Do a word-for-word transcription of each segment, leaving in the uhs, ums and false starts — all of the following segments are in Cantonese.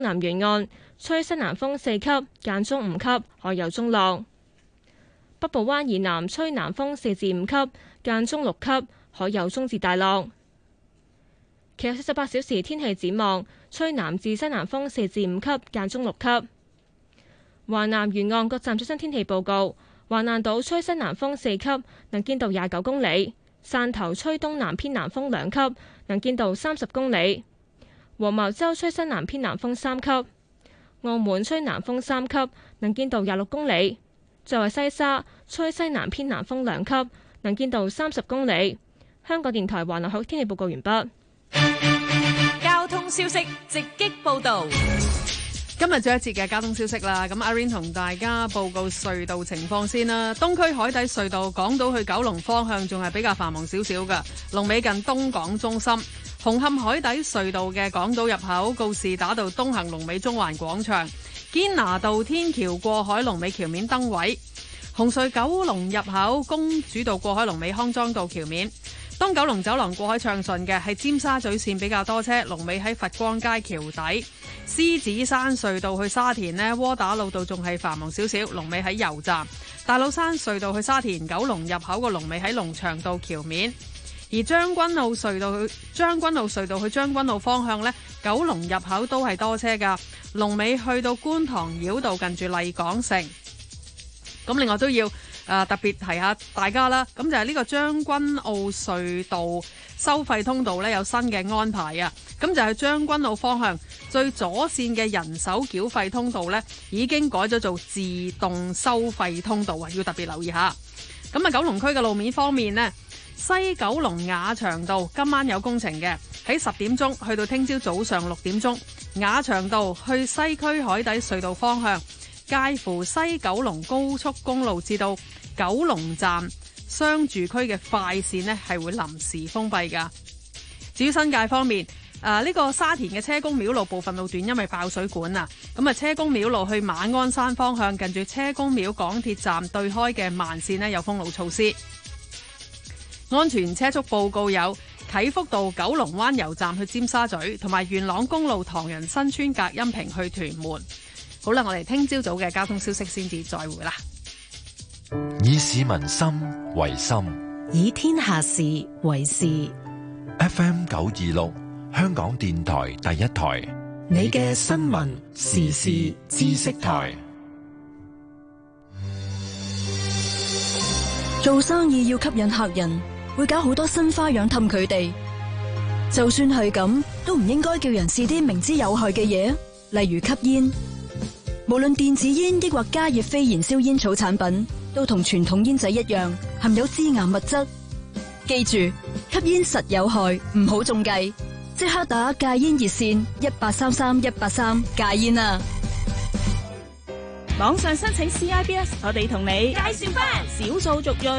南沿岸吹西南風四級，間中五級，海有中浪。北部灣以南吹南風四至五級，間中六級，海有中至大浪。其後四十八小時天氣展望，吹南至西南風四至五級，間中六級。華南沿岸各站最新天氣報告：華南島吹西南風四級，能見度廿九公里；汕頭吹東南偏南風兩級，能見度三十公里；黃茅洲吹西南偏南風三級；澳門吹南風三級，能見度廿六公里。最後西沙吹西南偏南風兩級，能見度三十公里。香港電台華南海天氣報告完畢。 交通消息直擊報道。 今日最後一節嘅交通消息啦，咁阿 Rain 同大家報告隧道情況先啦。東區海底隧道港島去九龍方向仲係比較繁忙少少㗎，龍尾近東港中心。紅磡海底隧道嘅港島入口告士打道東行龍尾中環廣場，堅拿道天橋過海龍尾橋面燈位。紅隧九龍入口公主道過海龍尾康莊道橋面。東九龍走廊過海暢順嘅係尖沙咀線比較多車，龍尾喺佛光街橋底。獅子山隧道去沙田呢，窩打老道仲係繁忙少少，龍尾喺油站。大老山隧道去沙田九龍入口個龍尾喺龍翔道橋面。而將軍澳隧道去將軍澳隧道去將軍澳方向呢，九龍入口都係多車噶，龍尾去到觀塘繞道近住麗港城。咁另外都要誒、呃、特別提下大家啦，咁就係呢個將軍澳隧道收費通道呢，有新嘅安排啊，咁就係將軍澳方向最左線嘅人手繳費通道呢，已經改咗做自動收費通道啊，要特別留意下。咁啊，九龍區嘅路面方面呢，西九龍雅翔道今晚有工程嘅，喺十點鐘去到聽朝早上六點鐘，雅翔道去西區海底隧道方向，介乎西九龍高速公路至到九龍站商住區嘅快線呢，係會臨時封閉噶。至於新界方面，誒、呃、呢、這個沙田嘅車公廟路部分路段因為爆水管啊，咁啊車公廟路去馬鞍山方向近住車公廟港鐵站對開嘅慢線呢，有封路措施。安全車速報告有啟福道九龍灣油站去尖沙咀，同埋元朗公路唐人新村隔音屏去屯門。好啦，我哋聽朝早嘅交通消息先至再會啦。 以市民心為心， 以天下事為事。 F M 九二六，香港電台第一台， 你嘅新聞時事知識台。 做生意要吸引客人，會搞好多新花樣氹佢哋。就算係咁，都唔應該叫人試啲明知有害嘅嘢，例如吸煙。無論電子煙抑或加熱非燃燒煙草產品，都同傳統煙仔一樣，含有致癌物質。記住，吸煙實有害，唔好中計。即刻打戒煙熱線一八三三一八三戒煙啊！ 網上申請 C I B S， 我哋同你介紹返少數族裔、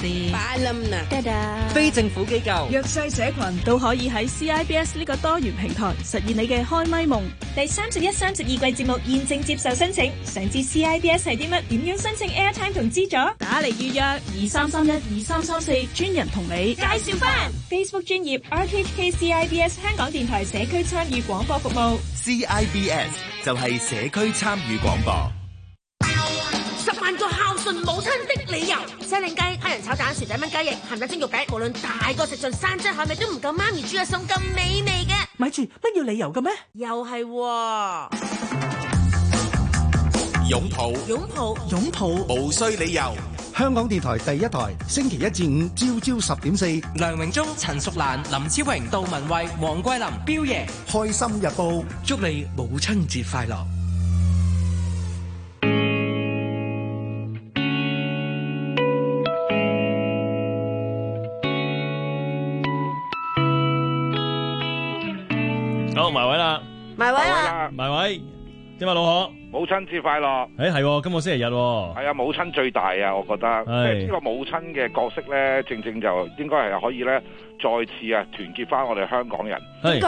非政府機構、弱勢社群都可以喺 C I B S 呢個多元平台實現你嘅開咪夢。第三十一、三十二季節目現正接受申請，想知 C I B S 係啲乜？點樣申請 Airtime 同資助？打嚟預約二三三一二三三四，專人同你介紹返。Facebook 專頁 R T H K C I B S 香港電台社區參與廣播服務。 C I B S 就係社區參與廣播。 十萬個孝順母親的理由：西冷雞、黑人炒蛋、薯仔炆雞翼、鹹蛋蒸肉餅，無論大個食盡山珍海味都唔夠媽咪煮嘅餸咁美味嘅。 咪住，乜要理由嘅咩？ 又係喎， 擁抱擁抱擁抱， 無需理由。 香港電台第一台，星期一至五朝朝十點四， 梁榮忠、陳淑蘭、林超榮、杜文慧、黃桂林、彪爺， 開心日報， 祝你母親節快樂。 好，埋位啦， 埋位啦， 埋位，點啊老何？ 母親節快樂！ 誒係，今個星期日喎。 係啊，母親最大啊，我覺得，即係呢個母親嘅角色咧，正正就應該係可以咧，再次啊團結翻我哋香港人。 點解咧？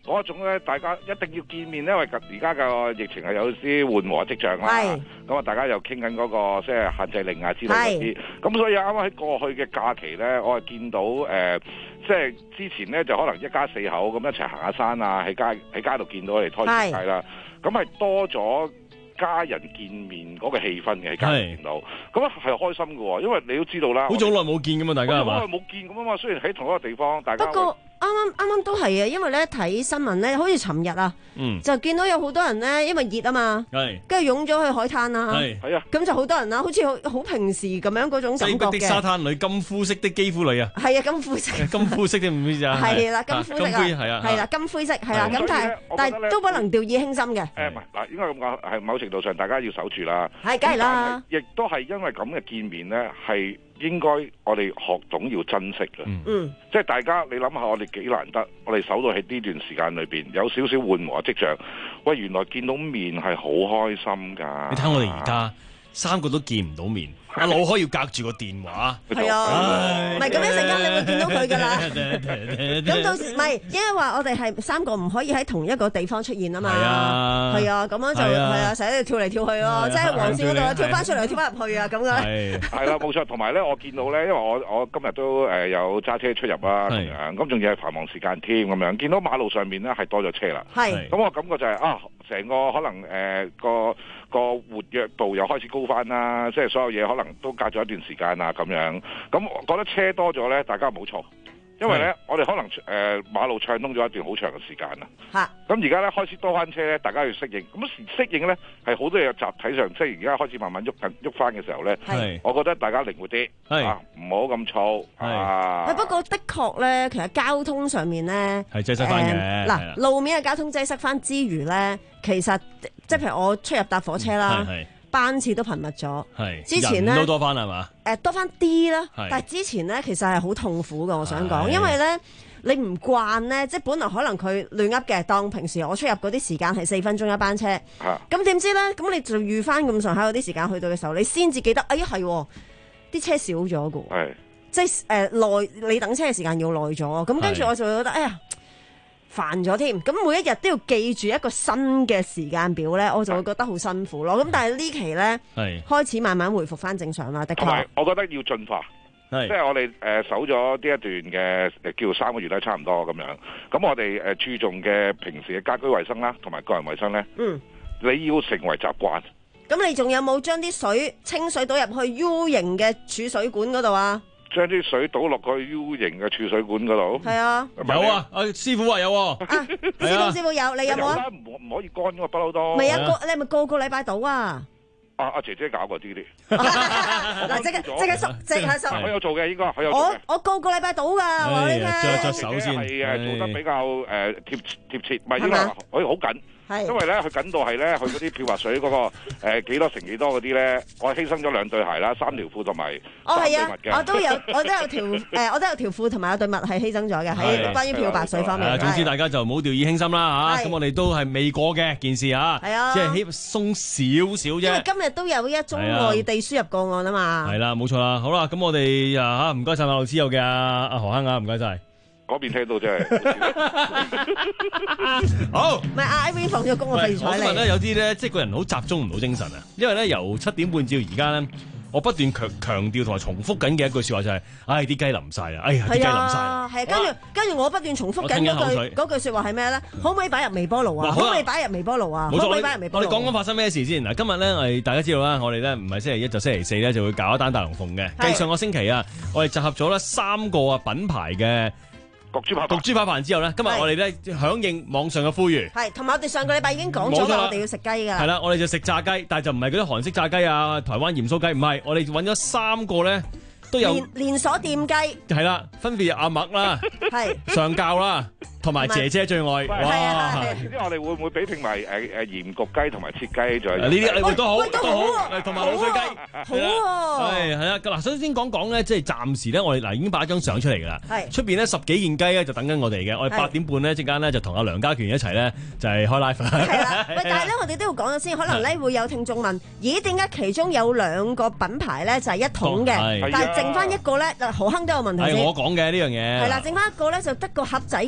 嗰種咧，大家一定要見面，因為而家個疫情係有啲緩和跡象啦。咁啊，大家又傾緊嗰個即係限制令啊之類嗰啲。咁所以啱啱喺過去嘅假期咧，我係見到誒、呃，即係之前咧就可能一家四口咁一齊行下山啊，喺街喺街度見到我哋拖住街啦。咁係多咗家人見面嗰個氣氛嘅喺街度見到，咁啊係開心嘅喎，因為你都知道啦， 好早耐冇見㗎嘛，大家係嘛？好耐冇見咁啊嘛，雖然喺同一個地方，大家不過啱啱啱啱都係啊，因為咧睇新聞咧，好似尋日啊，嗯、就見到有好多人咧，因為熱啊嘛，跟住湧咗去海灘啊， 係啊， 咁就好多人啦，好似好好平時咁樣嗰種感覺嘅。西北的沙灘女，金膚色的肌膚女啊， 係啊，金膚色， 金膚色啲唔知啊， 係啦，金膚色啊，係啦，金灰色係啦，咁但係但係都不能掉以輕心嘅。 誒唔係嗱，應該咁講，係某程度上大家要守住啦。 係，梗係啦。 亦都係因為咁嘅見面咧，係。應該我哋學懂要珍惜嘅，嗯，即係大家你諗下，我哋幾難得，我哋守到喺呢段時間裏邊有少少緩和跡象，喂，原來見到面係好開心㗎。 你睇我哋而家三個都見唔到面。阿老可要隔住個電話， 係啊，唔係咁一陣間你會見到佢㗎啦。咁到時唔係，因為話我哋係三個唔可以喺同一個地方出現啊嘛。係啊，係啊，咁樣就係啊，成日喺度跳嚟跳去咯，即係黃線嗰度跳翻出嚟，跳翻入去啊，咁樣。 係係啦，冇錯。同埋咧，我見到咧，因為我我今日都誒有揸車出入啦，咁樣咁仲要係繁忙時間添，咁樣見到馬路上面咧係多咗車啦。係。咁我感覺就係啊，成個可能誒個個活躍度又開始高翻啦，即係所有嘢可能。都隔咗一段時間啊，咁樣，咁我覺得車多咗咧，大家唔好嘈，因為咧，我哋可能誒、呃、馬路暢通咗一段好長嘅時間啦。嚇！咁而家咧開始多翻車咧，大家要適應。咁時適應咧係好多嘢集體上，即係而家開始慢慢喐緊喐翻嘅時候咧，係，我覺得大家靈活啲，係啊，唔好咁嘈。係啊。 不過的確咧，其實交通上面咧係擠塞翻嘅。嗱、呃， 路面嘅交通擠塞翻之餘咧，其實即係譬如我出入搭火車啦。嗯班次都頻密咗，之前咧都多翻係嘛？ 誒多翻啲啦，但係之前咧其實係好痛苦㗎，我想講，因為咧你唔慣咧，即係本來可能佢亂噏嘅，當平時我出入嗰啲時間係四分鐘一班車，咁點知咧？咁你就預翻咁上下嗰啲時間去到嘅時候，你先至記得，哎呀係，啲車少咗㗎，即係誒耐你等車嘅時間要耐咗，咁跟住我就會覺得，哎呀〜煩咗添，咁每一日都要記住一個新嘅時間表咧，我就會覺得好辛苦咯。咁但係呢期咧，開始慢慢回復翻正常啦。的確， 同埋我覺得要進化，即係我哋誒守咗呢一段嘅誒叫三個月咧，差唔多咁樣。咁我哋誒注重嘅平時嘅家居衛生啦，同埋個人衛生咧，嗯，你要成為習慣。 咁你仲有冇將啲水清水倒入去 U 型嘅儲水管嗰度啊？ 將啲水倒落去 U 型嘅儲水管嗰度， 係啊， 有啊，阿師傅話有，啊， 師傅師傅有，你有冇啊？ 唔唔可以乾噶，不嬲都。 唔係啊，個你係咪個個禮拜倒啊？ 阿阿姐姐搞過啲啲， 嗱，即刻即刻縮，即刻縮。 我有做嘅，應該佢有做嘅。 我我個個禮拜倒噶，我呢聽。着着手先， 係誒做得比較誒貼貼切，唔係應該話可以好緊。因為咧，佢緊到係咧，佢嗰啲漂白水嗰、那個誒、呃、幾多乘幾多嗰啲咧，我犧牲咗兩對鞋啦，三條褲同埋三對襪嘅。 我都有，我都有條誒、呃，我都有條褲同埋有對襪係犧牲咗嘅，喺關於漂白水方面。 總之大家就唔好掉以輕心啦嚇，咁我哋都係未過嘅件事嚇，即係希鬆少少啫。 因為今日都有一宗外地輸入個案啊嘛。 係啦，冇錯啦。好啦，咁我哋啊嚇，唔該曬馬路之友嘅阿阿何生啊，唔該晒。 嗰邊聽到真係好， 唔係阿 Ivy 放咗工，我費事睬你。 我今日咧有啲咧，即係個人好集中唔到精神啊，因為咧由七點半至到而家咧，我不斷強強調同埋重複緊嘅一句説話就係、是，唉啲雞淋晒啊，哎呀啲雞淋晒。係係跟住跟住我不斷重複緊嗰句嗰句説話係咩咧？可唔可以擺入微波爐啊？可唔可以擺入微波爐啊？可唔可以擺入微波爐？ 我哋講講發生咩事先嗱，今日咧我哋大家知道啦，我哋咧唔係星期一就星期四咧就會搞一單大龍鳳嘅。繼上個星期啊，我哋集合咗咧三個啊品牌嘅。 焗豬扒焗豬扒飯之後咧，今日我哋咧響應網上嘅呼籲， 係同埋我哋上個禮拜已經講咗啦，我哋要食雞㗎。 係啦，我哋就食炸雞，但係就唔係嗰啲韓式炸雞啊、台灣鹽酥雞，唔係，我哋揾咗三個咧都有連連鎖店雞， 係啦，分別有阿麥啦，係上教啦，同埋姐姐最愛。哇！ 遲啲我哋會唔會比拼埋誒誒鹽焗雞同埋切雞仲有？ 呢啲都好，都好，同埋滷水雞， 好喎。 係係啦，嗱，首先講講咧，即係暫時咧，我哋嗱已經擺一張相出嚟㗎啦。係出邊咧十幾件雞咧就等緊我哋嘅，我哋八點半咧陣間咧就同阿梁家權一齊咧就係開 live。 係啦，喂，但係咧我哋都要講咗先，可能咧會有聽眾問：咦，點解其中有兩個品牌咧就係一桶嘅，但係剩翻一個咧，何亨都有問題先。 係我講嘅呢樣嘢。 係啦，剩翻一個咧就得個盒仔咁少嘅。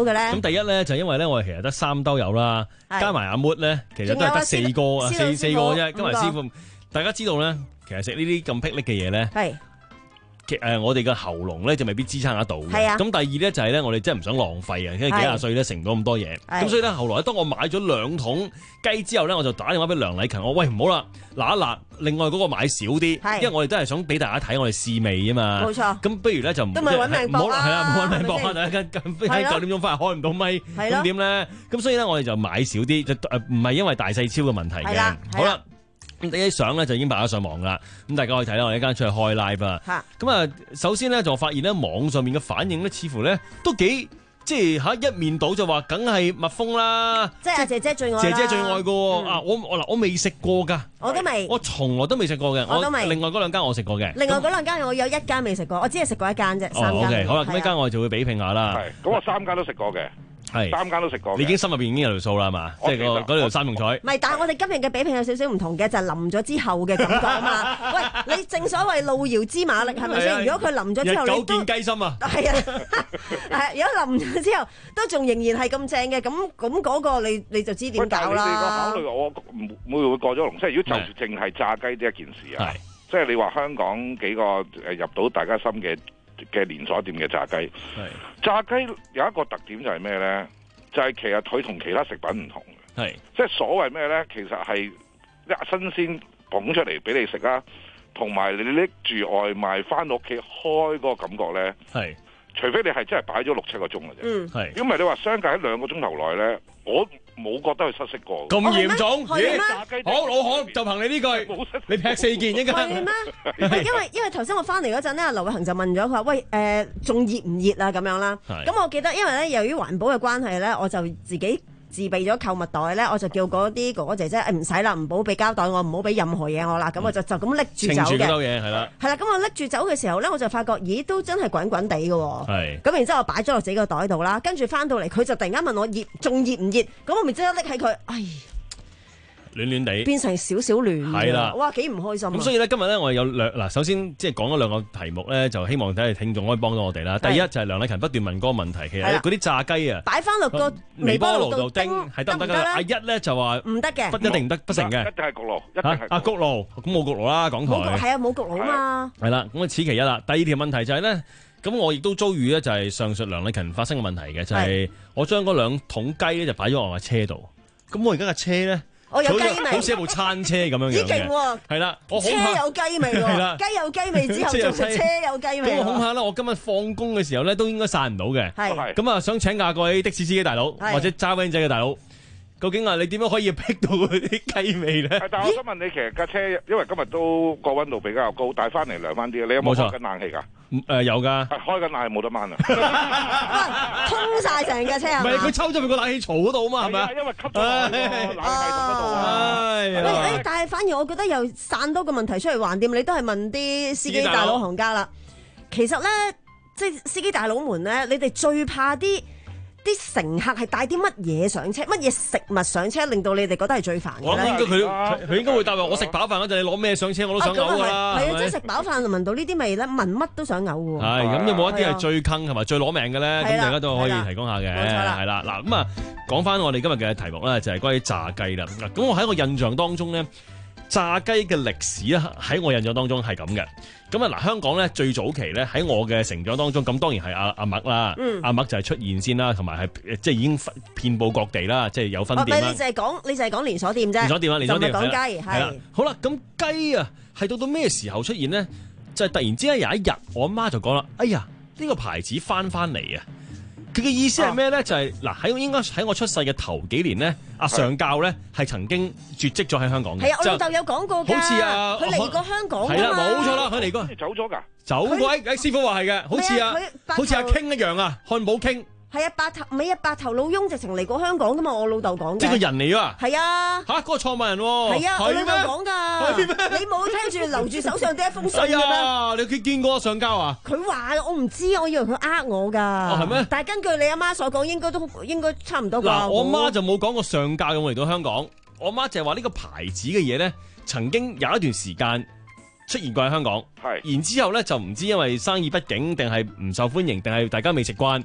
嘅咧？ 咁第一咧就因為咧我哋其實得三兜油啦，加埋阿 Mood 咧，其實都係得四個啊，四四個啫。加埋師傅，大家知道咧，其實食呢啲咁霹靂嘅嘢咧，係。誒、呃，我哋嘅喉嚨咧就未必支撐得到嘅。咁、啊、第二咧就係、是、咧，我哋真係唔想浪費啊，因為幾廿歲咧食唔到咁多嘢。咁所以咧，後來當我買咗兩桶雞之後咧，我就打電話俾梁禮勤，我喂唔好啦，嗱一嗱，另外嗰個買少啲，因為我哋都係想俾大家睇我哋試味啊嘛。冇錯。咁不如咧就唔好啦，係啊，冇揾命搏啊！大家喺九點鐘翻嚟開唔到咪，咁點咧？咁所以咧，我哋就買少啲，就誒唔係因為大細超嘅問題嘅。好啦。咁第一相咧就已經擺咗上網啦，咁大家可以睇啦，我哋一間出去開 live 啦。咁啊，首先咧就發現咧網上面嘅反應咧，似乎咧都幾即係嚇一面倒就話，梗係蜜蜂啦， 即係阿姐姐最愛， 姐姐最愛嘅、嗯、啊！我我嗱我未食過㗎， 我都未， 我從來都未食過嘅，我都未。另外嗰兩間我食過嘅， 另外嗰兩間我有一間未食過，我只係食過一間啫。 哦，O K，好啦，咁一間我哋就會比拼下啦。 係，咁我三間都食過嘅。係三間都食過，你已經心入邊已經有條數啦，係嘛？即係個嗰條三重彩。 唔係，但係我哋今日嘅比拼有少少唔同嘅，就係、是、淋咗之後嘅感覺啊嘛。喂，你正所謂路遙知馬力係咪先？如果佢淋咗之後， 日久見雞心啊！ 係啊，係如果淋咗之後都仲仍然係咁正嘅，咁咁嗰個你你就知點搞啦。 但係你哋個考慮，我唔會會過咗龍。即係如果就住淨係炸雞呢一件事啊，即係你話香港幾個誒入到大家心嘅嘅連鎖店嘅炸雞，炸雞有一個特點就係咩咧？就係、是、其實佢同其他食品唔同嘅，係即係所謂咩咧？其實係一新鮮捧出嚟俾你食啦，同埋你拎住外賣翻到屋企開嗰個感覺咧，係除非你係真係擺咗六七個鐘嘅啫，嗯，係，因為你話相隔喺兩個鐘頭內咧，我冇覺得佢失色過，咁嚴重？咦？好老可就憑你呢句，你劈四件應該係咩？因為因為頭先我翻嚟嗰陣咧，劉偉恒就問咗佢話：喂，誒仲熱唔熱啊？咁樣啦。咁我記得，因為咧由於環保嘅關係咧，我就自己自備咗購物袋咧，我就叫嗰啲哥哥姐姐誒唔使啦，唔好俾膠袋我，唔好俾任何嘢我啦。咁我就就咁拎住走嘅。 清住嗰嘢係啦。係啦，咁我拎住走嘅時候咧，我就發覺，咦，都真係滾滾地嘅喎。係。咁然之後我擺咗落自己個袋度啦，跟住翻到嚟佢就突然間問我熱，仲熱唔熱？咁我咪即刻拎起佢，唉。 暖暖地變成少少暖係啦，哇幾唔開心啊！ 咁所以咧今日咧我哋有兩嗱，首先即係講咗兩個題目咧，就希望睇下聽眾可以幫到我哋啦。第一就係梁禮勤不斷問嗰個問題，其實嗰啲炸雞啊， 擺翻落個微波爐度叮係得唔得㗎？阿一咧就話唔得嘅，不一定得不成嘅， 一定係焗爐，一定係啊焗爐，咁冇焗爐啦，港台係啊冇焗爐啊嘛。 係啦，咁啊此其一啦。第二條問題就係咧，咁我亦都遭遇咧就係上述梁禮勤發生嘅問題嘅，就係我將嗰兩桶雞咧就擺咗我架車度，咁我而家架車咧。 我有雞味， 好似一部餐車咁樣樣嘅。 幾勁喎！ 係啦，我車有雞味喎，雞有雞味之後仲係車有雞味。 咁我恐嚇啦，我今日放工嘅時候咧，都應該散唔到嘅。係。咁啊，想請教各位的士司機大佬，或者揸 van 仔嘅大佬，究竟啊，你點樣可以逼到嗰啲雞味咧？ 但係我想問你，其實架車因為今日都個溫度比較高，帶翻嚟涼翻啲，你有冇開緊冷氣㗎？ 誒有㗎。 係開緊冷氣冇得掹啊！ 通曬成架車啊！ 唔係佢抽咗入個冷氣槽嗰度啊嘛，係咪啊？ 因為吸咗冷氣嗰度啊！ 誒，但係反而我覺得又散多個問題出嚟，橫掂你都係問啲司機大佬行家啦。其實咧，即係司機大佬們咧，你哋最怕啲啲乘客係帶啲乜嘢上車，乜嘢食物上車，令到你哋覺得係最煩嘅咧？ 我諗應該佢佢應該會答話，我食飽飯嗰陣，你攞咩上車我都想嘔㗎啦。 係啊，即係食飽飯聞到呢啲味咧，聞乜都想嘔喎。 係咁，有冇一啲係最坑同埋最攞命嘅咧？咁大家都可以提供下嘅。冇錯啦，係啦。嗱咁啊，講翻我哋今日嘅題目咧，就係關於炸雞啦。嗱，咁我喺我印象當中咧，炸雞嘅歷史咧，喺我印象當中係咁嘅。咁啊嗱，香港咧最早期咧喺我嘅成長當中，咁當然係阿阿麥啦，嗯、阿麥就係出現先啦，同埋係即係已經遍佈各地啦，即係有分店啦。 唔係，你就係講你就係講連鎖店啫。 連鎖店啊，連鎖店。 就唔係講雞，係啦。 好啦，咁雞啊，係到到咩時候出現呢？就係、是、突然之間有一日，我阿媽就講啦：哎呀，呢、這個牌子翻翻嚟啊！佢嘅意思係咩咧？就係嗱喺應該喺我出世嘅頭幾年咧，阿上校咧係曾經絕跡咗喺香港嘅。 係啊，我老豆有講過㗎。好似啊，佢嚟過香港㗎嘛。 係啦，冇錯啦，佢嚟過。 走咗㗎。 走過，誒誒師傅話係嘅，好似啊，好似阿傾一樣啊，漢堡傾。 係啊，白頭唔係啊，白頭老翁直情嚟過香港噶嘛，我老豆講嘅。 即係個人嚟啊！ 係啊！ 嚇，嗰個創辦人喎。 係啊，我老豆講㗎。你冇聽住留住手上啲一封信嘅咩？ 係啊，你佢見過上交啊？ 佢話我唔知，我以為佢呃我㗎。 哦，係咩？ 但係根據你阿媽所講，應該都應該差唔多啩。 嗱，我媽就冇講過上交有冇嚟到香港，我媽就係話呢個牌子嘅嘢咧，曾經有一段時間出現過喺香港。係。然之後咧就唔知因為生意不景定係唔受歡迎，定係大家未食慣。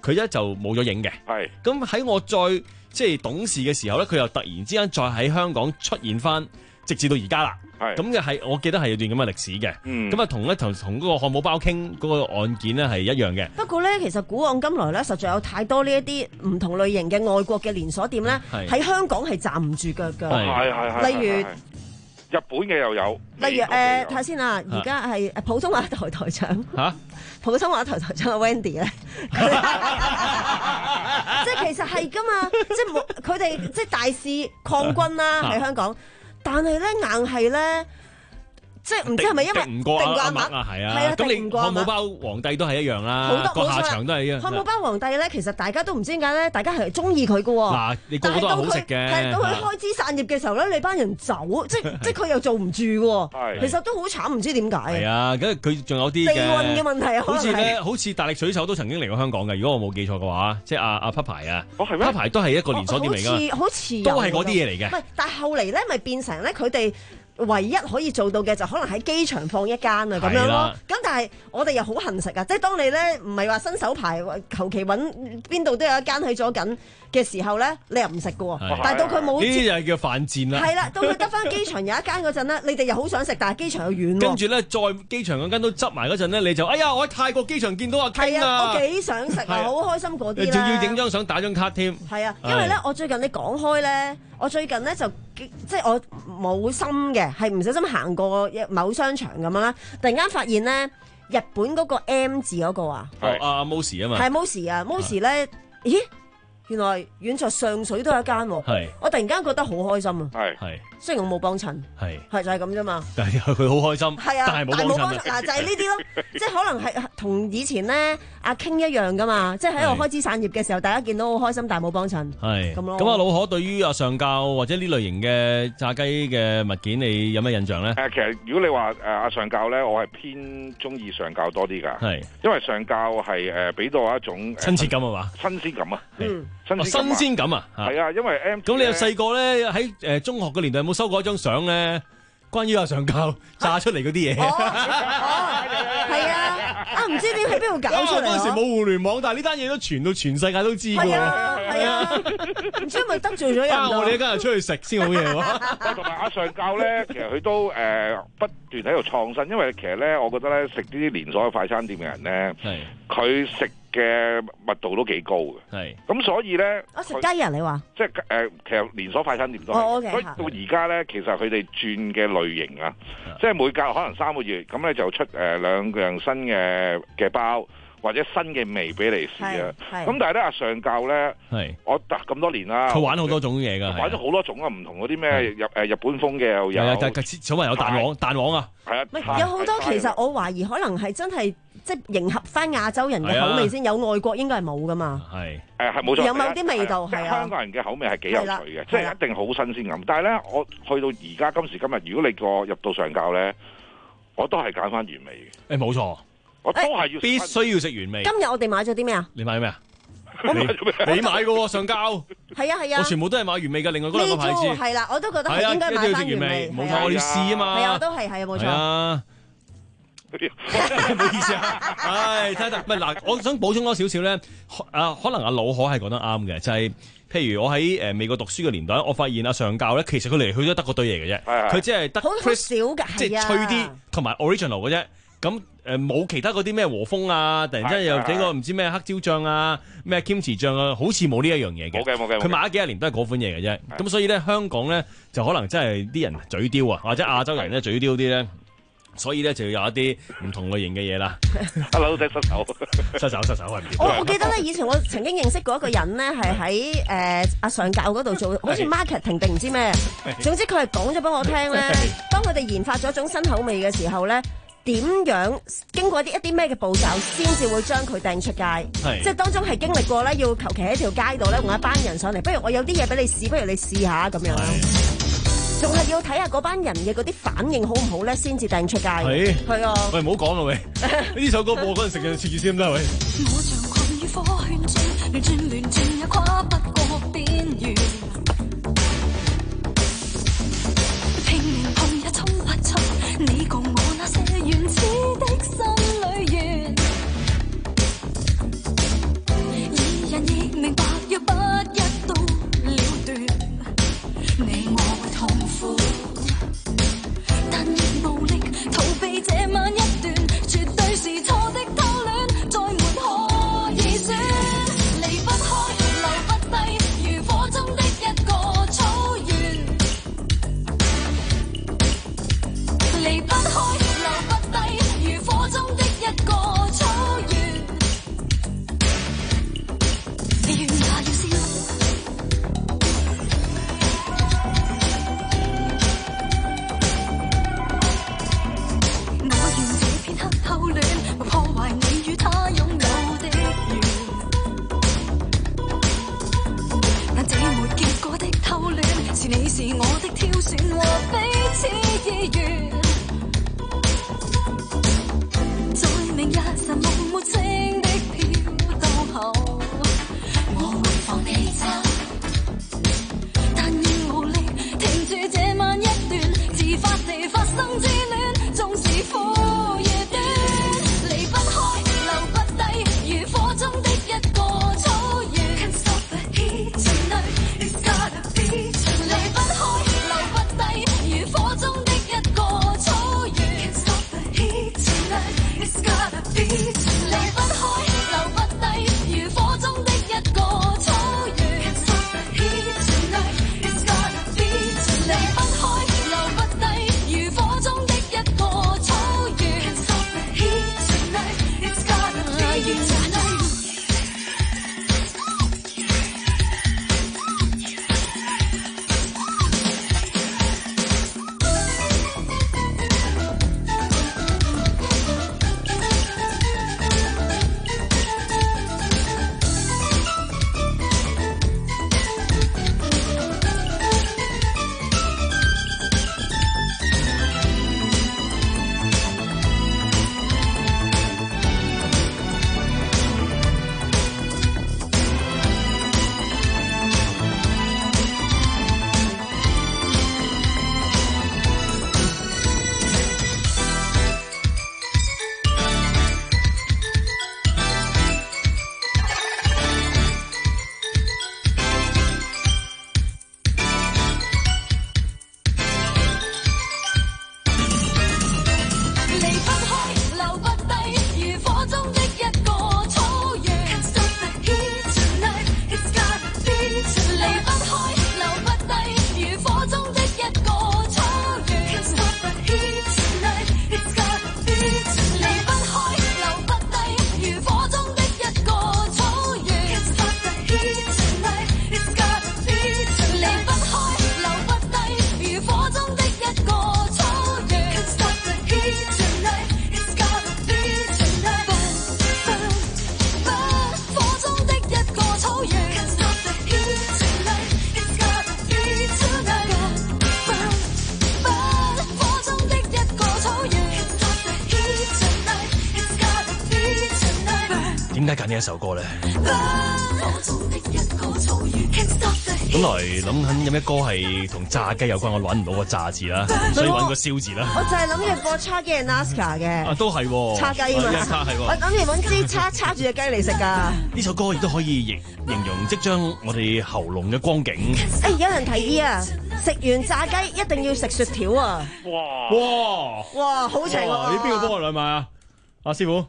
佢咧就冇咗影嘅。 係。咁喺我再即係懂事嘅時候咧，佢又突然之間再喺香港出現翻，直至到而家啦。咁嘅係，我記得係有段咁嘅歷史嘅。咁啊、嗯，同咧同同嗰個漢堡包傾嗰個案件咧係一樣嘅。 不過咧，其實古往今來咧，實在有太多呢一啲唔同類型嘅外國嘅連鎖店咧，喺香港係站唔住腳㗎。 係係係。 例如日本嘅又有。 例如誒，睇下先啊，而家係普通話台台長。嚇、啊？普通話台台長阿 Wendy 咧，即係其實係㗎嘛，即係冇佢哋即係大肆抗軍啦喺香港。但係咧，硬係咧，即係唔知係咪因為唔過阿麥啊，係啊，咁你漢堡包皇帝都係一樣啦，個下場都係一樣。 漢堡包皇帝咧，其實大家都唔知點解咧，大家係中意佢嘅喎。 嗱，你個個都係好食嘅。 係到佢開枝散葉嘅時候咧，你班人走，即即係佢又做唔住喎。其實都好慘，唔知點解。 係啊，咁佢仲有啲地運嘅問題啊， 好似咧，好似大力水手都曾經嚟過香港嘅。如果我冇記錯嘅話，即係阿阿匹牌啊，匹牌都係一個連鎖店嚟㗎， 好似都係嗰啲嘢嚟嘅。 唔係，但係後嚟咧，咪變成咧佢哋。唯一可以做到嘅就可能喺機場放一間啊咁樣咯，咁但係我哋又好恨食啊！即係當你咧唔係話新手牌，求其揾邊度都有一間喺咗緊嘅時候咧，你又唔食嘅喎。但係到佢冇呢啲就係叫犯賤啦。 係啦，到佢得翻機場有一間嗰陣咧，你哋又好想食，但係機場又遠喎。 跟住咧，再機場嗰間都執埋嗰陣咧，你就哎呀，我喺泰國機場見到阿 King 啊！ 我幾想食啊，好開心嗰啲咧。 仲要影張相打張卡添。 係啊，因為咧，我最近你講開咧，我最近咧就即係我冇心嘅。係唔小心行過某商場咁樣啦，突然間發現咧，日本嗰個 M 字嗰個啊， 係阿 Mosi 啊嘛， 係 Mosi 啊 Mosi 咧，咦，原來遠在上水都有一間喎，係，我突然間覺得好開心啊，係係，雖然我冇幫襯，係係就係咁啫嘛，但係佢好開心，係啊，但係冇幫襯，嗱就係呢啲咯，即係可能係同以前咧阿 King 一樣噶嘛，即係喺我開枝散葉嘅時候，大家見到好開心，但係冇幫襯，係咁咯。咁啊，老可對於阿上校或者呢類型嘅炸雞嘅物件，你有咩印象咧？誒，其實如果你話誒阿上校咧，我係偏中意上校多啲㗎，係，因為上校係誒俾到我一種親切感啊嘛，新鮮感啊，嗯。新鮮感啊，係啊，因為 M 咁你有細個咧喺誒中學嘅年代有冇收過一張相咧？關於阿上校炸出嚟嗰啲嘢，係啊，啊唔知點喺邊度搞出嚟？嗰陣時冇互聯網，但係呢單嘢都傳到全世界都知㗎喎。係啊，係啊，唔知係咪得罪咗人啊？我哋一家人出去食先好嘢喎。同埋阿上校咧，其實佢都誒不斷喺度創新，因為其實咧，我覺得咧食呢啲連鎖嘅快餐店嘅人咧，佢食嘅密度都幾高嘅，係咁所以咧，我食雞人你話，即係誒、呃，其實連鎖快餐店都係，哦 okay，所以到而家咧，其實佢哋轉嘅類型啊，即係每隔可能三個月咁咧就出誒、呃、兩樣新嘅嘅包或者新嘅味俾你試啊，咁但係咧阿上校咧，係我搭咁多年啦，佢玩好多種嘢㗎，玩咗好多種啊，唔同嗰啲咩日誒日本風嘅又有，係啊，但係小朋友蛋黃蛋黃啊，係啊，有好多其實我懷疑可能係真係。即係迎合翻亞洲人嘅口味先，有外國應該係冇噶嘛。係誒係冇錯，有某啲味道係啊。香港人嘅口味係幾有趣嘅，即係一定好新鮮感。但係咧，我去到而家今時今日，如果你個入到上校咧，我都係揀翻原味嘅。誒冇錯，我都係要必須要食原味。今日我哋買咗啲咩啊？你買咩啊？你買嘅喎上校。係啊係啊，我全部都係買原味嘅。另外嗰兩個牌子係啦，我都覺得係應該買翻原味。冇錯，我要試啊嘛。係啊，我都係係啊，冇錯。唔好意思啊，唉，睇睇，唔係嗱，我想補充多少少咧，啊，可能阿老可係講得啱嘅，就係、是、譬如我喺誒美國讀書嘅年代，我發現阿上校咧，其實佢嚟去都得嗰堆嘢嘅啫，佢只係得好少嘅，即係脆啲同埋 original 嘅啫，咁誒冇其他嗰啲咩和風啊，突然之間又幾個唔知咩黑椒醬啊，咩 kimchi 醬啊，好似冇呢一樣嘢嘅，冇嘅冇嘅，佢買咗幾十年都係嗰款嘢嘅啫，咁所以咧香港咧就可能真係啲人嘴刁啊，或者亞洲人咧嘴刁啲咧。所以咧就要有一啲唔同類型嘅嘢啦。阿老仔失手，失手失手係唔掂。我我記得咧，以前我曾經認識過一個人咧，係喺誒阿上校嗰度做，好似 marketing 定唔知咩。總之佢係講咗俾我聽咧，當佢哋研發咗一種新口味嘅時候咧，點樣經過一啲一啲咩嘅步驟，先至會將佢掟出街。係，即係當中係經歷過咧，要求其喺條街度咧，換一班人上嚟，不如我有啲嘢俾你試，不如你試下咁樣。仲係要睇下嗰班人嘅嗰啲反應好唔好咧，先至掟出街。係係啊！喂，唔好講啦喂，呢首歌播嗰陣食嘅切住先得喂。我像困於火圈中，亂轉亂轉也跨不過邊緣。拼命碰也衝不出你共我那些原始的心裏緣。 痛苦，但亦無力逃避這晚一段，絕對是錯的偷戀，再沒可以選。離不開，留不低，如火中的一個草原。離不開，留不低，如火中的一個草原。你願也要燒。偷戀會破壞你與他擁有的緣，但這沒結果的偷戀，是你是我的挑選和彼此意願。在明日神夢沒聲的飄到後，我會放你走，但已無力停住這晚一段自發地發生之戀，縱是苦。 點解揀呢一首歌咧？本來諗緊有咩歌係同炸雞有關，我揾唔到個炸字啦，所以揾個燒字啦。 我就係諗住播叉雞係 Nascar 嘅。 啊，都係喎。 叉雞啊嘛。我諗住揾支叉叉住隻雞嚟食㗎。 呢首歌亦都可以形形容即將我哋喉嚨嘅光景。 誒，有人提議啊，食完炸雞一定要食雪條啊！ 哇哇哇，好邪喎！ 你邊個幫我嚟買啊？阿師傅。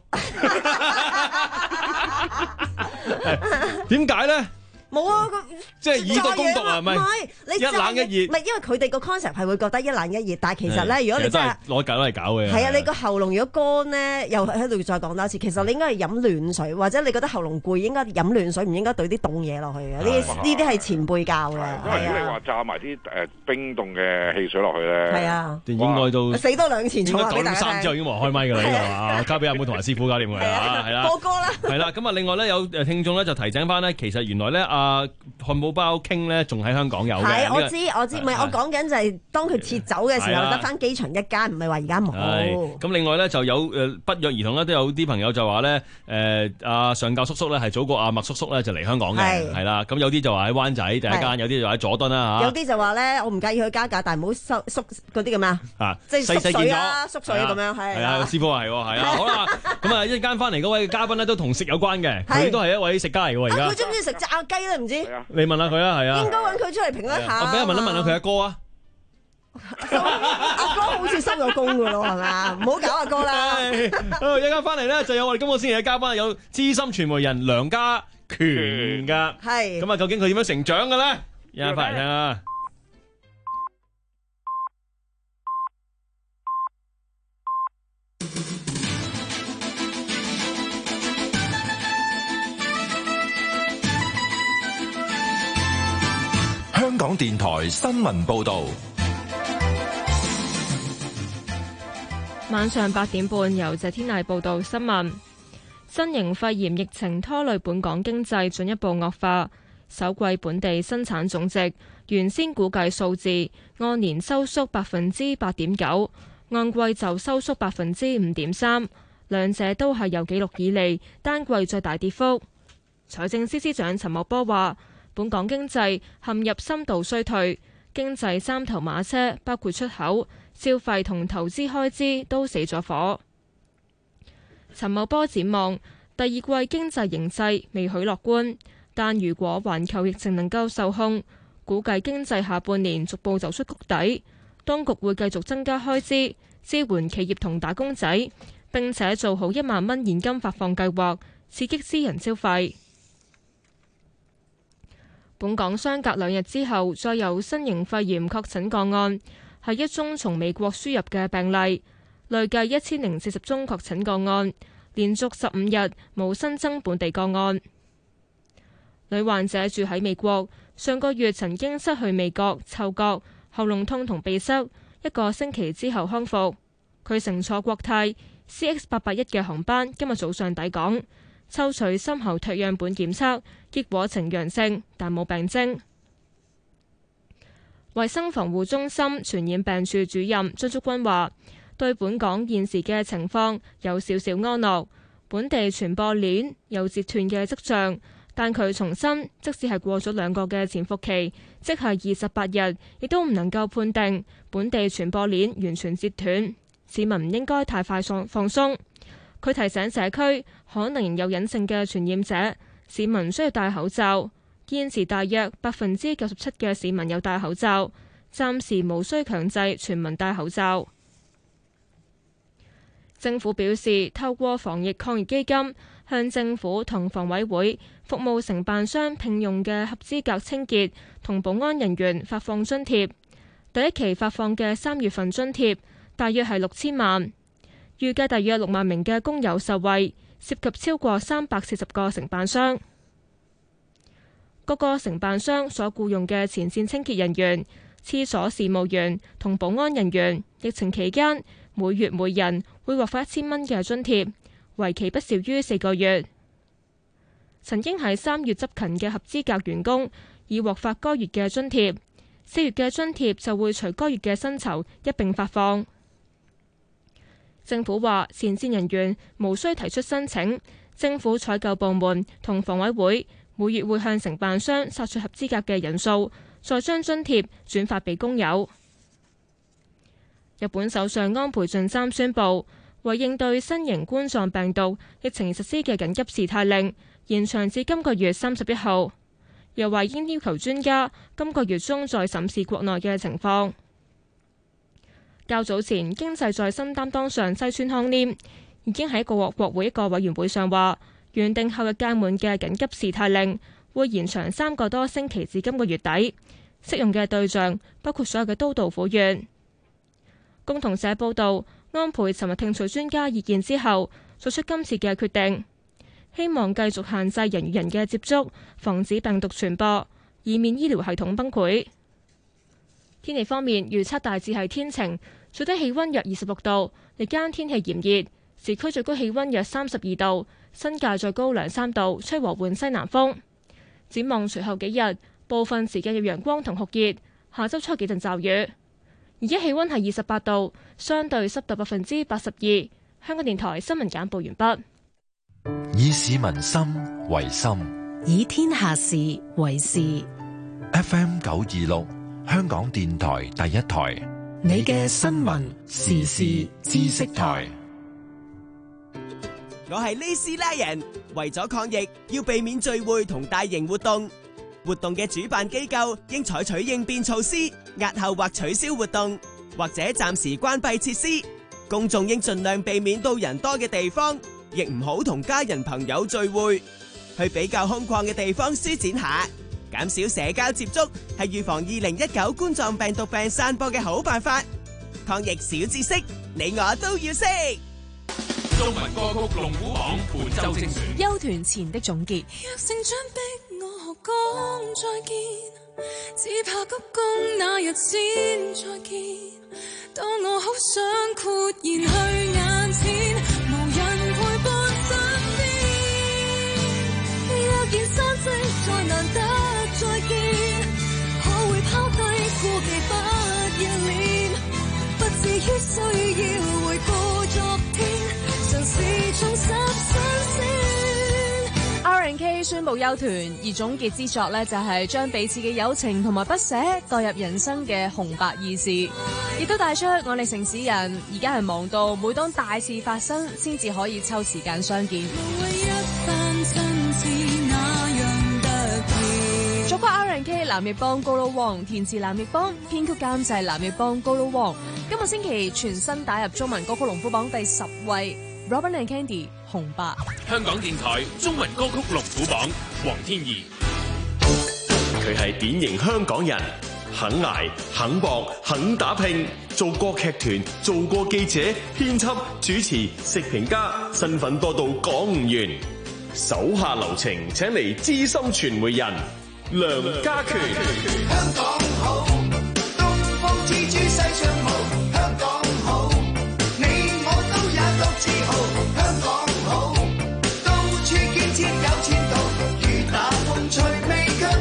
點解咧？ 冇啊！ 即係以毒攻毒啊？唔係，一冷一熱。 唔係，因為佢哋個 concept 係會覺得一冷一熱，但係其實咧，如果你真係攞搞嚟搞嘅， 係啊，你個喉嚨如果乾咧，又喺度再講多一次，其實你應該係飲暖水，或者你覺得喉嚨攰，應該飲暖水，唔應該懟啲凍嘢落去嘅。呢呢啲係前輩教嘅。 因為如果你話炸埋啲誒冰凍嘅汽水落去咧， 係啊， 應該都死多兩錢。應該九點三之後已經冇開咪㗎啦，呢個啊，交俾阿妹同埋師傅搞掂佢啦，係啦。 播歌啦。 係啦，咁啊，另外咧有誒聽眾咧就提醒翻咧，其實原來咧阿漢堡包傾咧仲喺香港有嘅。 係，我知我知，唔係我講緊就係當佢撤走嘅時候得翻機場一間，唔係話而家冇。 咁另外咧就有誒不約而同咧都有啲朋友就話咧誒阿上教叔叔咧係早過阿麥叔叔咧就嚟香港嘅，係啦。咁有啲就話喺灣仔第一間，有啲就喺佐敦啦嚇。 有啲就話咧我唔介意佢加價，但係唔好收縮嗰啲咁啊。啊，即係縮水啊，縮水咁樣係。係啊， 師傅話係喎，係啊。好啦，咁啊一陣間翻嚟嗰位嘉賓咧都同食有關嘅，佢都係一位食家嚟嘅喎而家。 佢中唔中意食炸雞咧？唔知。 你問下佢啊，係啊。 應該揾佢出嚟評一下。 我俾人問一問下佢阿哥啊。 阿哥好似收咗工噶咯，係咪啊？唔好搞阿哥啦。 一陣間翻嚟咧，就有我哋今個星期嘅嘉賓，有資深傳媒人梁家權噶。係咁啊，究竟佢點樣成長嘅咧？一陣間翻嚟聽啊！ 香港電台新聞報道。 晚上八點半，由謝天麗報道新聞。新型肺炎疫情拖累本港經濟進一步惡化，首季本地生產總值原先估計數字按年收縮百分之八點九，按季就收縮百分之五點三，兩者都係有紀錄以嚟單季最大跌幅。財政司司長陳茂波話，本港經濟陷入深度衰退，經濟三頭馬車包括出口、消費同投資開支都死咗火。陳茂波展望第二季經濟形勢未許樂觀，但如果環球疫情能夠受控，估計經濟下半年逐步走出谷底。當局會繼續增加開支，支援企業同打工仔，並且做好一萬蚊現金發放計劃，刺激私人消費。本港相隔兩日之後，再有新型肺炎確診個案，係一宗從美國輸入嘅病例，累計一千零四十宗確診個案，連續十五日冇新增本地個案。女患者住喺美國，上個月曾經失去味覺、嗅覺、喉嚨痛同鼻塞，一個星期之後康復。佢乘坐國泰 C X 八八一嘅航班，今日早上抵港。抽取深喉唾樣本檢測，結果呈陽性，但冇病徵。衛生防護中心傳染病處主任張竹君話，對本港現時嘅情況有少少安樂，本地傳播鏈有截斷嘅跡象，但佢重申，即使係過咗兩個嘅潛伏期，即係二十八日，亦都唔能夠判定本地傳播鏈完全截斷，市民唔應該太快放放鬆。佢提醒社區可能仍有隱性嘅傳染者，市民需要戴口罩。現時大約百分之九十七嘅市民有戴口罩，暫時無需強制全民戴口罩。政府表示，透過防疫抗疫基金，向政府同房委會服務承辦商聘用嘅合資格清潔同保安人員發放津貼。第一期發放嘅三月份津貼大約係六千萬。預計大約六萬名嘅工友受惠，涉及超過三百四十個承辦商。各個承辦商所僱用嘅前線清潔人員、廁所事務員同保安人員，疫情期間每月每人會獲發一千蚊嘅津貼，為期不少於四個月。曾經喺三月執勤嘅合資格員工已獲發該月嘅津貼，四月嘅津貼就會隨該月嘅薪酬一併發放。政府話，前線人員無需提出申請，政府採購部門同房委會每月會向承辦商索取合資格嘅人數，再將津貼轉發俾工友。日本首相安倍晉三宣布，為應對新型冠狀病毒疫情實施嘅緊急事態令延長至今個月三十一號，又話已經要求專家今個月中再審視國內嘅情況。較早前，經濟在新擔當上西村康稔已經喺一個國會一個委員會上話，原定後日屆滿嘅緊急事態令會延長三個多星期至今個月底，適用嘅對象包括所有嘅都道府縣。共同社報道，安倍尋日聽取專家意見之後，作出今次嘅決定，希望繼續限制人與人嘅接觸，防止病毒傳播，以免醫療系統崩潰。天氣方面，預測大致係天晴，最低氣溫約二十六度，日間天氣炎熱，市區最高氣溫約三十二度，新界再高兩三度，吹和緩西南風。展望隨後幾日，部分時間有陽光同酷熱，下周初幾陣驟雨。而家氣溫係二十八度，相對濕度百分之八十二。香港電台新聞簡報完畢。 以市民心為心， 以天下事為事。 F M 九二六。香港電台第一台， 你嘅新聞時事知識台。 我係呢斯拉人，為咗抗疫，要避免聚會同大型活動。 活動嘅主辦機構應採取應變措施，押後或取消活動，或者暫時關閉設施。公眾應盡量避免到人多嘅地方，亦唔好同家人朋友聚會，去比較空曠嘅地方舒展下。減少社交接觸係預防二零一九冠狀病毒病散播嘅好辦法。抗疫小知識，你我都要識。 中文歌曲龍虎榜本周精選， 休團前的總結。 若成長逼我講再見，只怕急公那日先再見。當我好想豁然去眼前，無人陪伴身邊。若然散席再難得再見，可會拋低顧忌不要臉，不至於需要回顧昨天，嘗試重拾新鮮。 R and K 宣布休團，而總結之作呢，就係將彼此嘅友情同埋不捨代入人生嘅紅白意事，亦都帶出我哋城市人而家係忙到每當大事發生先至可以抽時間相見。作曲 R and K 藍奕邦高佬王，填詞藍奕邦，編曲監製藍奕邦高佬王。今個星期全新打入中文歌曲龍虎榜第十位 Robin and Candy 紅白。 香港電台中文歌曲龍虎榜，黃天怡。 佢係典型香港人，肯捱肯搏肯打拼，做過劇團，做過記者、編輯、主持、食評家，身份多到講唔完。手下留情，請嚟資深傳媒人梁家權。 香港好，東方之珠世上無。香港好，你我都也覺自豪。香港好，到處建設有前途，雨打風吹未卻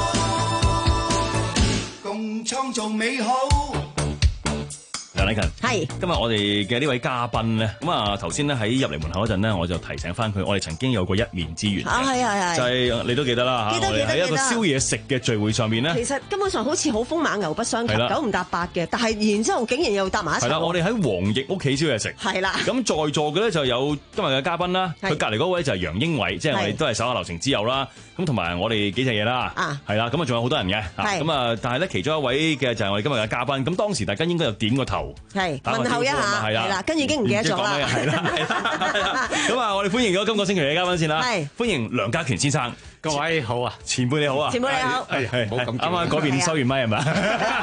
步，共創造美好。 梁禮勤， 係今日我哋嘅呢位嘉賓咧，咁啊頭先咧喺入嚟門口嗰陣咧，我就提醒翻佢，我哋曾經有過一面之緣嘅， 啊係係係， 就係你都記得啦嚇，我哋喺一個宵夜食嘅聚會上面咧， 其實根本上好似好風馬牛不相及，九唔搭八嘅，但係然之後竟然又搭埋一齊。 係啦，我哋喺黃奕屋企宵夜食， 係啦。 咁在座嘅咧就有今日嘅嘉賓啦，佢隔離嗰位就係楊英偉，即係我哋都係手下留情之友啦。咁同埋我哋幾隻嘢啦，係啦，咁啊仲有好多人嘅，咁啊但係咧其中一位嘅就係我哋今日嘅嘉賓，咁當時大家應該有點個頭， 係問候一下，係啦，跟住已經唔記得咗啦， 係啦，咁啊我哋歡迎咗今個星期嘅嘉賓先啦，歡迎梁家權先生。 各位好啊， 前輩你好啊， 前輩你好， 係係，唔好咁啱啱嗰邊收完咪係咪？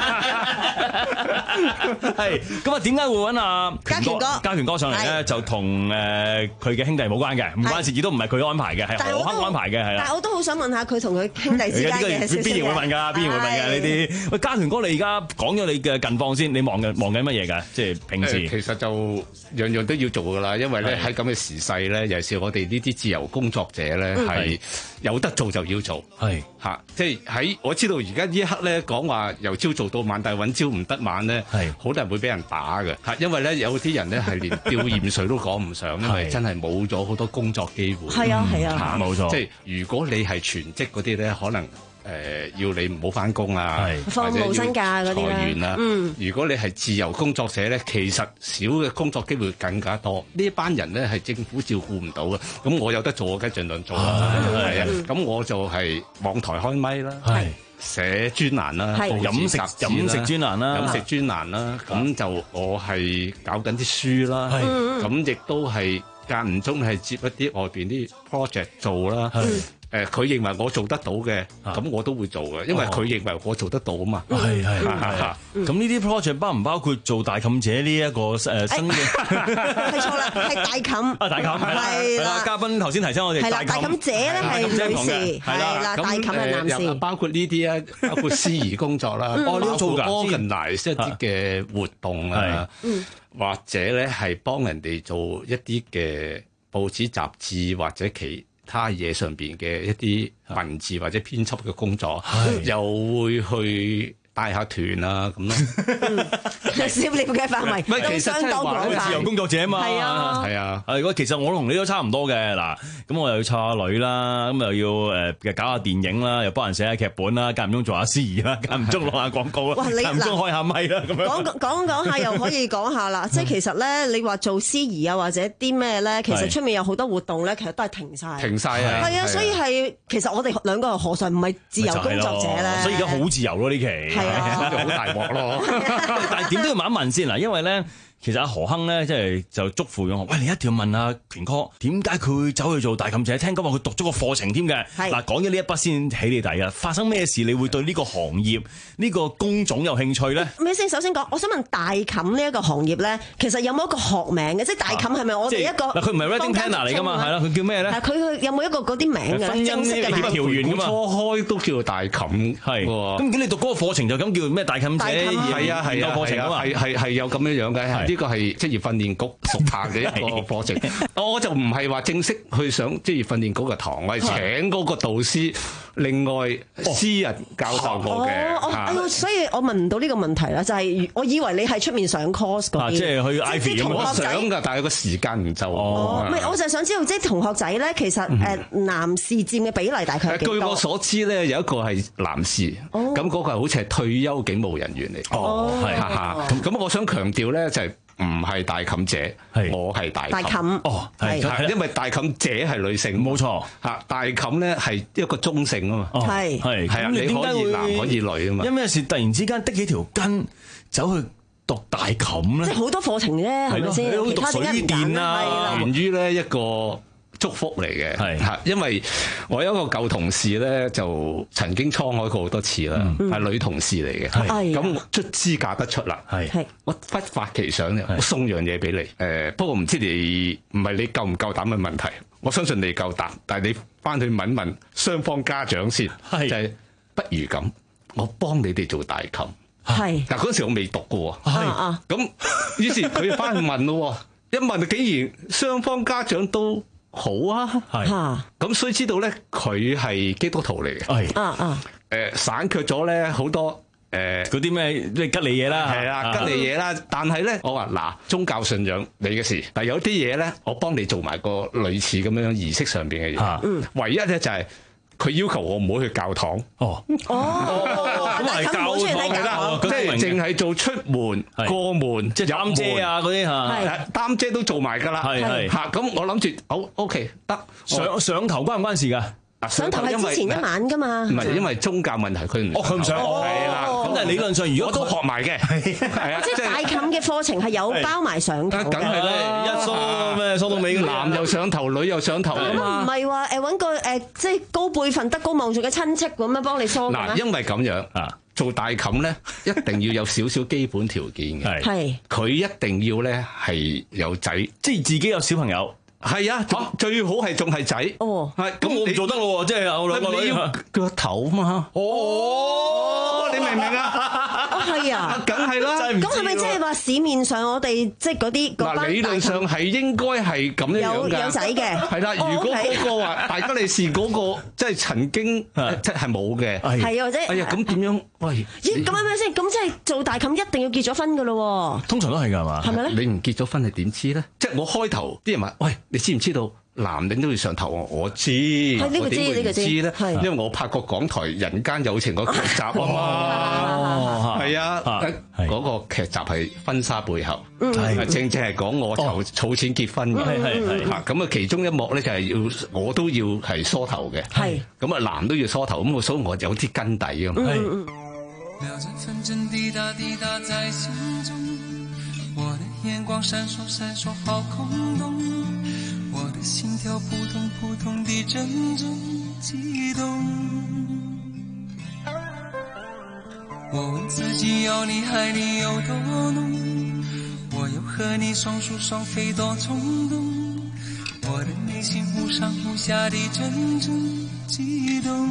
係咁啊？點解會揾阿家權哥家權哥上嚟咧？就同誒佢嘅兄弟冇關嘅，唔關事，亦都唔係佢安排嘅，係何克安排嘅，係啦。 但係我都好想問下佢同佢兄弟之間嘅事。 必然會問㗎，必然會問㗎呢啲。喂，家權哥，你而家講咗你嘅近況先，你忙緊忙緊乜嘢㗎？即係平時其實就樣樣都要做㗎啦，因為咧喺咁嘅時勢咧，尤其是我哋呢啲自由工作者咧係有得做就要做，係嚇，即係喺我知道而家呢一刻咧講話由朝做到晚，但係揾朝唔得晚咧，係好多人會俾人打嘅嚇，因為咧有啲人咧係連吊鹽水都講唔上，因為真係冇咗好多工作機會。 係啊係啊， 冇錯。 即係如果你係全職嗰啲咧，可能誒要你唔好翻工啊， 放無薪假嗰啲裁員啦。 嗯， 如果你係自由工作者咧，其實少嘅工作機會更加多。呢一班人咧係政府照顧唔到嘅，咁我有得做，我梗係盡量做啦。係啊，咁我就係網台開咪啦，寫專欄啦， 飲食飲食專欄啦， 飲食專欄啦。咁就我係搞緊啲書啦，咁亦都係間唔中係接一啲外邊啲 project 做啦。誒，佢認為我做得到嘅，咁我都會做嘅，因為佢認為我做得到啊嘛。 係係係。咁呢啲 project 包唔包括做大妗姐呢一個誒新嘅？ 係錯啦，係大妗。 啊，大妗係啦。嘉賓頭先提醒我哋大妗。 大妗姐咧係女士，係啦，大妗係男士。 包括呢啲啊，包括司儀工作啦， 我都做㗎。 organize 一啲嘅活動啊，或者咧係幫人哋做一啲嘅報紙雜誌或者其他嘢上邊嘅一啲文字或者編輯嘅工作，又會去帶下團啊咁咯。 涉獵嘅範圍都相當廣泛。 自由工作者啊嘛， 係啊， 係啊。 係如果其實我同你都差唔多嘅嗱，咁我又要湊下女啦，咁又要誒搞下電影啦，又幫人寫下劇本啦，間唔中做下司儀啦，間唔中落下廣告啦，間唔中開下咪啦，咁樣講講講下又可以講下啦。即係其實咧，你話做司儀啊或者啲咩咧，其實出面有好多活動咧，其實都係停晒。 停晒啊！ 係啊，所以係其實我哋兩個何嘗唔係自由工作者咧？ 所以而家好自由咯呢期， 係啊， 好大鑊咯。 但係點都要問一問先嗱，因為咧。其實阿何鏗咧，即係就囑咐咗我，喂，你一定要問阿權哥，點解佢會走去做大妗姐？聽講話佢讀咗個課程添嘅。嗱，講咗呢一筆先起你底啊！發生咩事你會對呢個行業、呢個工種有興趣咧？ 咩先？首先講，我想問大妗呢一個行業咧，其實有冇一個學名嘅？即係大妗係咪我哋一個？ 嗱，佢唔係 wedding planner 嚟噶嘛，係啦，佢叫咩咧？ 係佢有冇一個嗰啲名嘅？ 婚姻協調員噶嘛？ 初開都叫大妗，係。 咁如果你讀嗰個課程就咁叫咩大妗姐？ 係啊係啊係啊，係係係有咁樣樣嘅。呢個係職業訓練局屬下嘅一個課程，我就唔係話正式去上職業訓練局嘅堂，我係請嗰個導師，另外私人教授過嘅。 哦，所以我問唔到呢個問題啦，就係我以為你係出面上 course 嗰啲， 即係去 Ivy 咁。 我想㗎，但係個時間唔就。 哦，唔係，我就係想知道，即係同學仔咧，其實誒男士佔嘅比例大概係幾多？ 據我所知咧，有一個係男士，咁嗰個好似係退休警務人員嚟。 哦，係咁咁，我想強調咧就係。唔係大妗姐，我係大妗。 大妗哦， 係因為大妗姐係女性， 冇錯嚇。大妗咧係一個中性啊嘛， 係係係啊，你可以男可以女啊嘛。 因咩事突然之間的起條筋走去讀大妗咧？ 即係好多課程啫，係咪先？ 其他水電啊， 源於咧一個祝福嚟嘅，係嚇，因為我有一個舊同事咧，就曾經滄海過好多次啦，係女同事嚟嘅，咁我卒之嫁得出啦，係，我忽發奇想咧，我送樣嘢俾你，誒，不過唔知你唔係你夠唔夠膽嘅問題，我相信你夠膽，但係你翻去問問雙方家長先，就係不如咁，我幫你哋做大妗， 係， 嗱嗰陣時我未讀過，係，咁於是佢就翻去問咯，一問竟然雙方家長都。好啊，係，咁所以知道咧，佢係基督徒嚟嘅， 係， 啊啊， 誒省卻咗咧好多誒嗰啲咩即係吉利嘢啦， 係啦，吉利嘢啦，但係咧，我話嗱，宗教信仰你嘅事，但係有啲嘢咧，我幫你做埋個類似咁樣儀式上邊嘅嘢，嗯，唯一咧就係。佢要求我唔好去教堂。 哦， 哦，咁係教堂， 即係淨係做出門、過門、 即係擔遮啊嗰啲嚇， 擔遮都做埋㗎啦。係係嚇，咁我諗住好 OK 得。 上上頭關唔關事㗎？ 上頭係之前一晚㗎嘛。 唔係因為宗教問題，佢唔佢唔想。 係啦， 咁但係理論上，如果我都學埋嘅，係啊， 即係大妗嘅課程係有包埋上頭。 梗係啦， 一梳咩梳到尾， 男又上頭，女又上頭啊嘛。 唔係話誒揾個誒即係高輩份、德高望重嘅親戚咁樣幫你梳㗎咩？ 嗱，因為咁樣啊，做大妗咧一定要有少少基本條件嘅， 係佢一定要咧係有仔， 即係自己有小朋友。 係啊，最好係仲係仔。 哦， 係咁我唔做得咯，即係有兩個女。 你要個頭嘛？哦，你明唔明啊？ 係啊， 梗係啦。 咁係咪即係話市面上我哋即係嗰啲嗱理論上係應該係咁樣樣㗎。 有有仔嘅。 係啦，如果嗰個話大吉利是嗰個即係曾經即係冇嘅。 係啊，即係。 哎呀，咁點樣？喂， 咦？咁係咪先？咁即係做大妗一定要結咗婚㗎咯？ 通常都係㗎嘛？ 係咪咧？ 你唔結咗婚你點知咧？即係我開頭啲人話，喂，你知唔知道？男人都要上頭啊！我知，我點會唔知咧？因為我拍過港台《人間有情》個劇集啊嘛，係啊，嗰個劇集係婚紗背後，正正係講我籌儲錢結婚嘅，係係係。咁啊，其中一幕咧就係要我都要係梳頭嘅，係咁啊，男都要梳頭，咁我所以我有啲根底啊嘛。 我的心跳撲通撲通地陣陣悸動，我問自己要你愛你有多濃，我要和你雙宿雙飛多衝動，我的內心忽上忽下地陣陣悸動，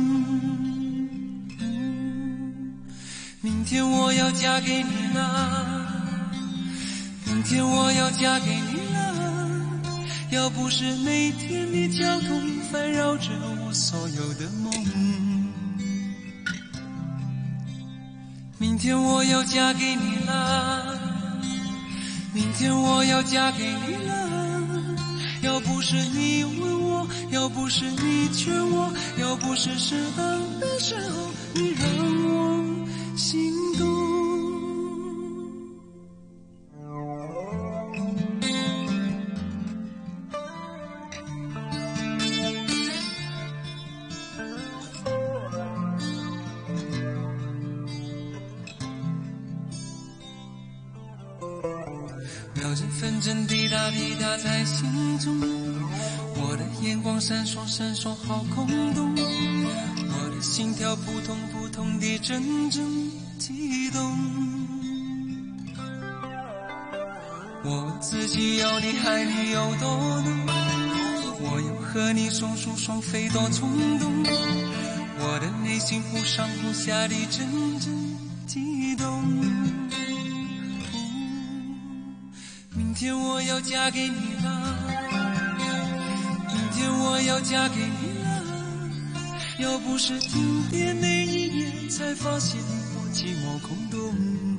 明天我要嫁給你啦，明天我要嫁給你要不是每天的交通煩擾着我所有的夢，明天我要嫁給你啦， 明天我要嫁給你了，要不是你問我，要不是你勸我，要不是適當的時候你讓我心動。秒針分針滴答滴答在心中，我的眼光閃爍閃爍好空洞，我的心跳撲通撲通地陣陣悸動，我問自己要你愛你有多濃，我又和你雙宿雙飛多衝動，我的內心忽上忽下地陣陣悸動。明天我要嫁給你了，明天我要嫁給你了，要不是停電那一夜才發現我寂寞空洞。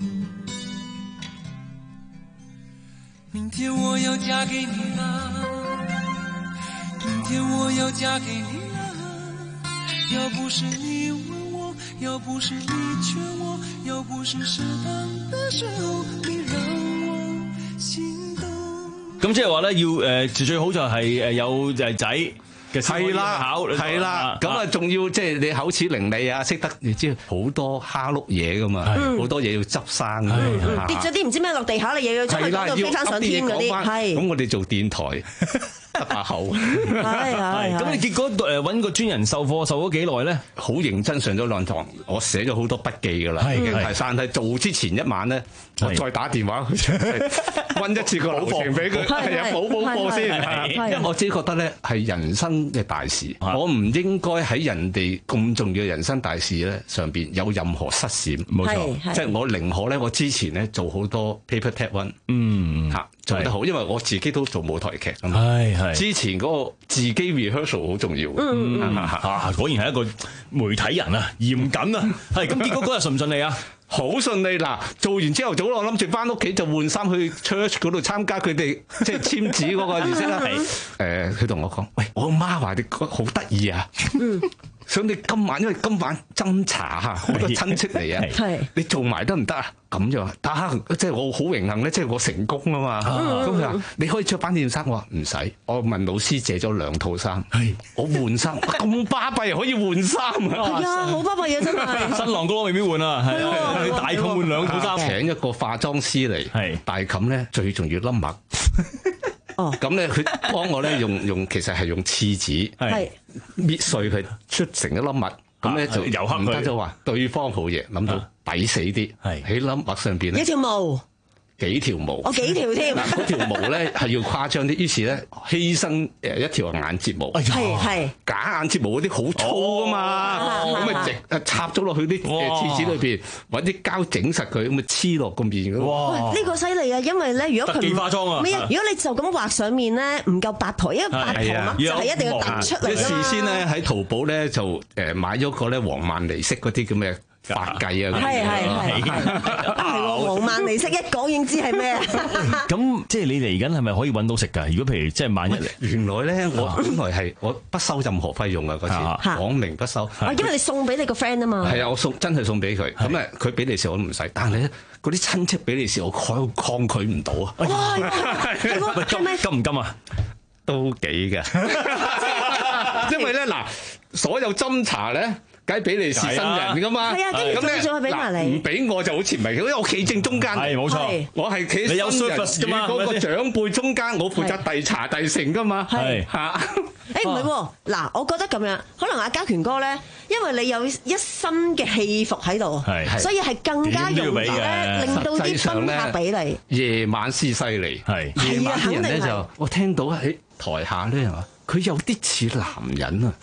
明天我要嫁給你了，明天我要嫁給你了，要不是你問我，要不是你勸我，要不是適當的時候你讓我心動。 咁即係話咧，要誒最好就係誒有誒仔嘅係啦，係啦，咁啊仲要即係你口齒伶俐啊，識得你知好多蝦碌嘢噶嘛，好多嘢要執生嘅， 跌咗啲唔知咩落地下，你又要出去嗰度飛翻上天嗰啲，係。 咁我哋做電台得把口， 係係。 咁你結果誒揾個專人授課授咗幾耐咧？ 好認真上咗兩堂，我寫咗好多筆記噶啦，係，但係做之前一晚咧，我再打電話溫一次個流程俾佢，係啊，補補課先，因為我自己覺得咧係人生嘅大事，我唔應該喺人哋咁重要嘅人生大事咧上邊有任何失閃，冇錯，即係我寧可咧，我之前咧做好多 paper tap one，嗯嚇做得好，因為我自己都做舞台劇咁，係係，之前嗰個自己 rehearsal 好重要，嗯啊果然係一個媒體人啊，嚴謹啊，係咁結果嗰日順唔順利啊？ 好順利嗱，做完朝頭早我諗住翻屋企就換衫去 church 嗰度參加佢哋即係簽紙嗰個儀式啦。誒，佢同我講：喂，我媽話你好得意啊，想你今晚因為今晚斟茶嚇，好多親戚嚟啊，你做埋得唔得啊？咁就話得，即係我好榮幸咧，即係我成功啊嘛。咁佢話你可以着翻呢件衫，我話唔使，我問老師借咗兩套衫，我換衫，咁巴閉可以換衫啊？ 係啊，好巴閉啊真係。 新郎哥未必換啊，係你大冚換兩套衫。 請一個化妝師嚟，係大冚咧最重要粒墨。哦，咁咧佢幫我咧用用，其實係用廁紙，係搣碎佢出成一粒墨，咁咧就油黑佢。唔得就話對方好嘢，諗到抵死啲，係喺粒墨上邊咧。 一條毛。 幾條毛， 我幾條添。 嗰條毛咧係要誇張啲，於是咧犧牲誒一條眼睫毛， 係係假眼睫毛嗰啲好粗噶嘛，咁咪直誒插咗落去啲誒廁紙裏邊，揾啲膠整實佢，咁咪黐落個面嗰度。 哇！呢個犀利啊，因為咧如果佢特技化妝啊， 唔係啊，如果你就咁畫上面咧，唔夠八婆，因為八婆嘛就係一定要突出嚟。 事先咧喺淘寶咧就誒買咗個咧黃曼梨色嗰啲咁嘅髮髻啊， 係係係係係黃曼梨色一講已經知係咩啊！ 咁即係你嚟緊係咪可以揾到食㗎？如果譬如即係萬一原來咧，我本來係我不收任何費用啊嗰次，講明不收。 啊，因為你送俾你個 friend 啊嘛。 係啊，我送真係送俾佢。咁咧，佢比利時我都唔使，但係咧嗰啲親戚比利時我抗抗拒唔到啊！ 哇，係咪金唔金啊？ 都幾嘅，因為咧嗱，所有斟茶咧。梗係比利時新人噶嘛， 係啊，跟住仲再俾埋你， 唔俾我就好似唔係，因為我企正中間， 係冇錯， 我係企新人與嗰個長輩中間，我負責遞茶遞成噶嘛，係嚇。 誒唔係喎，嗱，我覺得咁樣，可能阿家權哥咧，因為你有一身嘅戲服喺度，所以係更加容易咧，令到啲賓客俾你。 夜晚先犀利，係夜晚啲人咧就，我聽到喺台下咧係嘛，佢有啲似男人啊。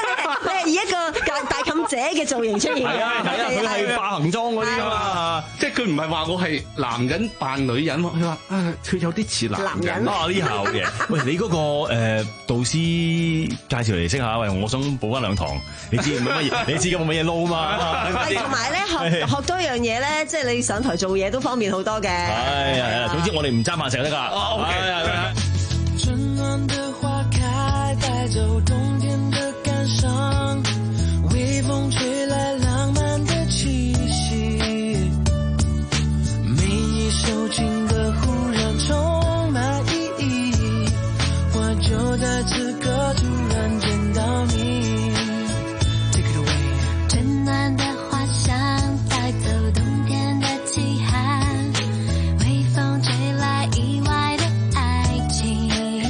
以一個大大妗姐嘅造型出現， 係啊係啊，佢係化行裝嗰啲㗎嘛， 即係佢唔係話我係男人扮女人，佢話啊，佢有啲似男人啊呢下嘅。喂，你嗰、那個誒、呃、導師介紹嚟識下，喂，我想補翻兩堂，你知冇乜嘢？你知咁冇乜嘢撈嘛？ 同埋咧學學多樣嘢咧，即係你上台做嘢都方便好多嘅。 係係啊，總之我哋唔爭飯食得㗎。哦 OK。 春暖的花開，帶走冬天的感傷，微風吹來浪漫的氣息，每一首情歌忽然充滿意義，我就在此刻突然見到你。Take it away。 春暖的花香，帶走冬天的凄寒，微風吹來意外的愛情，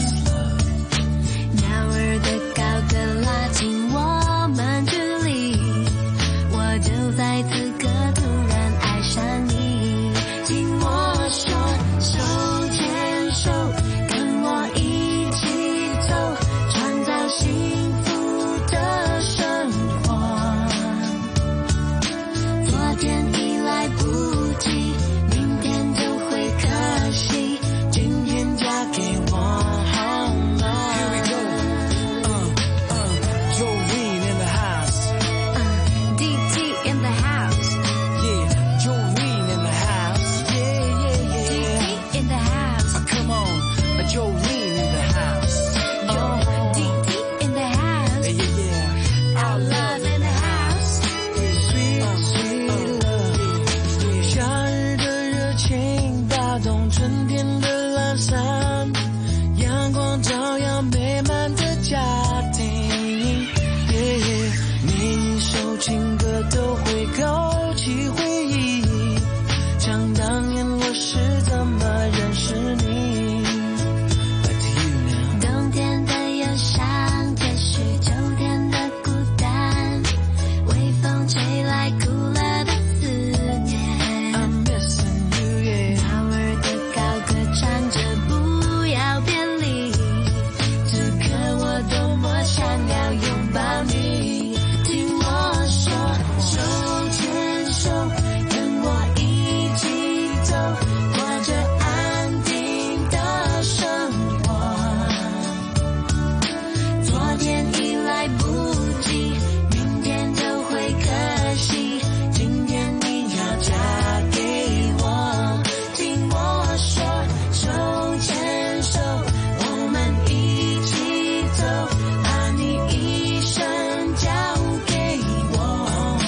鳥兒的高歌拉近我們距離，我就在此刻突然愛上你。聽我說，手牽手，跟我一起走，創造幸福的生活。昨天已來不及，明天就會可惜，今天嫁給我好嗎？ Here we go. Uh, uh, Jolene in the house. D T in the house. Yeah, Jolene in the house. Yeah, yeah, yeah. D T in the house. Uh, come on, uh, Jolene in the house. Yo, D T in the house. Yeah, yeah, yeah. Our love in the house. Sweet, sweet love. 夏日的熱情打動春天的懶散，陽光照耀美滿的家庭。Yeah, 每一首情歌都會勾起回憶，想當年我是怎麼認識你。Back to you now。 冬天的憂傷，解釋秋天的孤單，微風吹來苦了的思念。 I'm missing you, yeah。 鳥兒的高歌唱着不要別離，此刻我多麼想要擁抱你。聽我說，手牽手，跟我一起走，過着安定的生活。昨天已來不及，明天就會可惜，今天你要嫁給我。聽我說，手牽手，我們一起走，把你一生交給我。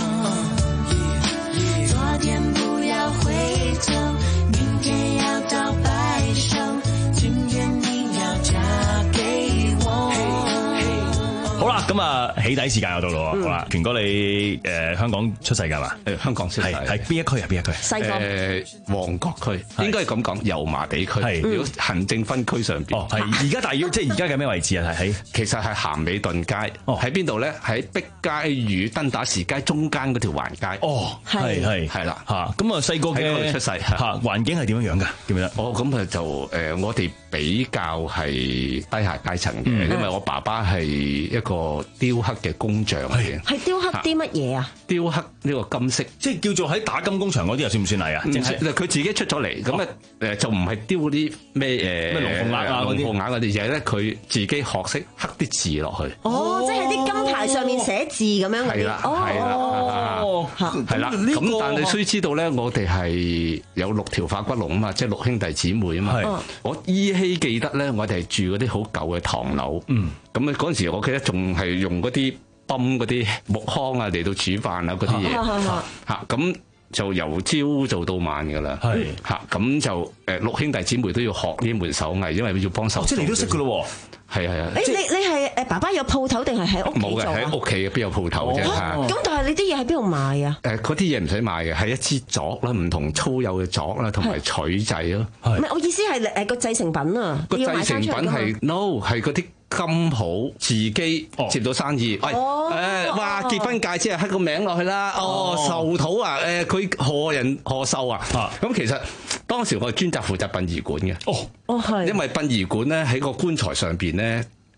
昨天不要回頭，明天要到白首，今天你要嫁給我。 好啦，咁啊起底時間又到咯喎，好啦，權哥你誒香港出世㗎嘛？ 誒香港出世係係邊一區啊？邊一區？ 西貢。 誒旺角區應該係咁講，油麻地區。 係如果行政分區上邊， 哦係，而家但係要即係而家嘅咩位置啊？係喺其實係鹹美頓街。 哦喺邊度咧？喺碧街與登打士街中間嗰條環街。 哦，係係係啦嚇，咁啊細個喺嗰嘅度出世嚇環境係點樣樣㗎？記唔記得？ 哦，咁啊就誒，我哋比較係低下階層嘅， 嗯因為我爸爸係一個雕刻嘅工匠嚟嘅。 係雕刻啲乜嘢啊？ 雕刻呢個金飾， 即係叫做喺打金工場嗰啲又算唔算係啊？淨係佢自己出咗嚟，咁啊誒就唔係雕啲咩誒咩龍鳳鈪啊嗰啲龍鳳鈪嗰啲嘢咧，佢自己學識刻啲字落去。 哦，即係啲金牌上面寫字咁樣嗰啲。 係啦，係啦， 哦， 係啦。咁但係你須知道咧，我哋係有六條化骨龍啊嘛，即係六兄弟姊妹啊嘛。我依稀記得咧，我哋係住嗰啲好舊嘅唐樓。嗯。咁啊嗰陣時，我記得仲係用嗰啲泵嗰啲木糠啊嚟到煮飯啊嗰啲嘢。嚇咁。就由朝做到晚㗎啦，係嚇咁就誒六兄弟姊妹都要學呢門手藝，因為要幫手。 即係你都識㗎咯喎， 係係啊！ 誒你你係誒爸爸有鋪頭定係喺屋企做啊？ 冇嘅，喺屋企嘅邊有鋪頭啫嚇。 咁但係你啲嘢喺邊度買啊？ 誒嗰啲嘢唔使買嘅，係一支鑿啦，唔同粗幼嘅鑿啦，同埋錘仔咯。 唔係我意思係誒個製成品啊， 個製成品係 no 係嗰啲。金鋪自己接到生意，喂、哦，誒、哎，哇，結婚戒指係刻個名落去啦，哦，壽土啊，誒，佢賀人賀壽啊，咁、啊、其實當時我係專責負責殯儀館嘅，哦，哦係，因為殯儀館咧喺個棺材上邊咧。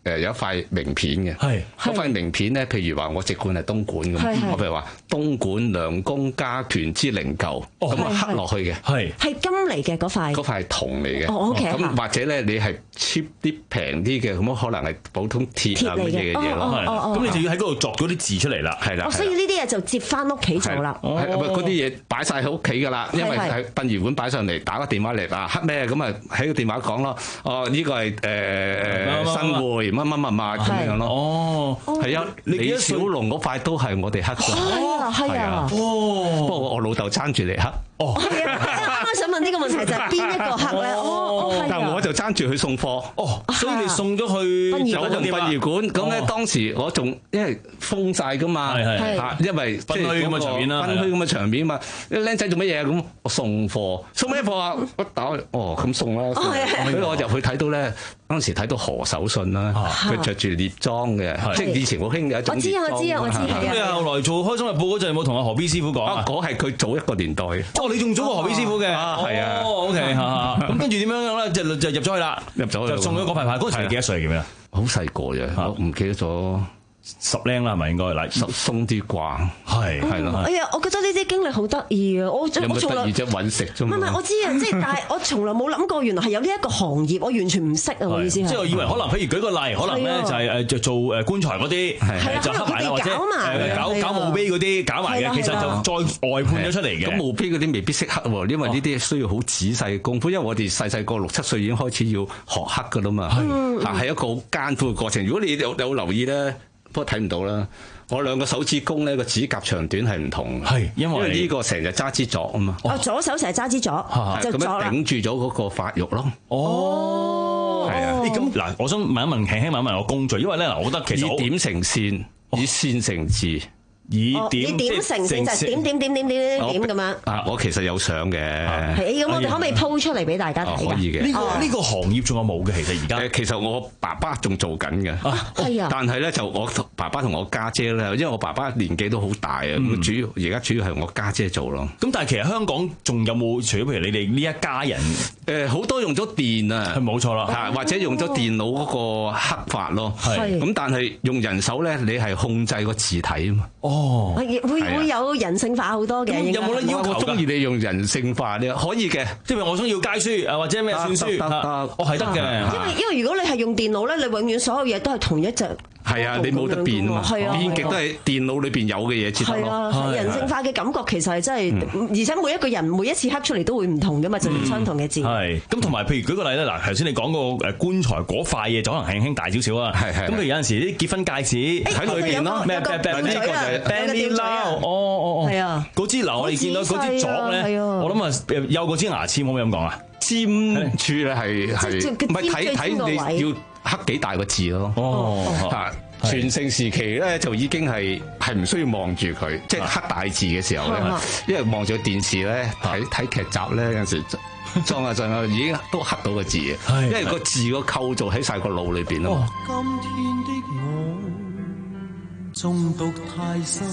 誒有一塊名片嘅，係嗰塊名片咧，譬如話我籍貫係東莞咁，我譬如話東莞良工家權之靈柩，咁啊刻落去嘅，係係金嚟嘅嗰塊， 嗰塊係銅嚟嘅。 哦 OK， 咁或者咧你係 cheap 啲平啲嘅，咁可能係普通鐵啊乜嘢嘅嘢咯。 咁你就要喺嗰度作嗰啲字出嚟啦，係啦。 所以呢啲嘢就接翻屋企做啦。 係嗰啲嘢擺晒喺屋企㗎啦，因為係殯儀館擺上嚟，打個電話嚟啊，刻咩咁啊喺個電話講咯。哦，呢個係誒誒新會乜乜乜乜咁樣咯。哦，係啊，李小龍嗰塊都係我哋刻嘅。 係啊，係啊。 哦，不過我老豆爭住嚟刻。哦， 係啊，啱啱想問呢個問題就係邊一個刻咧？哦， 但係我就爭住去送貨。 哦，所以你送咗去殯儀館。咁咧當時我仲因為封晒㗎嘛，嚇，因為分墟咁嘅場面啦， 分墟咁嘅場面嘛。啲僆仔做乜嘢咁？我送貨，送咩貨啊？我打哦咁送啦。所以我入去睇到咧，當時睇到何守信啦，佢着住獵裝嘅，即係以前好興嘅一種獵裝。 我知啊，我知啊，我知啊。 咁你後來做《開心日報》嗰陣有冇同阿何 B 師傅講啊？ 嗰係佢早一個年代。 哦，你仲早過何 B 師傅嘅？ 係啊。 哦 OK 嚇。咁跟住點樣樣咧？就就入咗去啦，入咗去就送咗嗰塊牌。嗰時你幾多歲記唔記得？ 好細個啫，我唔記得咗。 十零啦，係咪應該嚟十鬆啲啩？係係咯。 哎呀，我覺得呢啲經歷好得意啊！我我從來有冇得意啫？揾食啫嘛。 唔係，我知啊，即係但係我從來冇諗過，原來係有呢一個行業，我完全唔識啊！我意思係。 即係我以為可能，譬如舉個例，可能咧就係誒就做誒棺材嗰啲，就刻埋啦，或者誒搞搞墓碑嗰啲搞埋嘅，其實就再外判咗出嚟嘅。 咁墓碑嗰啲未必識刻喎，因為呢啲需要好仔細嘅功夫。因為我哋細細個六七歲已經開始要學刻噶啦嘛，係係一個好艱苦嘅過程。如果你有有留意咧。不過睇唔到啦，我兩個手指公咧個指甲長短係唔同，係因為呢個成日揸支鑿啊嘛。 哦，左手成日揸支鑿，就咁樣頂住咗嗰個發育咯。 哦，係啊。咁嗱，我想問一問，輕輕問一問我工序，因為咧嗱，我覺得其實以點成線，以線成字。 以點以點成線就係點點點點點點點咁樣。 啊，我其實有相嘅。 係咁，我哋可唔可以 po 出嚟俾大家睇㗎？ 可以嘅。 呢個呢個行業仲有冇嘅？其實而家誒，其實我爸爸仲做緊嘅。 係啊。 但係咧，就我爸爸同我家姐咧，因為我爸爸年紀都好大啊，咁主要而家主要係我家姐做咯。 咁但係其實香港仲有冇？除咗譬如你哋呢一家人， 誒好多用咗電啊， 係冇錯啦， 嚇或者用咗電腦嗰個刻法咯。係。咁但係用人手咧，你係控制個字體啊嘛。 哦。 會會有人性化好多嘅， 有冇得要求？ 我中意你用人性化啲，可以嘅。 即係我想要街書啊，或者咩算書，我係得嘅。 因為因為如果你係用電腦咧，你永遠所有嘢都係同一隻。 係啊，你冇得變啊嘛，變極都係電腦裏邊有嘅嘢先得咯。 係啊，人性化嘅感覺其實係真係，而且每一個人每一次刻出嚟都會唔同噶嘛，就係相同嘅字。 係咁，同埋譬如舉個例咧，嗱，頭先你講個誒棺材嗰塊嘢就可能輕輕大少少啊。係係。咁譬如有陣時啲結婚戒指喺裏邊咯，咩咩咩呢個就係 Benny Lau。哦哦哦。係啊。嗰支嗱，我哋見到嗰支鑿咧，我諗啊有嗰支牙籤可唔可以咁講啊？尖處咧係係唔係睇睇你要刻幾大個字咯？哦，嚇！全盛時期咧就已經係係唔需要望住佢，即係刻大字嘅時候咧，因為望住電視咧睇睇劇集咧有陣時裝下裝下已經都刻到個字嘅，因為個字個構造喺晒個腦裏邊啊嘛。 今天的我中毒太深，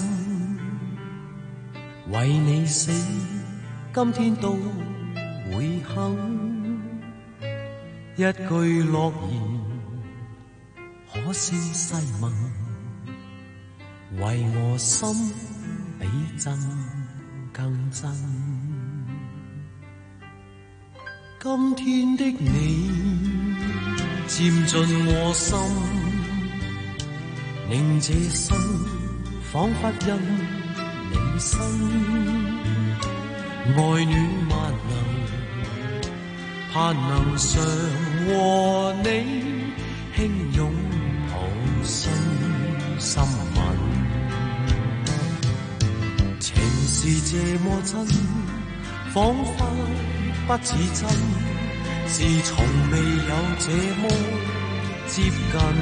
為你死，今天都會哼一句諾言，可聲細問，為我心比真更真。今天的你漸進我心，凝這心彷彿因你生，愛戀萬能，盼能常和你輕擁抱心心吻，情是這麼真，彷彿不似真，是從未有這麼接近。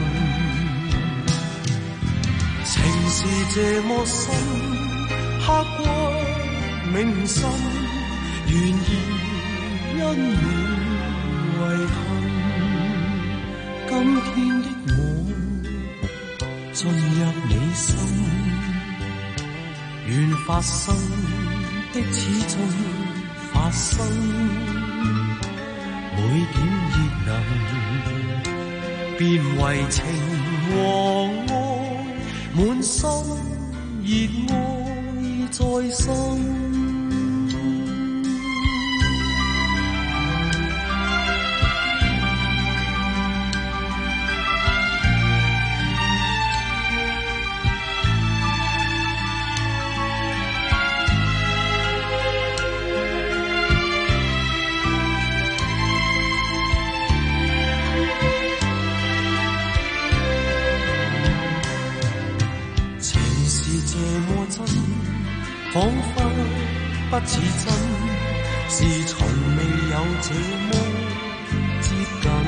情是這麼深，刻骨銘心，願意因你遺憾。今天的我進入你心，願發生的始終發生，每點熱能變為情和愛，滿心熱愛在心。彷彿不似真，是從未有這麼接近。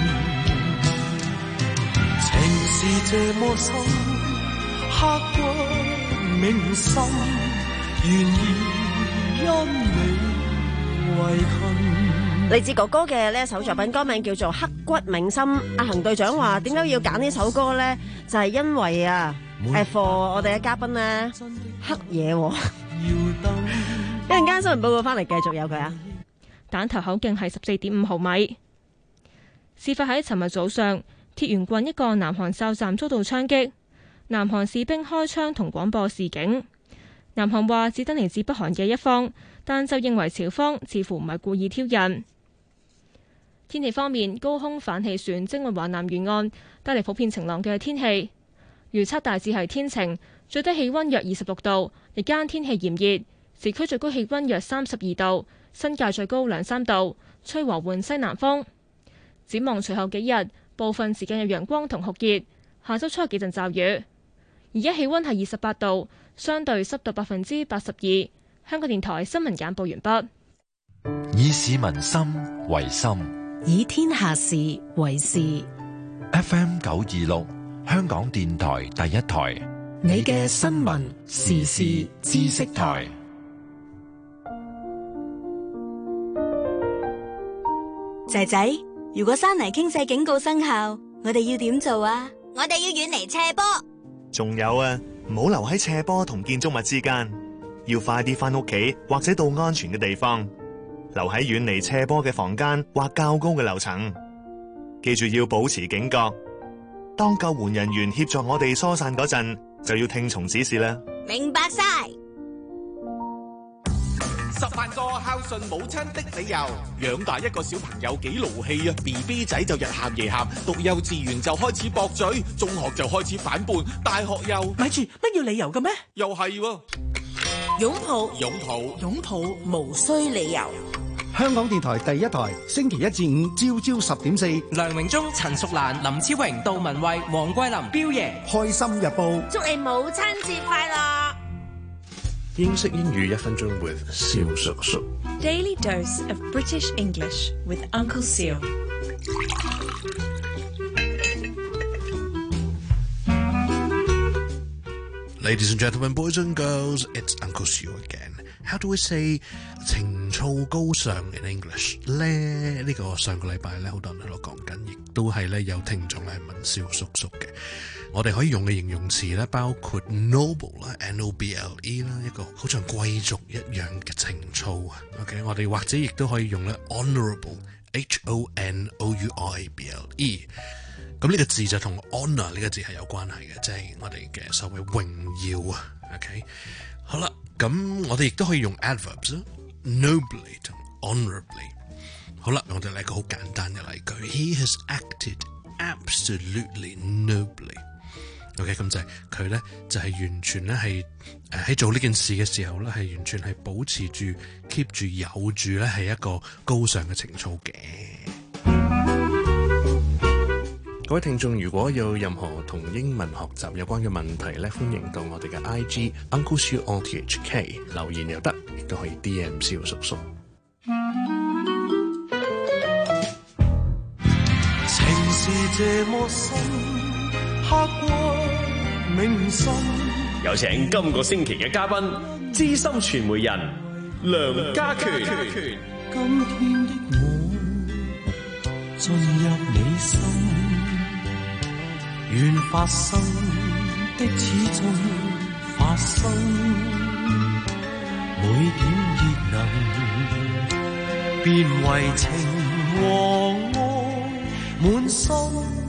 情是這麼深，刻骨銘心，願意因你為近。 嚟自哥哥嘅呢一首作品，歌名叫做《刻骨銘心》。阿恒隊長話：點解要揀呢首歌咧？就係、是、因為啊。誒，for 我哋嘅嘉賓咧，黑嘢、哦，一陣間新聞報告翻嚟，繼續有佢啊！ 彈頭口徑係十四點五毫米。事發喺尋日早上，鐵源郡一個南韓哨站遭到槍擊，南韓士兵開槍同廣播示警。南韓話只得嚟自北韓嘅一方，但就認為朝方似乎唔係故意挑釁。天氣方面，高空反氣旋正為華南沿岸帶嚟普遍晴朗嘅天氣。預測大致係天晴，最低氣溫約二十六度，日間天氣炎熱，市區最高氣溫約三十二度，新界最高兩三度，吹和緩西南風。展望隨後幾日，部分時間有陽光同酷熱，下周初有幾陣驟雨。而家氣溫係二十八度，相對濕度百分之八十二。香港電台新聞簡報完畢。以市民心為心， 以天下事為事。 F M 九二六。香港電台第一台， 你嘅新聞時事知識台。 仔仔，如果山泥傾瀉警告生效，我哋要點做啊？ 我哋要遠離斜坡。 仲有啊，唔好留喺斜坡同建築物之間，要快啲返屋企或者到安全嘅地方，留喺遠離斜坡嘅房間或較高嘅樓層。記住要保持警覺。當救援人員協助我哋疏散嗰陣，就要聽從指示啦。 明白晒。 十萬個孝順母親的理由，養大一個小朋友幾勞氣啊 ！B B 仔就日喊夜喊，讀幼稚園就開始駁嘴，中學就開始反叛，大學又咪住乜要理由嘅咩？ 又係喎， 擁抱擁抱擁抱，無需理由。 香港電台第一台，星期一至五朝朝十點四， 梁榮忠、陳淑蘭、林超榮、杜文慧、黃桂林、彪爺， 開心日報， 祝你母親節快樂。 英式英語一分鐘 with 蕭叔叔。 Daily dose of British English with Uncle Seal。 Ladies and gentlemen, boys and girls, it's Uncle Seal again. How do we say 情操高尚 in English 咧？呢、這個上個禮拜咧，好多人喺度講緊，亦都係咧有聽眾係問蕭叔叔嘅。我哋可以用嘅形容詞咧，包括 noble 啦 ，N O B L E 啦，一個好似貴族一樣嘅情操啊。OK， 我哋或者亦都可以用咧 honourable，H O N O U I B L E。咁呢個字就同 honour 呢個字係有關係嘅，即係我哋嘅所謂榮耀啊。OK， 好啦，咁我哋亦都可以用 adverbs，nobly 同 honourably。好啦，我哋嚟一個好簡單嘅例句 ，He has acted absolutely nobly。OK， 咁就係佢咧，就係、是、完全咧係誒喺做呢件事嘅時候咧，係完全係保持住 keep 住有住咧係一個高尚嘅情操嘅。各位聽眾，如果有任何同英文學習有關嘅問題咧，歡迎到我哋嘅 I G Uncle Siu O T H K 留言又得，亦都可以 D M 蕭叔叔。 情是這麼深，刻骨銘心。 有請今個星期嘅嘉賓，資深傳媒人梁家權。 今天的我進入你心。願發生的始終發生，每點熱能變為情和愛，滿心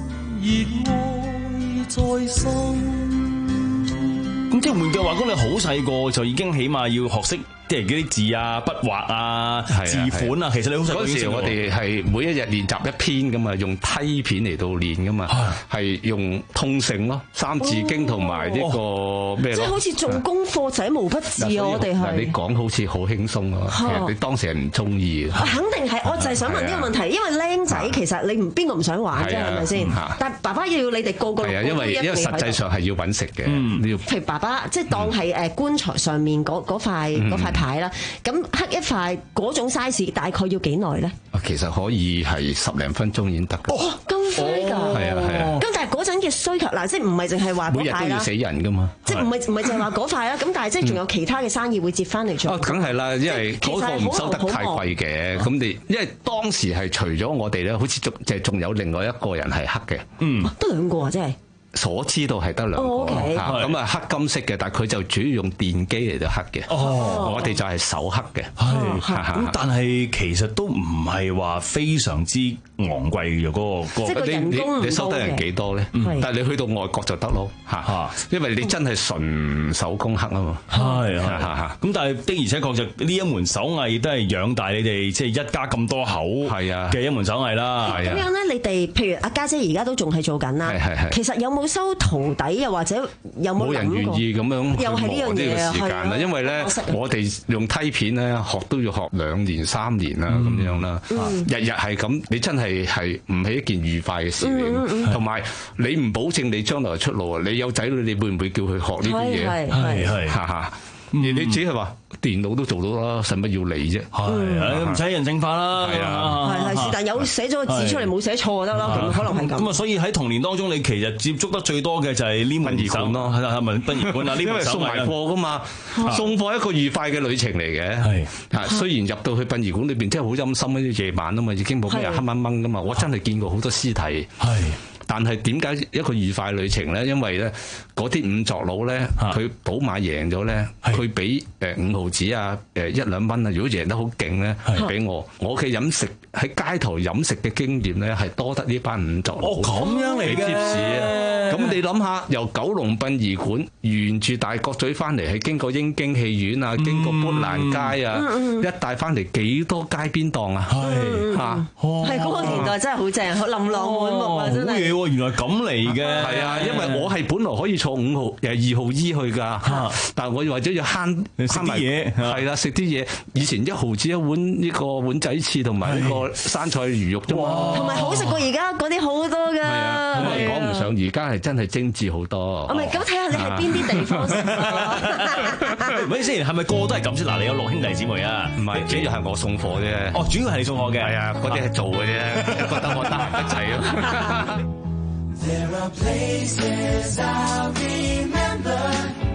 熱愛在心。 咁即係換句話講，你好細個就已經起碼要學識即係嗰啲字啊、筆畫啊、字款啊。其實你好細個嗰時我哋係每一日練習一篇噶嘛，用梯片嚟到練噶嘛，係用通勝咯、三字經同埋呢個咩咯。 即係好似做功課仔毛筆字啊！我哋係你講好似好輕鬆啊，其實你當時係唔中意嘅。 肯定係，我就係想問呢個問題，因為僆仔其實你唔邊個唔想玩啫，係咪先？但係爸爸要你哋個個係啊，因為因為實際上係要揾食嘅，你要譬如爸爸即係當係誒棺材上面嗰嗰塊嗰塊牌啦，咁刻一塊嗰種 size 大概要幾耐咧？ 其實可以係十零分鐘已經得嘅。 哦，咁快㗎！ 係啊係啊。 咁但係嗰陣嘅需求嗱，即係唔係淨係話嗰塊啦？ 每日都要死人㗎嘛？ 即係唔係唔係淨係話嗰塊啦？咁但係即係仲有其他嘅生意會接翻嚟做。 哦，梗係啦，因為嗰個唔收得太貴嘅。咁你因為當時係除咗我哋咧，好似仲就係仲有另外一個人係黑嘅。嗯， 得兩個啊，真係。 所知道係得兩個，咁啊黑金色嘅，但係佢就主要用電機嚟到刻嘅。哦，我哋就係手刻嘅。 係，咁但係其實都唔係話非常之昂貴嘅嗰個。 即係個人工唔高嘅。 你收得人幾多咧？但係你去到外國就得咯，嚇，因為你真係純手工刻啊嘛。 係啊，咁但係的而且確就呢一門手藝都係養大你哋即係一家咁多口係啊嘅一門手藝啦。 咁樣咧，你哋譬如阿家姐而家都仲係做緊啦。係係係。其實有冇收徒弟又或者有冇冇人願意咁樣又係呢樣嘢啊？ 時間啦，因為咧我哋用梯片咧學都要學兩年三年啦咁樣啦，日日係咁，你真係係唔係一件愉快嘅事嚟，同埋你唔保證你將來出路啊！你有仔女，你會唔會叫佢學呢啲嘢？係係哈哈。你只係話電腦都做到啦，使乜要你啫？ 係，唔使人性化啦。係啊， 係係，但有寫咗個字出嚟冇寫錯就得啦，可能係咁。 咁啊，所以喺童年當中，你其實接觸得最多嘅就係呢門手咯，係咪殯儀館啊？呢門手送埋貨噶嘛，送貨一個愉快嘅旅程嚟嘅。係啊，雖然入到去殯儀館裏邊真係好陰森嗰夜晚啊嘛，已經冇咩人黑掹掹噶嘛，我真係見過好多屍體。係。但係點解一個愉快旅程咧？因為咧嗰啲五作佬咧，佢賭馬贏咗咧，佢俾誒五毫子啊，誒一兩蚊啊。如果贏得好勁咧，俾我，我嘅飲食喺街頭飲食嘅經驗咧，係多得呢班五作佬。 哦，咁樣嚟嘅。貼士啊！ 咁你諗下，由九龍殯儀館沿住大角咀翻嚟，係經過英京戲院啊，經過砵蘭街啊，一帶翻嚟幾多街邊檔啊？係嚇， 係嗰個年代真係好正，琳琅滿目啊！真係。 原來咁嚟嘅， 係啊，因為我係本來可以坐五號誒二號 E 去㗎，但係我為咗要慳慳啲嘢，係啦，食啲嘢。以前一毫子一碗呢個碗仔翅同埋呢個生菜魚肉啫嘛， 同埋好食過而家嗰啲好多㗎。係啊，咁啊講唔上，而家係真係精緻好多。 唔係，咁睇下你喺邊啲地方食咯。 唔係先，係咪個個都係咁先？嗱，你有六兄弟姊妹啊？唔係，主要係我送貨啫。哦，主要係你送貨嘅。係啊，嗰啲係做嘅啫，覺得我得閒得滯咯。 There are places I remember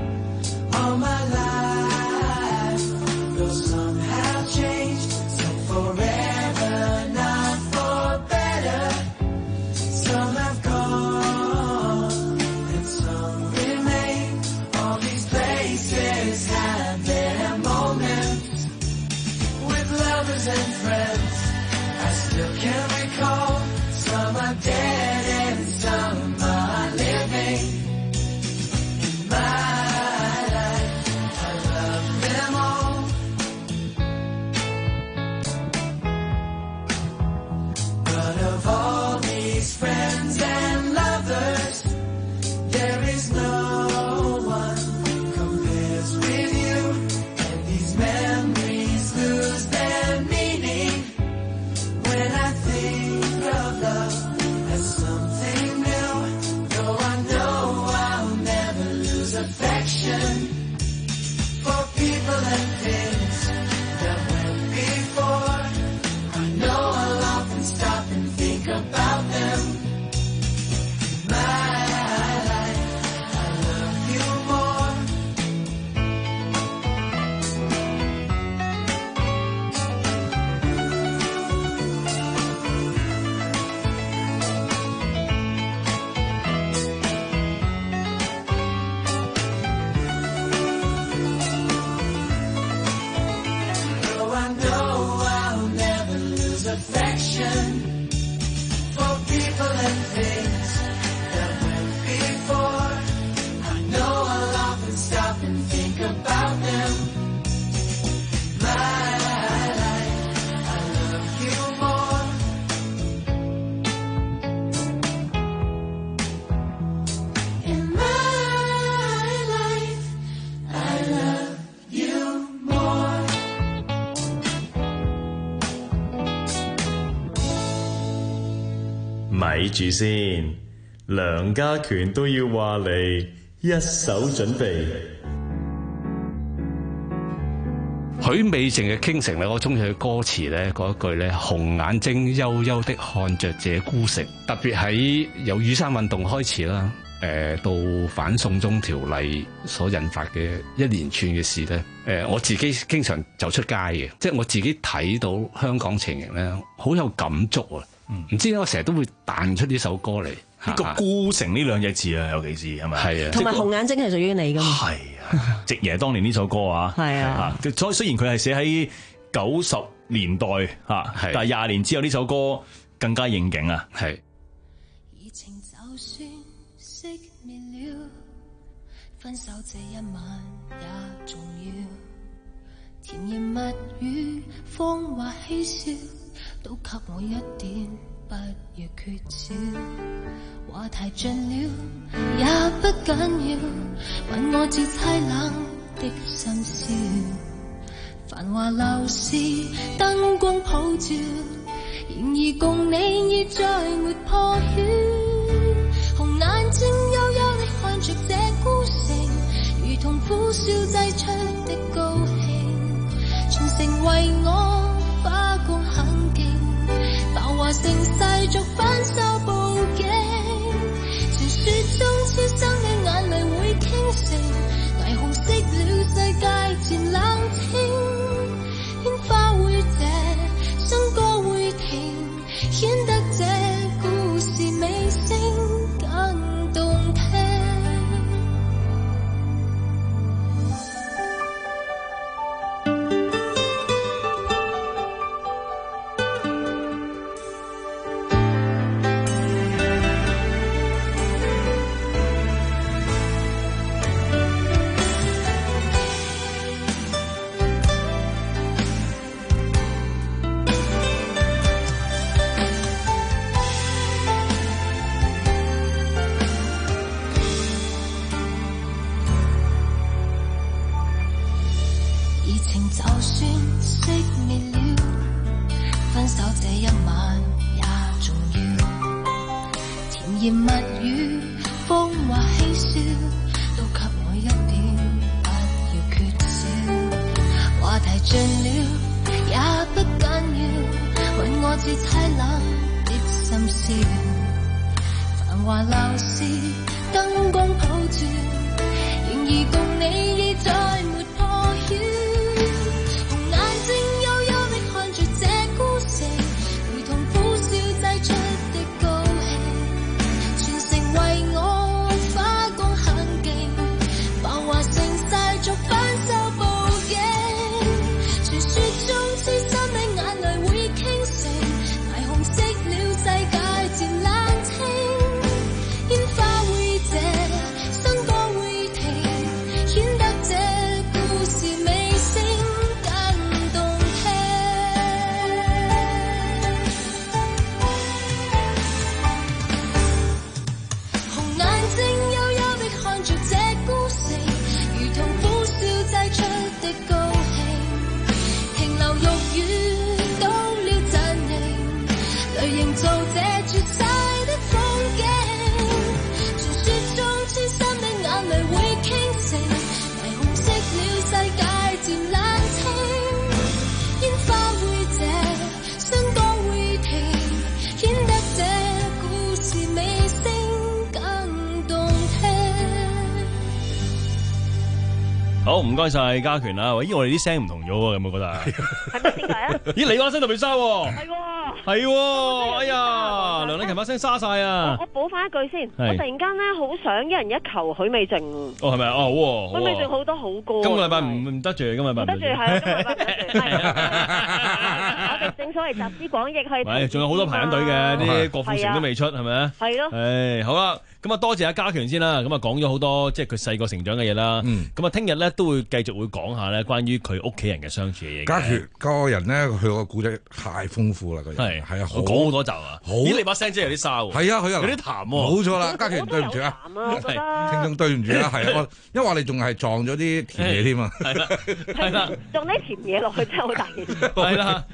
all my life, though some have changed, some forever, not for better. Some have gone and some remain. All these places have their moments with lovers and friends. I still can recall some are dead and some are living. In my life, I love them all. But of all these friends and lovers, there is no one compares with you. And these memories lose their meaning 咪住先，梁家權都要話你一手準備。 許美靜嘅傾城咧，我中意佢歌詞咧嗰一句咧，紅眼睛幽幽的看着這孤城，特別喺由雨傘運動開始啦，誒、呃、到反送中條例所引發嘅一連串嘅事咧，誒、呃、我自己經常走出街嘅，即係我自己睇到香港情形咧，好有感觸啊！唔、嗯、知點解我成日都會彈出呢首歌嚟， 呢個孤城呢兩隻字啊，尤其是係咪？係啊， 同埋紅眼睛係屬於你㗎嘛？ 係啊，夕爺當年呢首歌啊，係啊，所以雖然佢係寫喺九十年代嚇，但係廿年之後呢首歌更加應景啊，係。 熱情就算熄滅了，分手這一晚也重要，甜言蜜語謊話嬉笑，都給我一點，不要缺少。話題盡了也不緊要，問我這凄冷的心笑。繁華樓市燈光普照，然而共你已再沒破曉。紅眼睛幽幽地看着這孤城，如同苦笑擠出的高興，全城為我花光很勁，繁華盛世逐分手報警，傳說中痴心嘅眼淚會傾城，霓虹熄了世界漸冷清，煙花會謝，笙歌會停，顯得這故事尾聲更動聽。 好，唔該晒家權啦。咦，我哋啲聲唔同咗喎，有冇覺得？ 係咪點解啊？ 咦，你把聲特別沙喎。 係喎。 係喎，哎呀，梁麗琴把聲沙晒啊！ 我補翻一句先，我突然間咧好想一人一球許美靜。 哦，係咪啊？哦，好喎。 許美靜好多好歌。 今個禮拜唔唔得住，今個禮拜唔得住。 係啊，今個禮拜唔得住。我哋正所謂集思廣益去。 係，仲有好多排緊隊嘅，啲郭富城都未出，係咪啊？ 係咯。 誒，好啦。咁啊，多謝阿家權先啦。咁啊，講咗好多即係佢細個成長嘅嘢啦。咁啊，聽日咧都會繼續會講下咧關於佢屋企人嘅相處嘅嘢。 家權個人咧，佢個故仔太豐富啦，個人係係啊， 講好多集啊。咦，你把聲真係有啲沙喎。 係啊，佢有啲痰喎。 冇錯啦，家權對唔住啊，聽眾對唔住啊，係啊，我因為我哋仲係撞咗啲甜嘢添啊。 係啦，係啦，撞啲甜嘢落去真係好大件事。 係啦，好啦。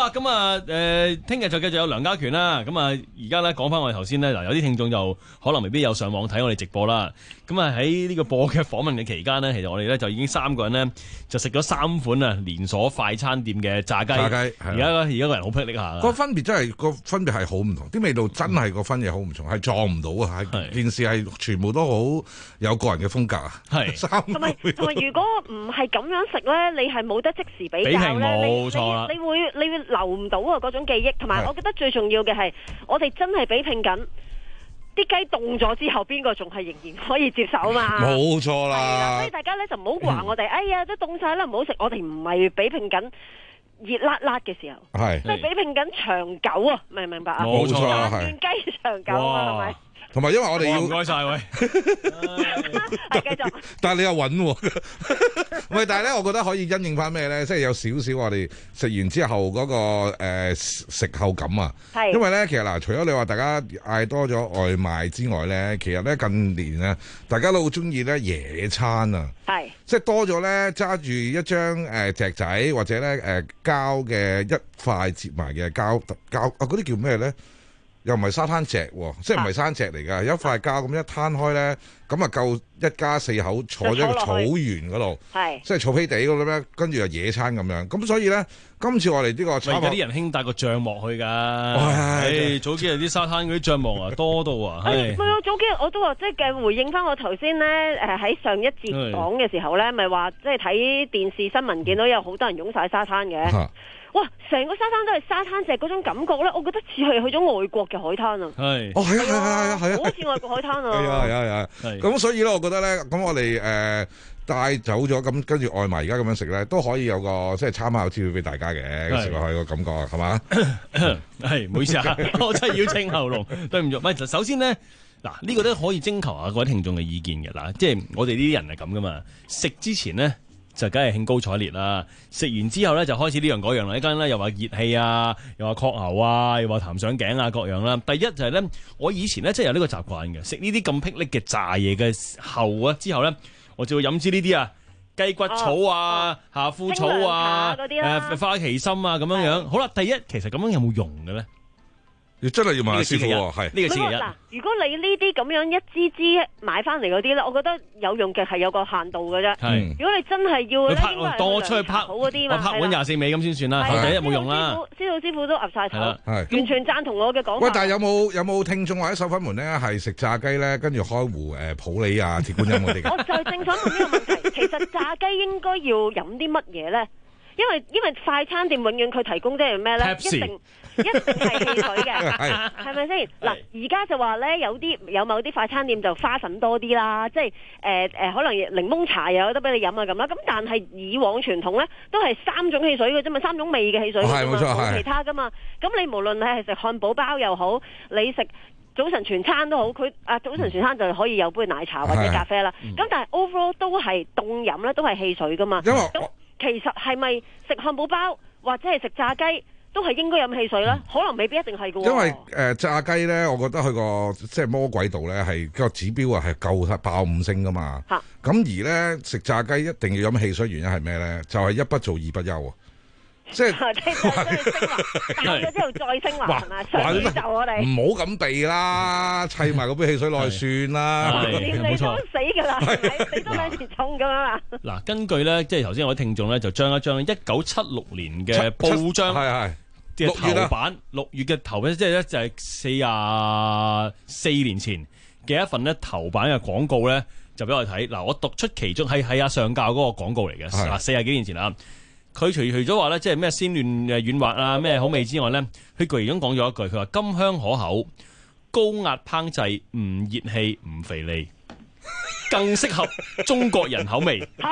啦，咁啊誒，聽日就繼續有梁家權啦。咁啊，而家咧講翻我哋頭先咧，嗱有啲聽眾就可能未必有上網睇我哋直播啦。咁啊喺呢個播嘅訪問嘅期間呢，其實我哋咧就已經三個人呢，就食咗三款啊連鎖快餐店嘅炸雞。炸雞，而家而家個人好霹靂下。 個分別真係個分別係好唔同，啲味道真係個分野好唔同，係撞唔到啊！係件事係全部都好有個人嘅風格啊。係。 同埋同埋，如果唔係咁樣食咧，你係冇得即時比較咧， 冇錯啦。 你會你會留唔到啊嗰種記憶，同埋我覺得最重要嘅係，我哋真係比拼緊。啲雞凍咗之後，邊個仲係仍然可以接受嘛？ 冇錯啦。 所以大家咧就唔好話我哋，哎呀都凍晒啦，唔好食。我哋唔係比拼緊熱辣辣嘅時候，係即係比拼緊長久啊！明唔明白啊？ 冇錯啊， 係雞長久啊，係咪？ 同埋因為我哋要唔該晒喂， 係繼續。 但係你又穩喎，喂！但係咧，我覺得可以因應翻咩咧？即係有少少我哋食完之後嗰、嗰個、呃、食後感啊。係。因為咧，其實嗱，除咗你話大家嗌多咗外賣之外咧，其實咧近年啊，大家都好中意咧野餐啊。係。即係多咗咧，揸住一張誒石仔或者咧誒膠嘅一塊折埋嘅膠膠啊，嗰啲叫咩咧？又唔係沙灘石喎，即係唔係山石嚟㗎，有一塊膠咁一攤開咧，咁啊夠一家四口坐咗個草原嗰度，即係草皮地嗰度咧，跟住又野餐咁樣。咁所以咧，今次我哋呢個， 而家啲人興帶個帳幕去㗎。誒，早幾日啲沙灘嗰啲帳幕啊多到啊。 誒，唔係我早幾日我都話，即係嘅回應翻我頭先咧，誒喺上一節講嘅時候咧，咪話即係睇電視新聞見到有好多人湧晒沙灘嘅。哇！成個沙灘都係沙灘石嗰種感覺咧，我覺得似係去咗外國嘅海灘啊！係， 哦係啊係啊係啊係啊， 好似外國海灘啊！ 係啊係啊係啊，咁所以咧，我覺得咧，咁我哋誒帶走咗，咁跟住外賣而家咁樣食咧，都可以有個即係參考資料俾大家嘅食落去個感覺係嘛？ 係，唔好意思啊，我真係要清喉嚨，對唔住。唔係，首先咧，嗱呢個都可以徵求下各位聽眾嘅意見嘅嗱，即係我哋呢啲人係咁噶嘛，食之前咧。就梗係興高采烈啦！食完之後咧，就開始呢樣嗰樣啦。一間咧又話熱氣啊，又話確牛啊，又話痰上頸啊，各樣啦。第一就係咧，我以前咧即係有呢個習慣嘅，食呢啲咁霹靂嘅炸嘢嘅後啊，之後咧，我就會飲支呢啲啊，雞骨草啊、夏枯草啊、誒花旗參啊咁樣樣。好啦，第一其實咁樣有冇用嘅咧？ 你真係要問師傅喎，係呢個星期一。 嗱，如果你呢啲咁樣一支支買翻嚟嗰啲咧，我覺得有用嘅係有個限度嘅啫。係，如果你真係要咧，應該係多出去拍好嗰啲嘛，我拍碗廿四味咁先算啦。第一冇用啦。 師傅師傅都岌晒頭，完全贊同我嘅講法。 喂，但係有冇有冇聽眾或者手粉們咧係食炸雞咧，跟住開壺誒普洱啊、鐵觀音嗰啲嘅？ 我就係正想問呢個問題，其實炸雞應該要飲啲乜嘢咧？因為因為快餐店永遠佢提供即係咩咧？一定一定係汽水嘅，係咪先？嗱，而家就話咧有啲有某啲快餐店就花粉多啲啦，即係誒誒，可能檸檬茶又有得俾你飲啊咁啦。咁但係以往傳統咧都係三種汽水嘅啫嘛，三種味嘅汽水嘅嘛，冇其他噶嘛。咁你無論你係食漢堡包又好，你食早晨全餐都好，佢啊早晨全餐就可以有杯奶茶或者咖啡啦。咁但係 overall 都係凍飲咧，都係汽水噶嘛。因為其實係咪食漢堡包或者係食炸雞都係應該飲汽水咧？可能未必一定係嘅喎。 因為誒、呃、炸雞咧，我覺得佢個即係魔鬼度咧係個指標啊，係夠爆五星噶嘛。嚇！咁而咧食炸雞一定要飲汽水，原因係咩咧？就係、是、一不做二不休啊！即係即係升華， 打咗之後再升華係嘛？上宇宙我哋唔好咁避啦，砌埋嗰杯汽水落去算啦。 你都死㗎啦，你都兩錢重咁樣啦。 嗱，根據咧，即係頭先我啲聽眾咧，就將一張一九七六年嘅報章係係嘅頭版，六月嘅頭版，即係咧就係四廿四年前嘅一份咧頭版嘅廣告咧，就俾我睇。嗱，我讀出其中係係阿上教嗰個廣告嚟嘅，嗱四廿幾年前啦。佢除除咗話咧，即係咩鮮嫩誒軟滑啊，咩好味之外咧，佢居然咁講咗一句，佢話甘香可口，高壓烹製，唔熱氣，唔肥膩，更適合中國人口味。嚇！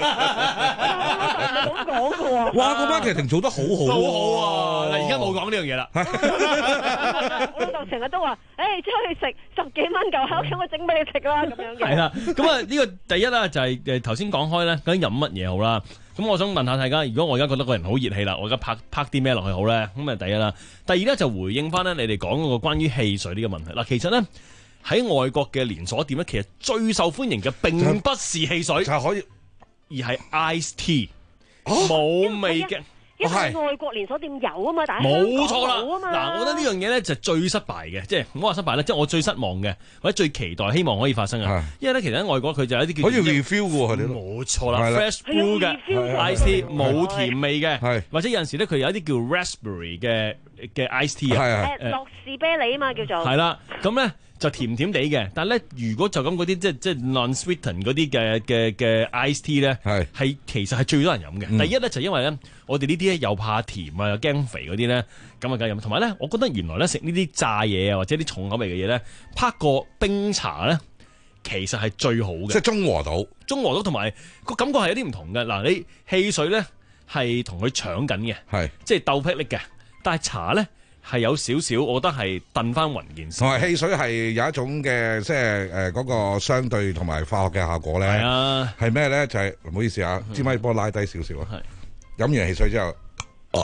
咁講嘅喎。 哇！個 marketing 做得好好好好啊！嗱，而家冇講呢樣嘢啦。 我老豆成日都話，誒，出去食十幾蚊嚿，喺屋企我整俾你食啦，咁樣嘅。 係啦，咁啊，呢個第一啦，就係誒頭先講開咧，究竟飲乜嘢好啦？咁我想問下大家，如果我而家覺得個人好熱氣啦，我而家拍拍啲咩落去好咧？咁啊，第一啦，第二咧就回應翻咧你哋講嗰個關於汽水呢個問題。嗱，其實咧喺外國嘅連鎖店咧，其實最受歡迎嘅並不是汽水， 就係可以， 而係 ice tea，冇味嘅。 因為外國連鎖店有啊嘛，但係冇錯啦。 冇啊嘛。 嗱，我覺得呢樣嘢咧就最失敗嘅，即係唔好話失敗咧，即係我最失望嘅，或者最期待希望可以發生嘅。因為咧，其實喺外國佢就有一啲叫可以 refill 嘅喎，佢哋都冇錯啦 ，fresh brew 嘅 ice tea 冇甜味嘅，或者有陣時咧佢有一啲叫 raspberry 嘅嘅 ice tea 啊， 誒樂士啤梨啊嘛叫做。 係啦，咁咧。就甜甜地嘅，但係咧，如果就咁嗰啲即係即係 non-sweetened 嗰啲嘅嘅嘅 ice tea 咧，係係其實係最多人飲嘅。嗯、第一咧就因為咧，我哋呢啲咧又怕甜啊，又驚肥嗰啲咧，咁啊梗係飲。同埋咧，我覺得原來咧食呢啲炸嘢啊，或者啲重口味嘅嘢咧，拍個冰茶咧，其實係最好嘅。 即係中和到， 中和到，同埋個感覺係有啲唔同嘅。嗱，你汽水咧係同佢搶緊嘅，係即係鬥霹靂嘅，但係茶咧。係有少少，我覺得係燉翻勻件事。同埋汽水係有一種嘅，即係誒嗰個相對同埋化學嘅效果咧。係啊，係咩咧？就係、是、唔好意思啊，支咪幫我拉低少少啊。係飲完汽水之後，哦，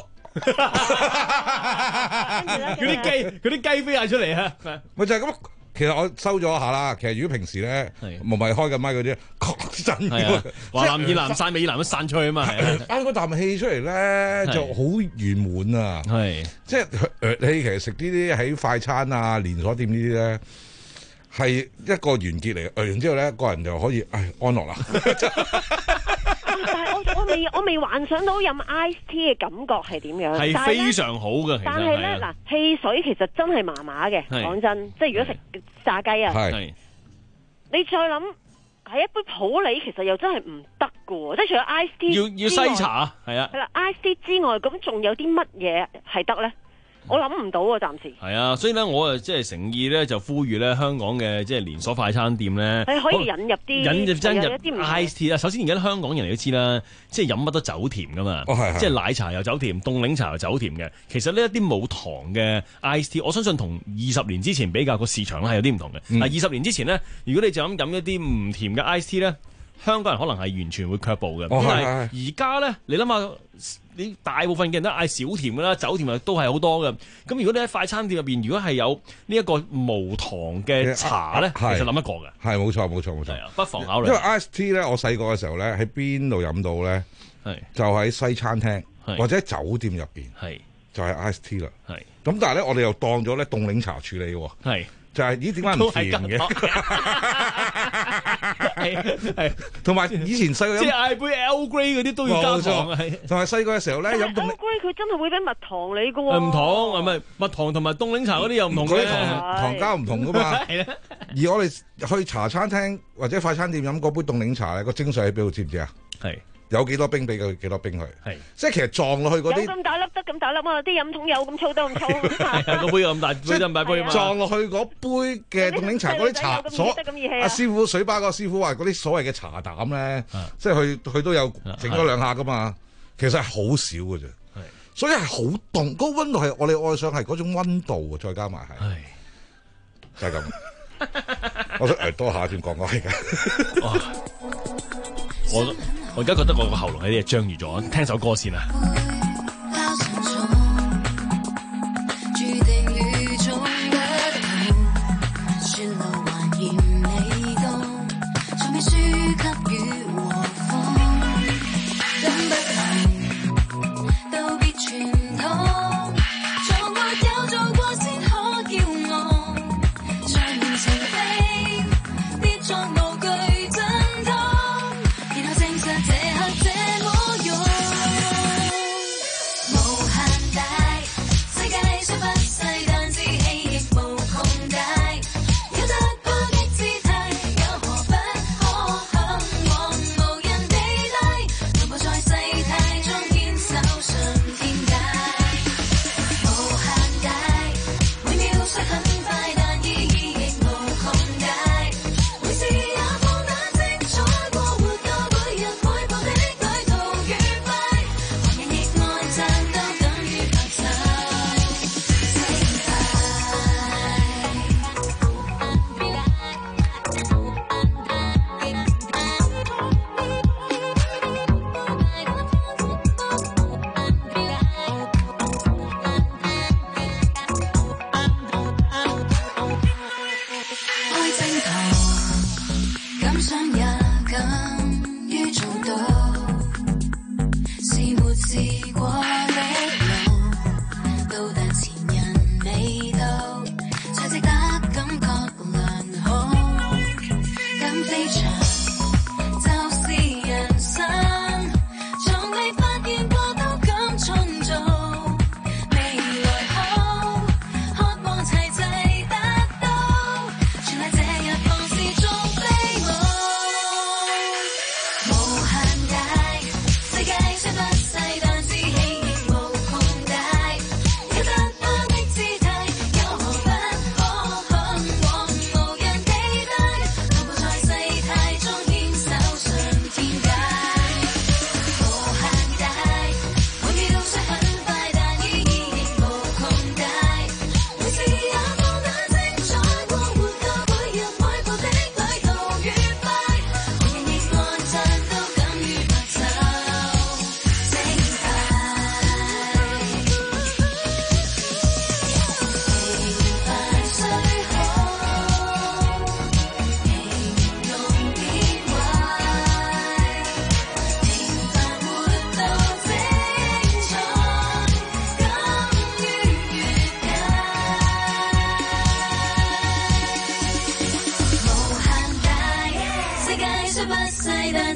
嗰啲雞，嗰啲雞飛晒出嚟啊！ 咪就係咁。其實我收咗一下啦。其實如果平時咧，唔係開緊咪嗰啲，確真嘅。 華南以南散美以南都散出去啊嘛。 啱嗰啖氣出嚟咧，就好圓滿啊。係，即係你其實食呢啲喺快餐啊、連鎖店呢啲咧，係一個完結嚟嘅。誒完之後咧，個人就可以唉安樂啦。 但係我我未我未幻想到飲 ice tea 嘅感覺係點樣？ 係非常好嘅。 但係咧嗱，汽水其實真係麻麻嘅。講真，即係如果食炸雞啊，你再諗係一杯普洱，其實又真係唔得㗎喎。即係除咗 ice tea 要要西茶係啊。 係啦 ，ice tea 之外，咁仲有啲乜嘢係得咧？我諗唔到啊，暫時。 係啊，所以咧，我啊即係誠意咧，就呼籲咧，香港嘅即係連鎖快餐店咧， 係可以引入啲引入真入一啲 ice tea 啦。首先而家香港人你都知啦，即係飲乜都酒甜噶嘛， 哦、 即係奶茶又酒甜，凍檸茶又酒甜嘅。其實呢一啲冇糖嘅 ice tea，我相信同二十年之前比較個市場咧係有啲唔同嘅。嗱、嗯，二十年之前咧，如果你就咁飲一啲唔甜嘅 ice tea 咧，香港人可能係完全會卻步嘅。 哦、 因為而家咧，你諗下。你大部分嘅人都嗌少甜㗎啦，酒甜啊都係好多嘅。咁如果你喺快餐店入邊，如果係有呢一個無糖嘅茶咧，其實諗一個嘅。係冇錯冇錯冇錯， 錯不妨考慮。 因為 ice tea 咧，我細個嘅時候咧，喺邊度飲到咧？係就喺西餐廳或者酒店入邊，係就係 ice tea 啦。係咁，但係咧，我哋又當咗咧凍檸茶處理喎。係就係、是、咦？點解唔甜嘅？係同埋以前細個即係嗌杯 Earl Grey 嗰啲都要加糖啊！ 同埋細個嘅時候咧飲凍 Earl Grey 佢真係會俾蜜糖你噶喎。 唔同係咪蜜糖同埋凍檸茶嗰啲又唔同嘅？ 嗰啲糖糖膠唔同噶嘛。而我哋去茶餐廳或者快餐店飲嗰杯凍檸茶咧，個精髓喺邊度知唔知啊？係。有幾多冰俾佢，幾多冰佢？係，即係其實撞落去嗰啲有咁大粒得咁大粒啊！啲飲桶有咁粗得咁粗， 係個杯咁大，杯咁大杯嘛。 撞落去嗰杯嘅凍檸茶嗰啲茶所，阿師傅水吧個師傅話嗰啲所謂嘅茶膽咧，即係佢佢都有整咗兩下噶嘛。其實係好少嘅啫，所以係好凍。嗰個溫度係我哋愛上係嗰種溫度，再加埋係，就係咁。我想誒多下先講講係嘅。 我我而家覺得我個喉嚨有啲嘢張住咗，聽首歌先啊！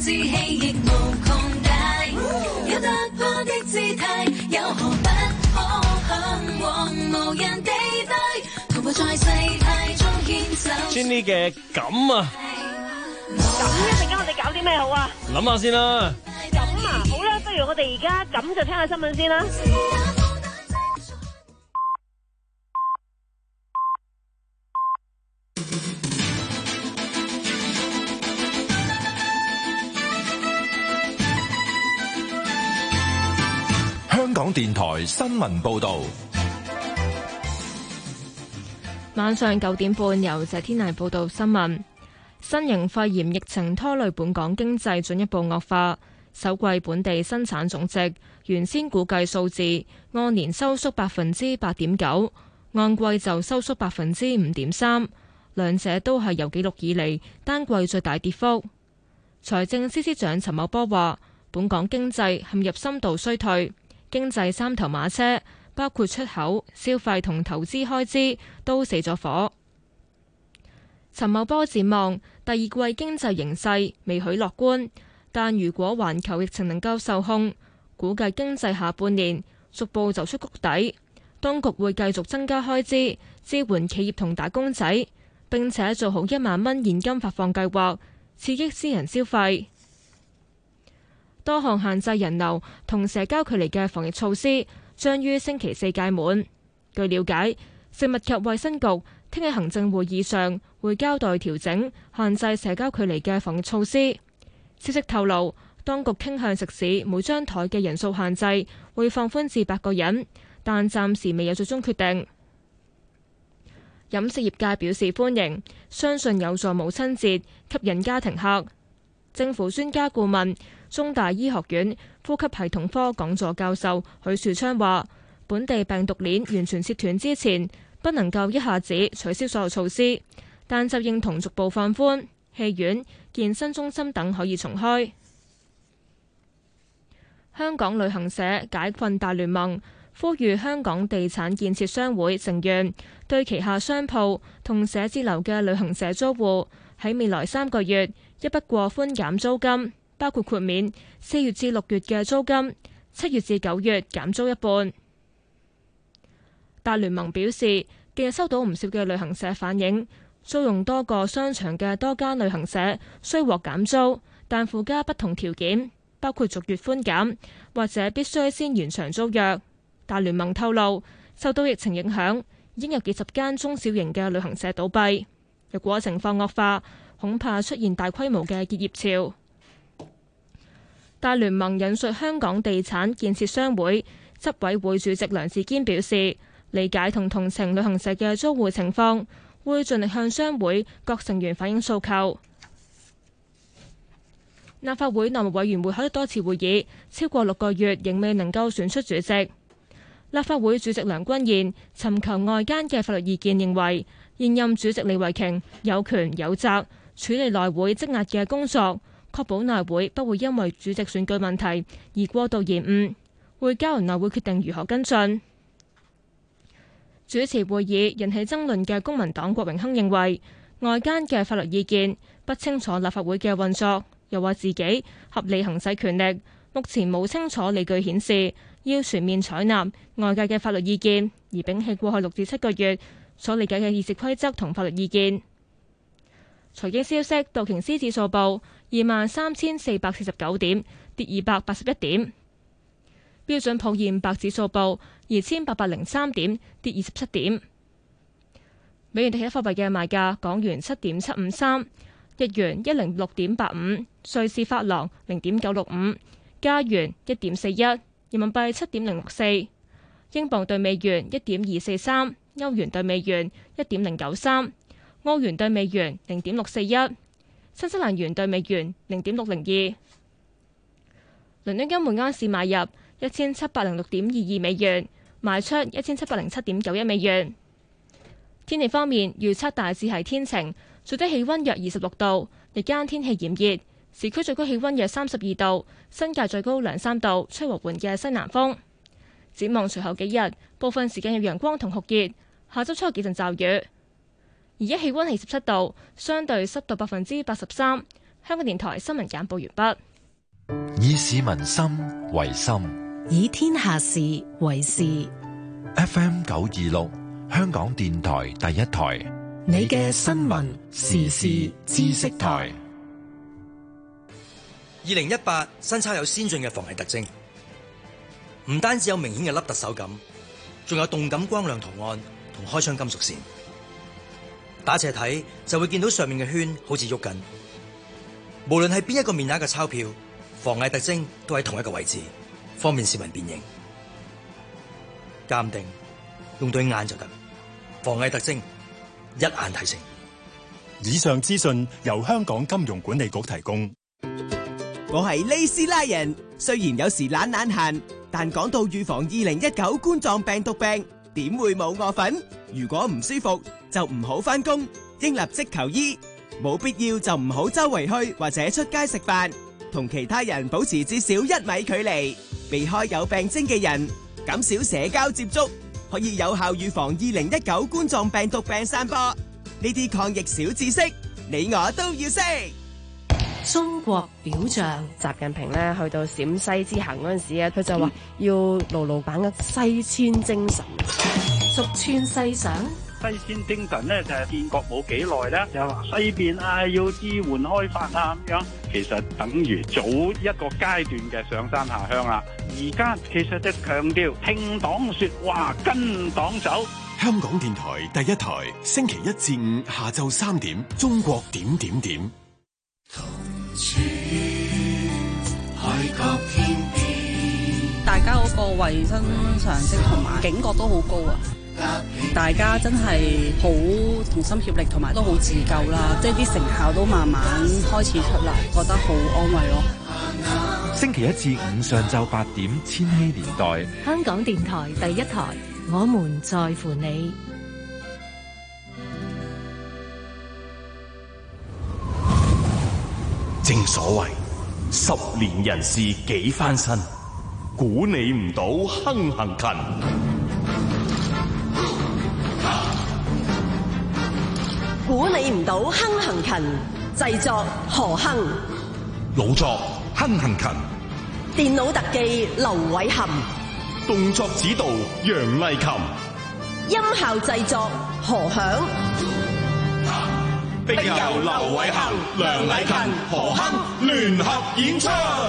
氣亦無窮大，有突破的姿態，有何不可向往無人地帶，徒步在世態中牽手。 Jenny 嘅咁啊， 咁一陣間我哋搞啲咩好啊？ 諗下先啦。 咁啊，好啦，不如我哋而家咁就聽下新聞先啦。 香港電台新聞報道。 晚上九點半，由謝天麗報道新聞。新型肺炎疫情拖累本港經濟進一步惡化，首季本地生產總值原先估計數字按年收縮百分之八點九，按季就收縮百分之五點三，兩者都係有紀錄以嚟單季最大跌幅。財政司司長陳茂波話，本港經濟陷入深度衰退，經濟三頭馬車包括出口、消費同投資開支都死咗火。陳茂波展望第二季經濟形勢未許樂觀，但如果環球疫情能夠受控，估計經濟下半年逐步走出谷底。當局會繼續增加開支，支援企業同打工仔，並且做好一萬蚊現金發放計劃，刺激私人消費。多項限制人流同社交距離嘅防疫措施將於星期四屆滿。據了解，食物及衛生局聽日行政會議上會交代調整限制社交距離嘅防疫措施。消息透露，當局傾向食肆每張台嘅人數限制會放寬至八個人，但暫時未有最終決定。飲食業界表示歡迎，相信有助母親節吸引家庭客。政府專家顧問、中大醫學院呼吸系統科講座教授許樹昌話，本地病毒鏈完全切斷之前，不能夠一下子取消所有措施，但就認同逐步放寬，戲院、健身中心等可以重開。香港旅行社解困大聯盟呼籲香港地產建設商會成員對旗下商鋪同寫字樓嘅旅行社租戶喺未來三個月一筆過寬減租金，包括豁免四月至六月嘅租金，七月至九月減租一半。大聯盟表示，近日收到唔少嘅旅行社反映，租用多個商場嘅多間旅行社雖獲減租，但附加不同條件，包括逐月寬減或者必須先延長租約。大聯盟透露，受到疫情影響，已經有幾十間中小型嘅旅行社倒閉。若果情況惡化，恐怕出現大規模嘅結業潮。大聯盟引述香港地產建設商會執委會主席梁志堅表示，理解同同情旅行社嘅租戶情況，會盡力向商會各成員反映訴求。立法會內務委員會開咗多次會議，超過六個月仍未能夠選出主席。立法會主席梁君彥尋求外間嘅法律意見，認為現任主席李慧瓊有權有責處理內會積壓嘅工作，確保內會不會因為主席選舉問題而過度延誤，會交由內會決定如何跟進。主持會議引起爭論嘅公民黨郭榮鏗認為，外間嘅法律意見不清楚立法會嘅運作，又話自己合理行使權力，目前冇清楚理據顯示要全面採納外界嘅法律意見，而摒棄過去六至七個月所理解嘅議事規則同法律意見。財經消息，道瓊斯指數報二萬三千四百四十九點，跌二百八十一點。標準普爾五百指數報二千八百零三點，跌二十七點。美元對其他貨幣嘅賣價：港元七點七五三，日元一零六點八五，瑞士法郎零點九六五，加元一點四一，人民幣七點零六四，英鎊對美元一點二四三，歐元對美元一點零九三，澳元對美元零點六四一，新西蘭元對美元零點六零二。倫敦金每安士買入一千七百零六點二二美元，賣出一千七百零七點九一美元。天氣方面，預測大致係天晴，最低氣溫約二十六度，日間天氣炎熱，市區最高氣溫約三十二度，新界最高兩三度，吹和緩嘅西南風。展望隨後幾日，部分時間有陽光同酷熱，下周初有幾陣驟雨。而家氣溫係十七度，相對濕度百分之八十三。 香港電台新聞簡報完畢。 以市民心為心， 以天下事為事。 F M 九二六，香港電台第一台， 你嘅新聞時事知識台。 二零一八新鈔有先進嘅防偽特徵，唔單止有明顯嘅凹凸手感，仲有動感光亮圖案同開窗金屬線。打斜睇就會見到上面嘅圈好似喐緊。無論係邊一個面額嘅鈔票，防偽特徵都喺同一個位置，方便市民辨認。鑑定用對眼就得，防偽特徵一眼睇清。 以上資訊由香港金融管理局提供。 我係利斯拉人，雖然有時懶懶閒，但講到預防二零一九冠狀病毒病，點會冇我份？如果唔舒服就唔好返工，應立即求醫。冇必要就唔好周圍去或者出街食飯，同其他人保持至少一米距離，避開有病徵嘅人，減少社交接觸，可以有效預防二零一九冠狀病毒病散播。呢啲抗疫小知識，你我都要識。 中國表象， 習近平咧去到陝西之行嗰陣時啊，佢就話要牢牢把握西遷精神。 蜀川西想， 西遷精神咧就係建國冇幾耐咧，就話西邊啊要支援開發啊咁樣，其實等於早一個階段嘅上山下鄉啦。而家其實就強調聽黨說話，跟黨走。 香港電台第一台，星期一至五下晝三點，中國點點點。 大家嗰個衛生常識同埋警覺都好高啊！大家真係好同心協力，同埋都好自救啦，即係啲成效都慢慢開始出嚟，覺得好安慰咯。 星期一至五上晝八點，千禧年代， 香港電台第一台，我們在乎你。 正所謂十年人事幾翻身，估你唔到亨行勤。 估你唔到亨行勤，製作何亨， 老作亨行勤， 電腦特技劉偉含， 動作指導楊麗琴， 音效製作何響。 並由劉偉恒、梁禮勤、何亨聯合演出。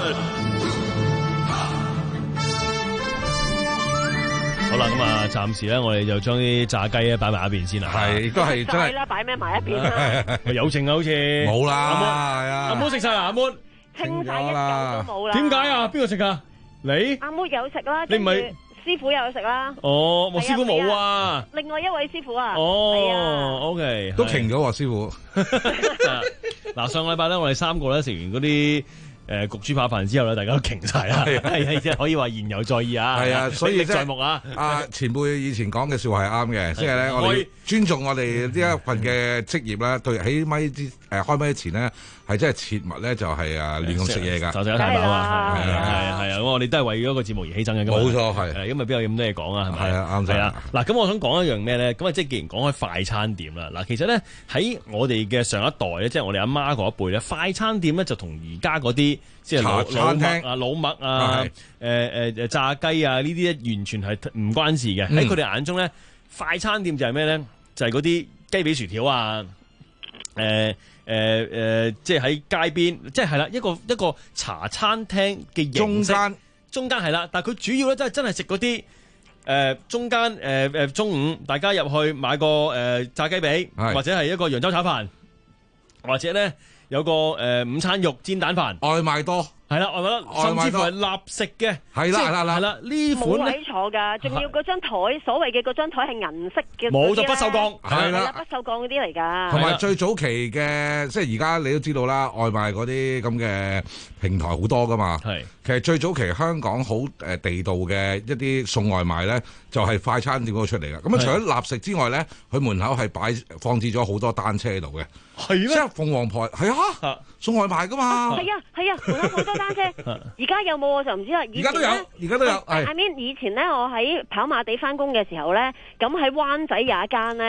好啦，咁啊，暫時咧，我哋就將啲炸雞咧擺埋一邊先啦。 係，都係真係啦，擺咩埋一邊啦？ 有剩啊，好似冇啦。 阿係啊， 阿妹食晒啦，阿妹清晒一嚿都冇啦。 點解啊？邊個食啊？你？ 阿妹有食啦。 你唔係？ 師傅有食啦。 哦，我師傅冇啊。 另外一位師傅啊。 哦 ，OK， 都停咗喎，師傅。 嗱，上個禮拜咧，我哋三個咧食完嗰啲誒焗豬扒飯之後咧，大家都停晒啦。係係即係可以話言猶在耳啊。 係啊，所以在目啊。 阿前輩以前講嘅説話係啱嘅，即係咧，我哋尊重我哋呢一份嘅職業啦。對，喺咪之誒開咪前咧。係真係切勿咧，就係啊亂咁食嘢㗎， 就食得太飽啊！係啊係啊，咁我哋都係為咗個節目而犧牲嘅。 冇錯係， 誒，因為邊有咁多嘢講啊？係咪？ 係啊，啱晒。 係啊，嗱，咁我想講一樣咩咧？咁啊，即係既然講開快餐店啦，嗱，其實咧喺我哋嘅上一代咧，即係我哋阿媽嗰一輩咧，快餐店咧就同而家嗰啲即係老老麥啊、老麥啊、誒誒誒炸雞啊呢啲咧，完全係唔關事嘅。喺佢哋眼中咧，快餐店就係咩咧？就係嗰啲雞髀薯條啊，誒。誒誒、呃，即係喺街邊，即係係啦，一個一個茶餐廳嘅形式，中間中間係啦，但係佢主要咧，真係真係食嗰啲誒中間誒誒、呃、中午大家入去買個誒、呃、炸雞髀，是或者係一個揚州炒飯，或者咧有個誒、呃、午餐肉煎蛋飯， 外賣多。係啦，我覺得甚至乎係立食嘅，係啦係啦係啦，呢款冇位坐㗎，仲要嗰張台，所謂嘅嗰張台係銀色嘅， 冇就不鏽鋼， 係啦，不鏽鋼嗰啲嚟㗎。 同埋最早期嘅，即係而家你都知道啦，外賣嗰啲咁嘅平台好多㗎嘛。係，其實最早期香港好誒地道嘅一啲送外賣咧，就係快餐店嗰度出嚟嘅。咁啊，除咗立食之外咧，佢門口係擺放置咗好多單車喺度嘅。係咩？即係鳳凰牌，係啊，送外賣㗎嘛。 係啊係啊，門口好多單車。而家有冇我就唔知啦。而家都有， 而家都有。 I mean 以前咧，我喺跑馬地翻工嘅時候咧，咁喺灣仔有一間咧，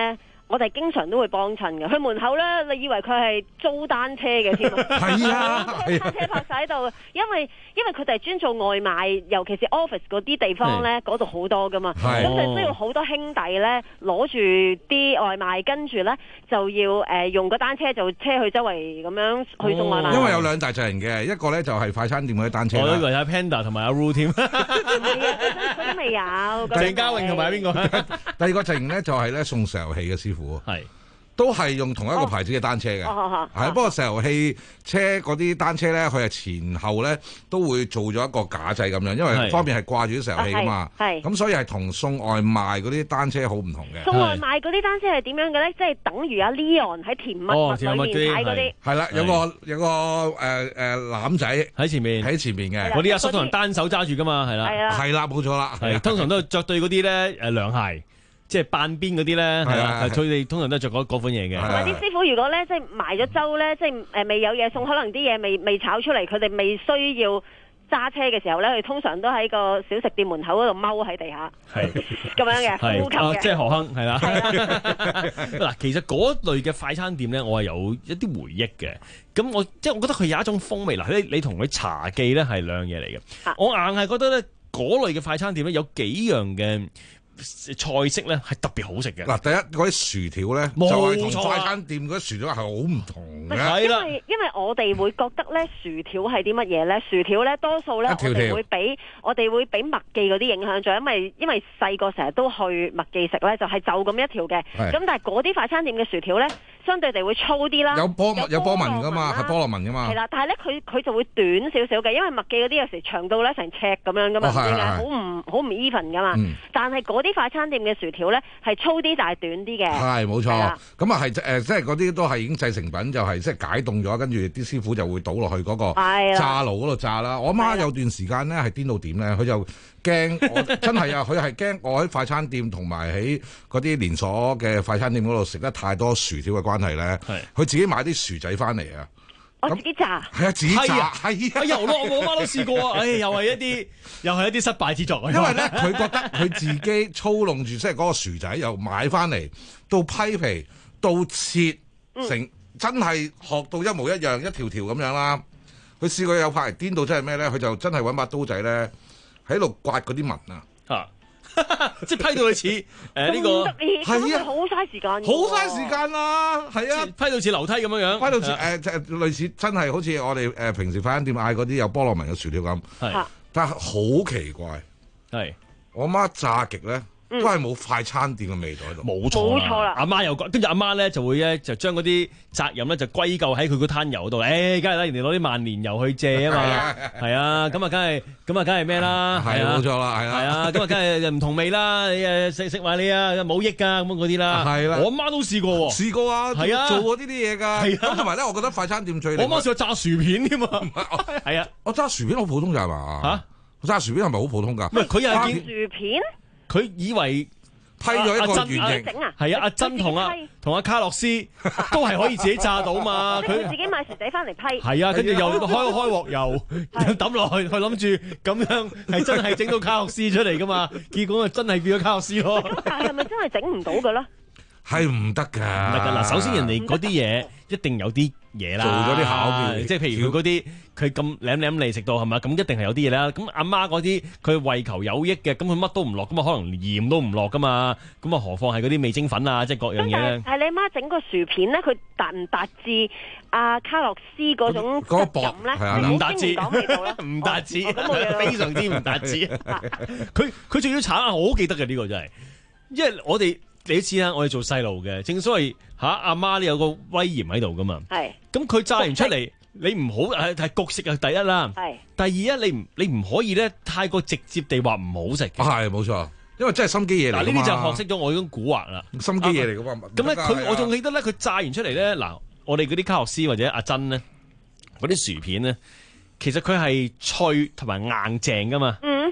我哋經常都會幫襯嘅。佢門口咧，你以為佢係租單車嘅添啊？ 係啊， 單車泊晒喺度，因為因為佢哋係專做外賣，尤其是 office 嗰啲地方咧，嗰度好多噶嘛。咁佢需要好多兄弟咧攞住啲外賣，跟住咧就要誒、呃、用個單車就車去周圍咁樣去送外賣。 因為有兩大隻人嘅，一個咧就係快餐店嗰啲單車啦。 我以為阿 Panda 同埋阿 Ru 添。 係啊，佢都未有。 鄭嘉穎同埋邊個？ 第二個陣咧就係咧送石油氣嘅師傅。 係。 都係用同一個牌子嘅單車嘅，係、哦哦、不過石油氣車嗰啲單車咧，佢係前後咧都會做咗一個架掣咁樣，因為方面係掛住啲石油氣噶嘛，咁所以係同送外賣嗰啲單車好唔同嘅。 送外賣嗰啲單車係點樣嘅咧？即係等於阿 Leon 喺甜蜜蜜裏面踩嗰啲， 係啦，有個有個誒誒籃仔喺前面， 喺前面嘅嗰啲阿叔通常單手揸住噶嘛，係啦， 係啦，冇錯啦， 係通常都係着對嗰啲咧誒涼鞋。即係半邊嗰啲咧，係啊，佢哋通常都係着嗰嗰款嘢嘅。 同埋啲師傅如果咧，即係埋咗周咧，即係誒未有嘢送，可能啲嘢未未炒出嚟，佢哋未需要揸車嘅時候咧，佢通常都喺個小食店門口嗰度踎喺地下，係咁樣嘅呼吸嘅。 即係何亨係啦。嗱，其實嗰類嘅快餐店咧，我係有一啲回憶嘅。咁我即係我覺得佢有一種風味。嗱，你你同佢茶記咧係兩樣嘢嚟嘅。我硬係覺得咧嗰類嘅快餐店咧有幾樣嘅菜式咧係特別好食嘅。嗱， 第一嗰啲薯條咧，就係同快餐店嗰啲薯條係好唔同嘅。 係啦，因為因為我哋會覺得咧，薯條係啲乜嘢咧？薯條咧多數咧，我哋會俾我哋會俾麥記嗰啲影響咗，因為因為細個成日都去麥記食咧，就係就咁一條嘅。咁但係嗰啲快餐店嘅薯條咧，相對地會粗啲啦。 有波有波紋噶嘛，係波羅紋噶嘛。 係啦，但係咧佢佢就會短少少嘅，因為麥記嗰啲有時長到咧成尺咁樣噶嘛，唔知點解好唔好唔 even 噶嘛。但係嗰啲快餐店嘅薯條咧係粗啲，但係短啲嘅。係冇錯，咁啊係誒，即係嗰啲都係已經製成品，就係即係解凍咗，跟住啲師傅就會倒落去嗰個炸爐嗰度炸啦。我媽有段時間咧係癲到點咧，佢就驚我真係啊，佢係驚我喺快餐店同埋喺嗰啲連鎖嘅快餐店嗰度食得太多薯條嘅關係咧，佢自己買啲薯仔翻嚟啊。 我自己炸， 係啊，自己炸，係啊， 油咯，我媽都試過啊，唉，又係一啲，又係一啲失敗之作啊。 因為咧，佢覺得佢自己操弄住，即係嗰個薯仔又買翻嚟，到批皮，到切成，嗯、真係學到一模一樣，一條條咁樣啦。佢試過有拍嚟顛到，真係咩咧？佢就真係揾把刀仔咧，喺度刮嗰啲紋啊。啊即係批到佢似誒呢個係啊，好嘥時間， 好嘥時間啦，係啊， 批到似樓梯咁樣樣， 批到似誒即係類似真係好似我哋誒平時快餐店嗌嗰啲有菠蘿紋嘅薯條咁，係，但係好奇怪，係我媽炸極咧。都係冇快餐店嘅味道喺度， 冇錯，冇錯啦。阿媽又講，跟住阿媽咧就會咧就將嗰啲責任咧就歸咎喺佢個攤油度。誒，梗係啦，人哋攞啲萬年油去借啊嘛，係啊，咁啊，梗係，咁啊，梗係咩啦？ 係冇錯啦，係啊， 係啊，咁啊，梗係唔同味啦。你誒食食埋你啊，冇益㗎咁嗰啲啦。係啦，我阿媽都試過喎， 試過啊，係啊，做過呢啲嘢㗎。咁同埋咧，我覺得快餐店最我媽試過炸薯片添嘛。係啊， 我炸薯片好普通咋係嘛？嚇，我炸薯片係咪好普通㗎？ 唔係佢又係薯片。 佢以為批咗一個圓形， 係啊，阿珍同阿同阿卡洛斯都係可以自己炸到嘛。 佢自己買薯仔翻嚟批。 係啊，跟住又開開鑊油抌落去，佢諗住咁樣係真係整到卡洛斯出嚟噶嘛。結果就真係變咗卡洛斯咯。 咁但係係咪真係整唔到㗎咧？ 係唔得㗎， 唔得㗎。嗱，首先人哋嗰啲嘢一定有啲嘢啦， 做咗啲巧妙， 即係譬如佢嗰啲佢咁舐舐嚟食到係咪？咁一定係有啲嘢啦。咁阿媽嗰啲佢為求有益嘅，咁佢乜都唔落，咁啊可能鹽都唔落㗎嘛。咁啊何況係嗰啲味精粉啊，即係各樣嘢咧。 係你阿媽整個薯片咧，佢達唔達至阿卡洛斯嗰種質感咧？ 唔達至，唔達至，非常之唔達至。佢佢仲要炒啊！我好記得嘅呢個真係，因為我哋。你都知啦，我哋做細路嘅，正所謂嚇阿媽你有個威嚴喺度噶嘛。係。咁佢炸完出嚟，你唔好係係焗食啊！第一啦。係。第二啊，你唔你唔可以咧太過直接地話唔好食。係冇錯，因為真係心機嘢嚟。嗱呢啲就學識咗我嗰種古惑啦。 心機嘢嚟噶嘛。 咁咧佢我仲記得咧，佢炸完出嚟咧，嗱我哋嗰啲卡洛斯或者阿珍咧，嗰啲薯片咧，其實佢係脆同埋硬淨噶嘛。嗯。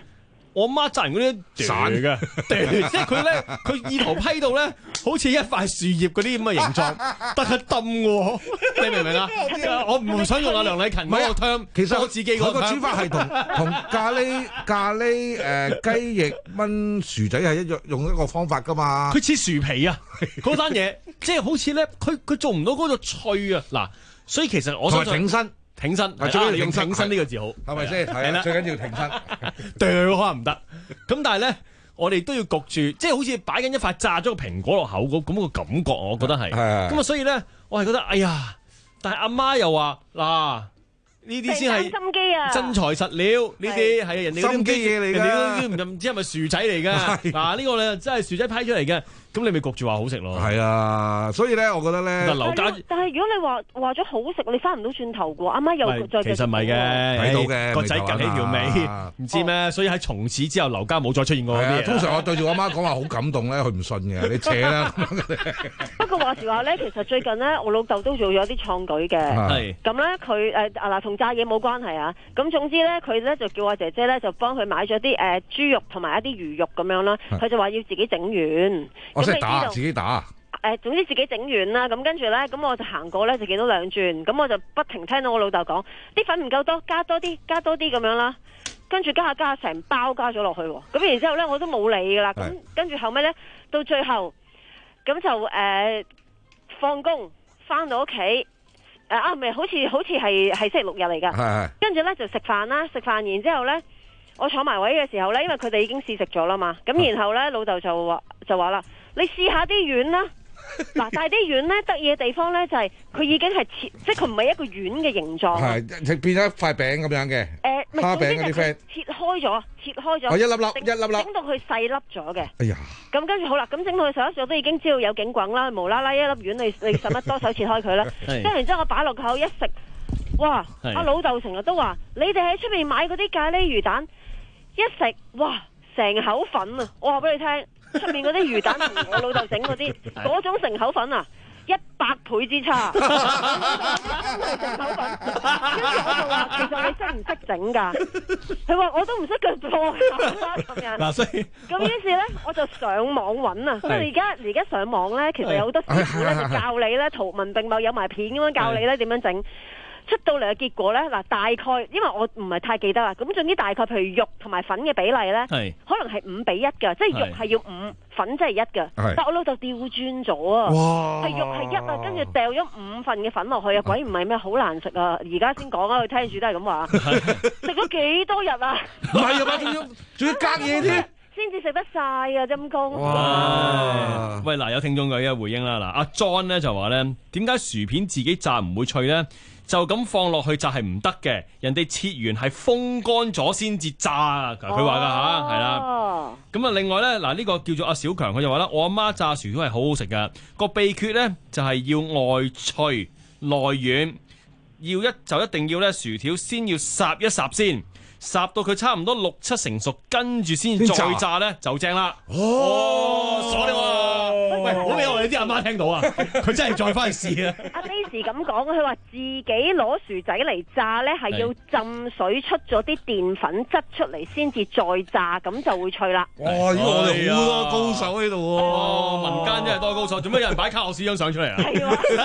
我媽炸人嗰啲散嘅，即係佢咧，佢意圖批到咧，好似一塊樹葉嗰啲咁嘅形狀，但係抌喎，你明唔明啊？我唔想用阿梁禮勤嗰個 term， 其實我自己佢個煮法係同同咖喱咖喱誒雞翼炆薯仔係一樣用一個方法㗎嘛。 佢似薯皮啊，嗰單嘢即係好似咧，佢佢做唔到嗰個脆啊嗱，所以其實我想挺身。 挺身， 最緊要用挺身呢個字好， 係咪先？係啦，最緊要挺身， 對可能唔得。咁但係咧，我哋都要焗住，即係好似擺緊一塊炸咗個蘋果落口咁咁個感覺，我覺得係。咁啊，所以咧，我係覺得，哎呀！但係阿媽又話嗱。呢啲先係心機啊！ 真材實料，呢啲係人哋心機嘢嚟㗎， 人哋都唔知係咪薯仔嚟㗎。嗱呢個咧真係薯仔批出嚟嘅，咁你咪焗住話好食咯。係啊，所以咧，我覺得咧， 但係但係如果你話話咗好食，你翻唔到轉頭嘅喎，阿媽又再其實唔係嘅， 睇到嘅個仔趌起條尾，唔知咩？所以喺從此之後，劉家冇再出現過嗰啲嘢。 通常我對住我媽講話好感動咧，佢唔信嘅，你扯啦。 不過話時話咧，其實最近咧，我老豆都做咗啲創舉嘅。係咁咧，佢誒嗱同炸嘢冇關係啊。咁總之咧，佢咧就叫我姐姐咧就幫佢買咗啲誒豬肉同埋一啲魚肉咁樣啦。佢就話要自己整完。 我識打，自己打。 誒，總之自己整完啦。咁跟住咧，咁我就行過咧就見到兩轉，咁我就不停聽到我老豆講啲粉唔夠多，加多啲，加多啲咁樣啦。跟住加下加下成包加咗落去。咁然之後咧，我都冇理噶啦。咁跟住後尾咧，到最後咁就誒放工翻到屋企。誒啊，咪好似好似係係星期六日嚟噶，跟住咧就食飯啦，食飯然之後咧，我坐埋位嘅時候咧，因為佢哋已經試食咗啦嘛，咁然後咧老豆就話就話啦，你試下啲丸啦，嗱，但係啲丸咧得意嘅地方咧就係佢已經係切，即係佢唔係一個丸嘅形狀， 係變咗一塊餅咁樣嘅， 誒， 蝦餅嗰啲 friend 切開咗，切開咗， 一粒粒一粒粒， 整到佢細粒咗嘅， 哎呀，咁跟住好啦，咁整到佢細粒咗都已經知道有景轟啦，無啦啦一粒丸你你使乜多手切開佢啦，跟住然之後我擺落口一食，哇，阿老豆成日都話你哋喺出面買嗰啲咖喱魚蛋，一食哇成口粉啊，我話俾你聽。出面嗰啲魚蛋同我老豆整嗰啲嗰種成口粉啊，一百倍之差。真係成口粉，跟住我就話：其實你識唔識整㗎？佢話我都唔識腳破咁樣。嗱，所以咁於是咧，我就上網揾啊。因為而家而家上網咧，其實有好多師傅咧就教你咧，圖文並茂有埋片咁樣教你咧點樣整。出到嚟嘅結果咧，嗱大概，因為我唔係太記得啦。咁總之大概，譬如肉同埋粉嘅比例咧，可能係五比一㗎，即係肉係要五，粉即係一㗎。但我老豆調轉咗啊，係肉係一啊，跟住掉咗五份嘅粉落去啊，鬼唔係咩，好難食啊！而家先講啊，佢聽住都係咁話，食咗幾多日啊？ 唔係啊嘛，仲要仲要隔夜添。 先至食得晒啊！陰公。 哇！喂，嗱，有聽眾嘅一個回應啦。嗱，阿 John 咧就話咧，點解薯片自己炸唔會脆咧？就咁放落去炸係唔得嘅，人哋切完係風乾咗先至炸啊！佢話㗎吓，係啦。咁啊，另外咧，嗱呢個叫做阿小強，佢就話啦，我阿媽炸薯條係好好食㗎，個秘訣咧就係要外脆內軟，要一就一定要咧薯條先要烚一烚先。烚到佢差唔多六七成熟，跟住先再炸咧就正啦。哦，爽你喎！喂，唔好俾我哋啲阿媽聽到啊！佢真係再翻去試啊！ 阿 Daisy 咁講，佢話自己攞薯仔嚟炸咧，係要浸水出咗啲澱粉質出嚟先至再炸，咁就會脆啦。 哇！呢個我哋好多高手喺度喎， 民間真係多高手。做咩有人擺卡洛斯張相出嚟啊？係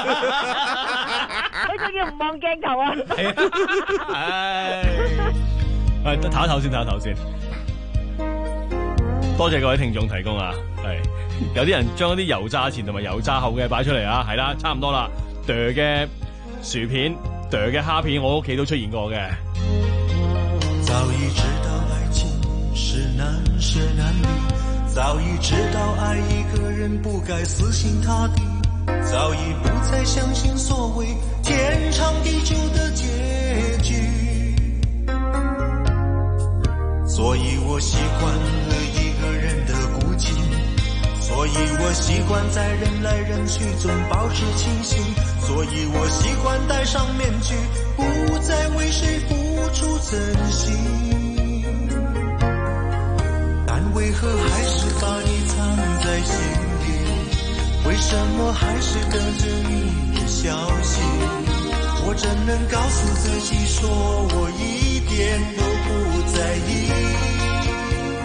喎，佢仲要唔望鏡頭啊！ 唉。喂，唞一唞先，唞一唞先。多謝各位聽眾提供啊，係有啲人將啲油炸前同埋油炸後嘅擺出嚟啊，係啦，差唔多啦。剁嘅薯片，剁嘅蝦片，我屋企都出現過嘅。 早已知道愛情是難捨難離，早已知道愛一個人不該死心塌地，早已不再相信所謂天長地久的結局。所以我習慣了一個人的孤寂，所以我習慣在人來人去中保持清醒，所以我習慣戴上面具，不再為誰付出真心。但為何還是把你藏在心裡？為什麼還是等着你的消息？我怎能告訴自己說我一點都不在意？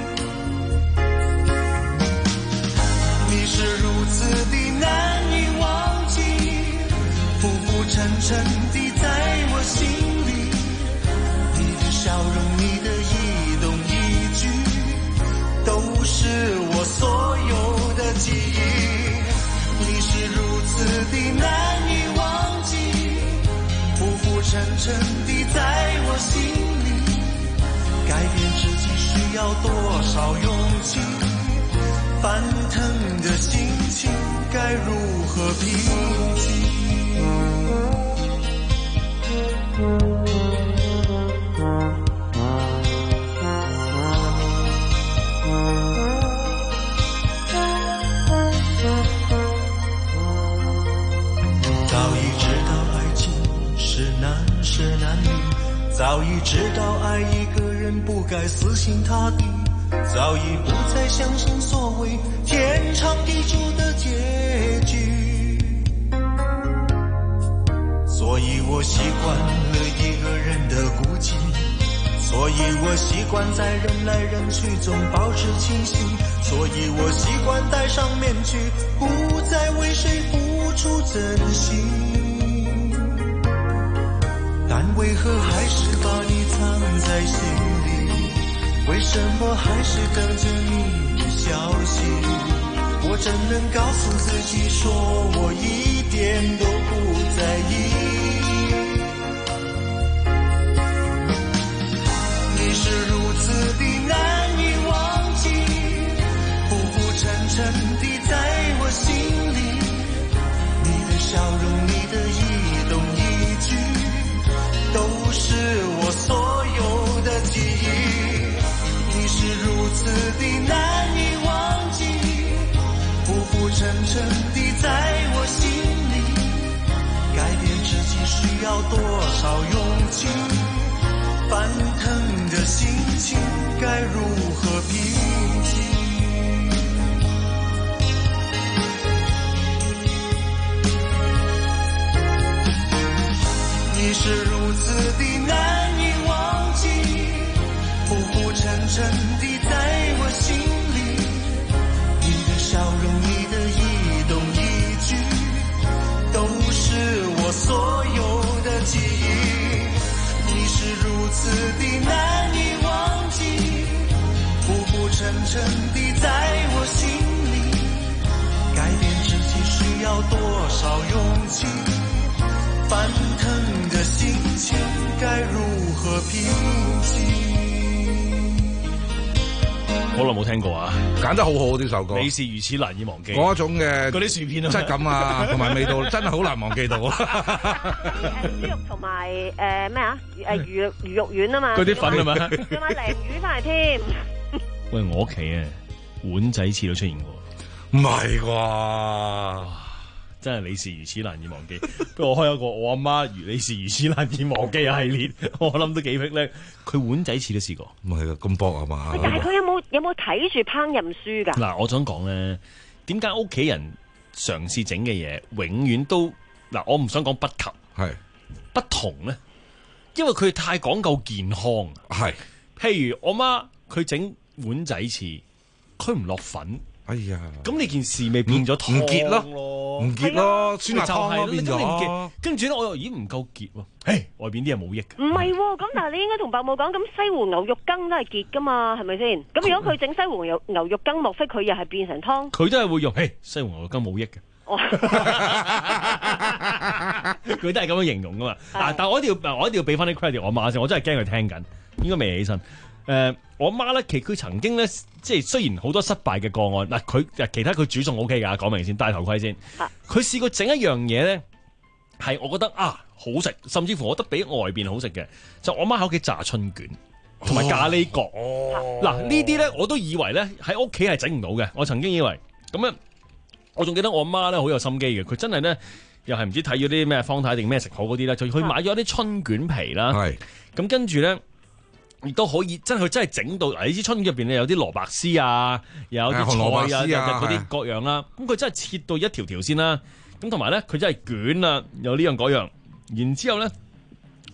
你是如此的難以忘記，浮浮沉沉地在我心裡，你的笑容，你的一動一舉，都是我所有的記憶。你是如此的難以忘記，浮浮沉沉地在我心裡，改變自己需要多少勇氣，翻騰的心情該如何平靜？早已知道愛情是難捨難離，早已知道愛一個人不該死心塌地，早已不再相信所謂天長地久的結局，所以我習慣了一個人的孤寂，所以我習慣在人來人去中保持清醒，所以我習慣戴上面具，不再為誰付出真心，但為何還是把你藏在心裡，為什麼還是等着你的消息？我怎能告訴自己說我一點都不在意？你是如此的難以忘記，浮浮沉沉地在我心裡，你的笑容，你的一動一舉，都是我所有的記憶。你是如此的難以忘記，浮浮沉沉地在我心裡，改變自己需要多少勇氣，翻騰的心情該如何平靜？你是如此的難以忘記，浮浮沉沉地在我心裡，你的笑容，你的一動一舉，都是我所有的記憶。你是如此的難以忘記，浮浮沉沉地在我心裡，改變自己需要多少勇氣，翻騰的心情該如何平靜？ 好耐冇聽過啊！ 揀得好好呢首歌， 你是如此難以忘記嗰種嘅嗰啲薯片啊質感啊，同埋味道真係好難忘記到。 誒豬肉同埋誒咩啊？誒魚魚肉丸啊嘛， 嗰啲粉係咪？ 仲買鯪魚翻嚟添。 喂，我屋企啊，碗仔翅都出現過， 唔係啩？ 真係你是如此難以忘記。不過我開一個我阿媽如你是如此難以忘記嘅系列，我諗都幾霹靂。佢碗仔翅都試過， 唔係啊，咁薄啊嘛。 但係佢有冇有冇睇住烹飪書㗎？ 嗱，我想講咧，點解屋企人嘗試整嘅嘢，永遠都嗱，我唔想講不及， 係不同咧，因為佢太講究健康。 係， 譬如我媽佢整碗仔翅，佢唔落粉。 哎呀， 咁你件事咪變咗湯唔結咯，唔結咯，酸辣就係湯變咗。 跟住咧，我又咦唔夠結喎，誒外邊啲嘢冇益嘅。 唔係喎，咁但係你應該同伯母講，咁西湖牛肉羹都係結噶嘛，係咪先？咁如果佢整西湖牛牛肉羹，莫非佢又係變成湯？ 佢都係會用，誒西湖牛肉羹冇益嘅。佢都係咁樣形容噶嘛。嗱，但係我一定要，我一定要俾翻啲 credit 我媽先，我真係驚佢聽緊，應該未起身。誒、呃，我媽咧，其實佢曾經咧，即係雖然好多失敗嘅個案，嗱佢其他佢煮餸 O K 㗎，講明先，戴頭盔先。佢試過整一樣嘢咧，係我覺得啊好食，甚至乎我覺得比外邊好食嘅，就我媽喺屋企炸春卷同埋咖喱角。嗱、哦、呢啲咧我都以為咧喺屋企係整唔到嘅，我曾經以為咁咧，我仲記得我媽咧好有心機嘅，佢真係咧又係唔知睇咗啲咩方太定咩食好嗰啲咧，就去買咗啲春卷皮啦。係咁跟住咧。亦都可以，真係佢真係整到，你知春卷入邊咧有啲蘿蔔絲啊，又有啲菜啊，嗰啲各樣啦。咁佢真係切到一條條先啦。咁同埋咧，佢真係捲啊，有呢樣嗰樣。然之後咧，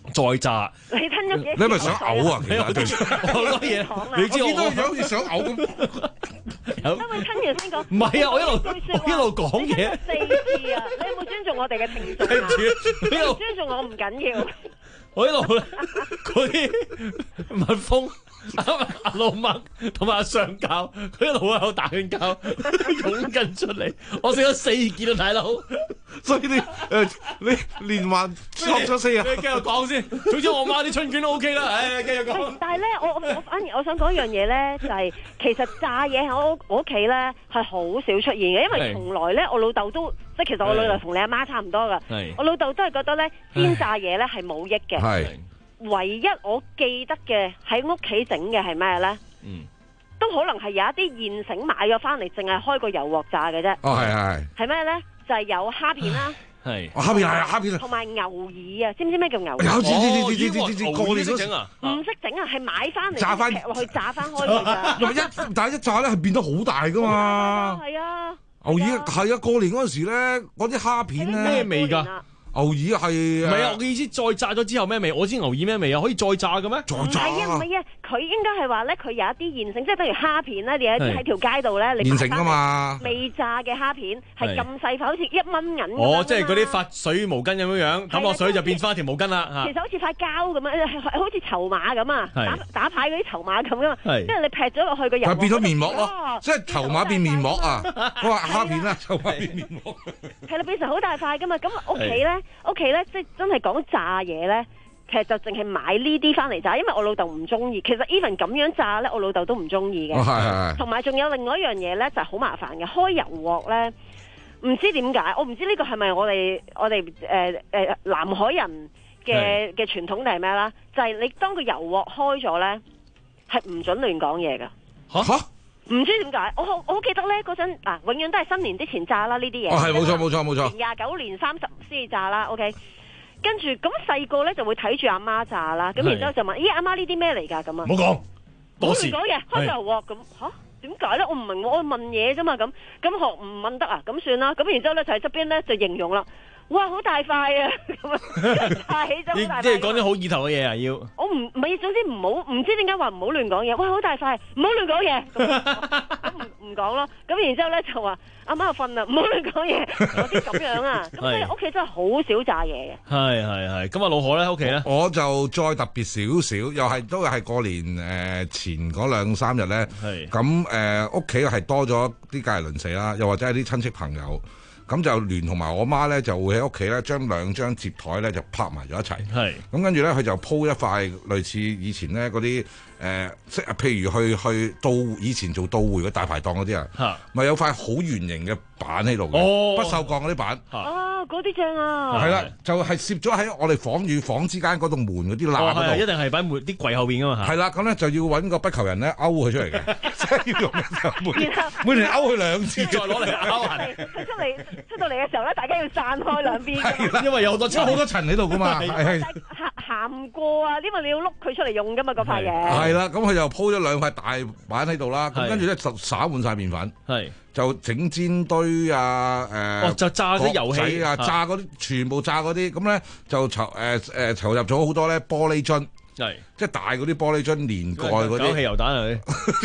再炸。 你吞咗幾？ 你係咪想嘔啊？其實好多嘢，你知我我好似想嘔咁。 因為吞完先講。 唔係啊，我一路我一路講嘢。 四次啊！你有冇尊重我哋嘅聽眾啊？你唔尊重我唔緊要。 我一路咧嗰啲蜜蜂。阿老麥同埋阿上教，佢一路喺度打緊交，湧緊出嚟。我食咗四件啊，大佬。 所以你誒你連環錯咗四啊！ 你繼續講先。總之我媽啲春卷都 OK 啦。唉，繼續講。 但係咧，我我反而我想講一樣嘢咧，就係、是、其實炸嘢喺我我屋企咧係好少出現嘅，因為從來咧我老豆都即係其實我老豆同你阿媽差唔多噶。我老豆都係覺得咧煎炸嘢咧係冇益嘅。係。唯一我記得嘅喺屋企整嘅係咩咧？嗯，都可能係有一啲現成買咗翻嚟，淨係開個油鑊炸嘅啫。 哦，係係。 係咩咧？就係、是、有蝦片啦。 係。 蝦片係蝦片。 同埋牛耳啊！知唔知咩叫牛耳？ 有知知知知知知知。我唔識整啊！ 唔識整啊，係買翻嚟炸翻落去炸翻開嘅咋。 一但係一炸咧係變得好大噶嘛。 係啊。 牛耳係啊！過年嗰陣時咧，嗰啲蝦片咧咩味㗎？ 牛耳係唔係啊？我嘅意思再炸咗之後咩味？我知牛耳咩味啊？可以再炸嘅咩？ 再炸唔係啊唔係啊！佢應該係話咧，佢有一啲現成，即係等於蝦片咧，你有一啲喺條街度咧，你現成㗎嘛？ 未炸嘅蝦片係咁細塊，好似一蚊銀咁。 哦，即係嗰啲發水毛巾咁樣樣，抌落水就變翻條毛巾啦。 其實好似塊膠咁樣，好似籌碼咁啊，打打牌嗰啲籌碼咁噶嘛。即係你劈咗落去個油。 係變咗面膜咯，即係籌碼變面膜啊！我話蝦片啦，籌碼變面膜。 係啦，變成好大塊噶嘛。咁屋企咧，屋企咧，即係真係講炸嘢咧。其實就淨係買呢啲翻嚟炸，因為我老豆唔中意。其實 even 咁樣炸咧，我老豆都唔中意嘅。係同埋仲有另外一樣嘢咧，就係好麻煩嘅。開油鑊咧，唔知點解，我唔知呢個係咪我哋我哋誒誒南海人嘅嘅傳統定係咩啦？就係、是、你當個油鑊開咗咧，係唔准亂講嘢噶。吓？唔知點解，我好我好記得咧嗰陣嗱，永遠都係新年之前炸啦呢啲嘢。哦，係冇錯冇錯冇錯。廿九年三十先至炸啦 ，OK。跟住咁細個咧就會睇住阿媽炸啦，咁然之後就問：咦，阿媽呢啲咩嚟㗎？咁啊， 唔好講， 唔好亂講嘢，開油鑊咁嚇？點解咧？我唔明喎，我問嘢啫嘛咁，咁學唔問得啊？咁算啦。咁然之後咧就喺側邊咧就形容啦。哇！好大塊啊！咁啊，炸起咗好大塊。 即係講啲好意頭嘅嘢啊！要我唔唔係，總之唔好，唔知點解話唔好亂講嘢。哇！好大塊，唔好亂講嘢。咁唔唔講咯。咁然之後咧就話阿媽瞓啦，唔好亂講嘢。嗰啲咁樣啊。咁所以屋企真係好少炸嘢嘅。 係係係。咁啊，老何咧屋企咧， 我就再特別少少，又係都係過年誒、呃、前嗰兩三日咧。係。咁誒屋企係多咗啲隔離鄰舍啦，又或者係啲親戚朋友。咁就聯同埋我媽咧，就會喺屋企咧將兩張摺枱咧就拍埋咗一齊。係。咁跟住咧，佢就鋪一塊類似以前咧嗰啲誒，即係譬如去去到以前做到會嘅大排檔嗰啲啊，咪有塊好圓形嘅板喺度嘅，不鏽鋼嗰啲板。 哦，嗰啲正啊！ 係啦，就係攝咗喺我哋房與房之間嗰棟門嗰啲罅嗰度。 一定係擺門啲櫃後邊噶嘛。 係啦，咁咧就要揾個不求人咧勾佢出嚟嘅，即係要用每每年勾佢兩次， 再攞嚟勾人。 佢出嚟出到嚟嘅時候咧，大家要散開兩邊。 因為有好多好多塵喺度噶嘛。係行行唔過啊，因為你要碌佢出嚟用噶嘛嗰塊嘢。 係啦，咁佢就鋪咗兩塊大板喺度啦，咁跟住咧就灑滿晒麵粉。係。就整煎堆啊，誒、呃哦，就炸啲油氣啊，炸嗰啲全部炸嗰啲，咁咧就籌誒誒籌入咗好多咧玻璃樽，係即係大嗰啲玻璃樽連蓋嗰啲汽油彈啊！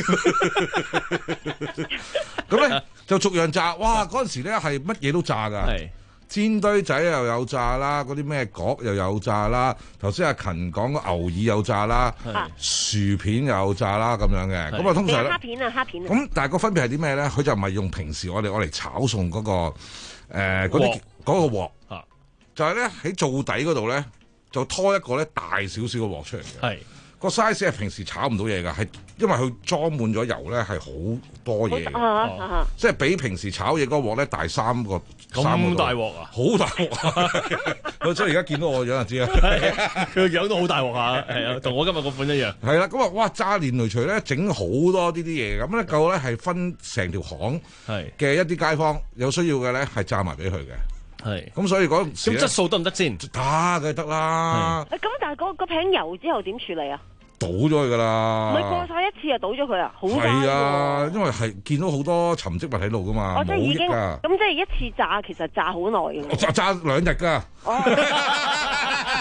咁咧就逐樣炸，哇！嗰陣時咧係乜嘢都炸㗎。煎堆仔又有炸啦，嗰啲咩角又有炸啦，頭先阿勤講個牛耳有炸啦，薯片又有炸啦咁樣嘅，咁啊通常咧， 蝦片啊蝦片啊， 咁但係個分別係啲咩咧？佢就唔係用平時我哋我嚟炒餸嗰、嗰個誒嗰啲嗰個鑊，就係咧喺灶底嗰度咧就拖一個咧大少少嘅鑊出嚟嘅。係。個 size 係平時炒唔到嘢㗎，係因為佢裝滿咗油咧，係好多嘢嘅，哦、即係比平時炒嘢嗰鑊咧大三個咁大鑊啊！ 好大鑊啊！所以而家見到我樣就知啦， 佢個樣都好大鑊下，係啊，同我今日個款一樣。 係啦，咁啊，哇！炸連擂鎚咧，整好多呢啲嘢，咁咧夠咧係分成條巷嘅一啲街坊有需要嘅咧，係炸埋俾佢嘅。係，咁所以嗰時咁質素得唔得先？ 得梗係得啦。 咁但係嗰嗰瓶油之後點處理啊？ 倒咗佢噶啦， 唔係過晒一次就倒咗佢啊，好嘥係啊，因為係見到好多沉積物喺度噶嘛， 我即係已經咁即係一次炸，其實炸好耐嘅。 炸炸兩日噶。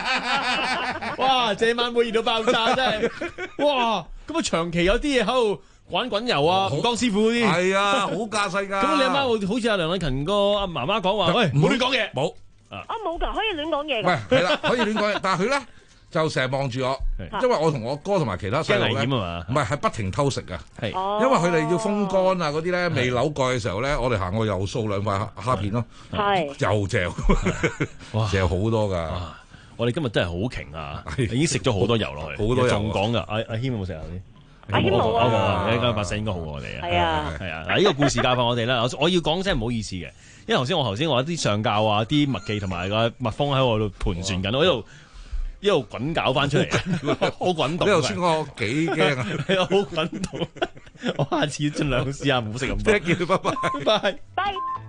哇！這晚會熱到爆炸真係，哇！咁啊長期有啲嘢喺度滾滾油啊，吳江師傅嗰啲係啊，好架勢㗎。 咁你阿媽會好似阿梁禮勤個阿媽媽講話，喂，唔好亂講嘢。 冇啊冇㗎，可以亂講嘢㗎。 唔係係啦，可以亂講嘢，但係佢咧就成日望住我，因為我同我哥同埋其他細路咧，唔係係不停偷食㗎。係，因為佢哋要風乾啊嗰啲咧未扭蓋嘅時候咧，我哋行過又掃兩塊蝦片咯， 係又嚼，哇，嚼好多㗎。 我哋今日真係好勁啊！已經食咗好多油落去，好多油仲講㗎。阿阿謙有冇食啊？啲阿謙冇啊！ 你今日把聲應該好過我哋啊！ 係啊， 係啊！嗱，呢個故事教翻我哋啦。我要講聲唔好意思嘅，因為頭先我頭先話啲上教啊、啲麥記同埋個蜜蜂喺我度盤旋緊，我喺度一路滾搞翻出嚟，好滾動。 你頭先我幾驚啊！ 係啊，好滾動。我下次盡量試下唔好食咁多。 拜拜， 拜拜。 拜。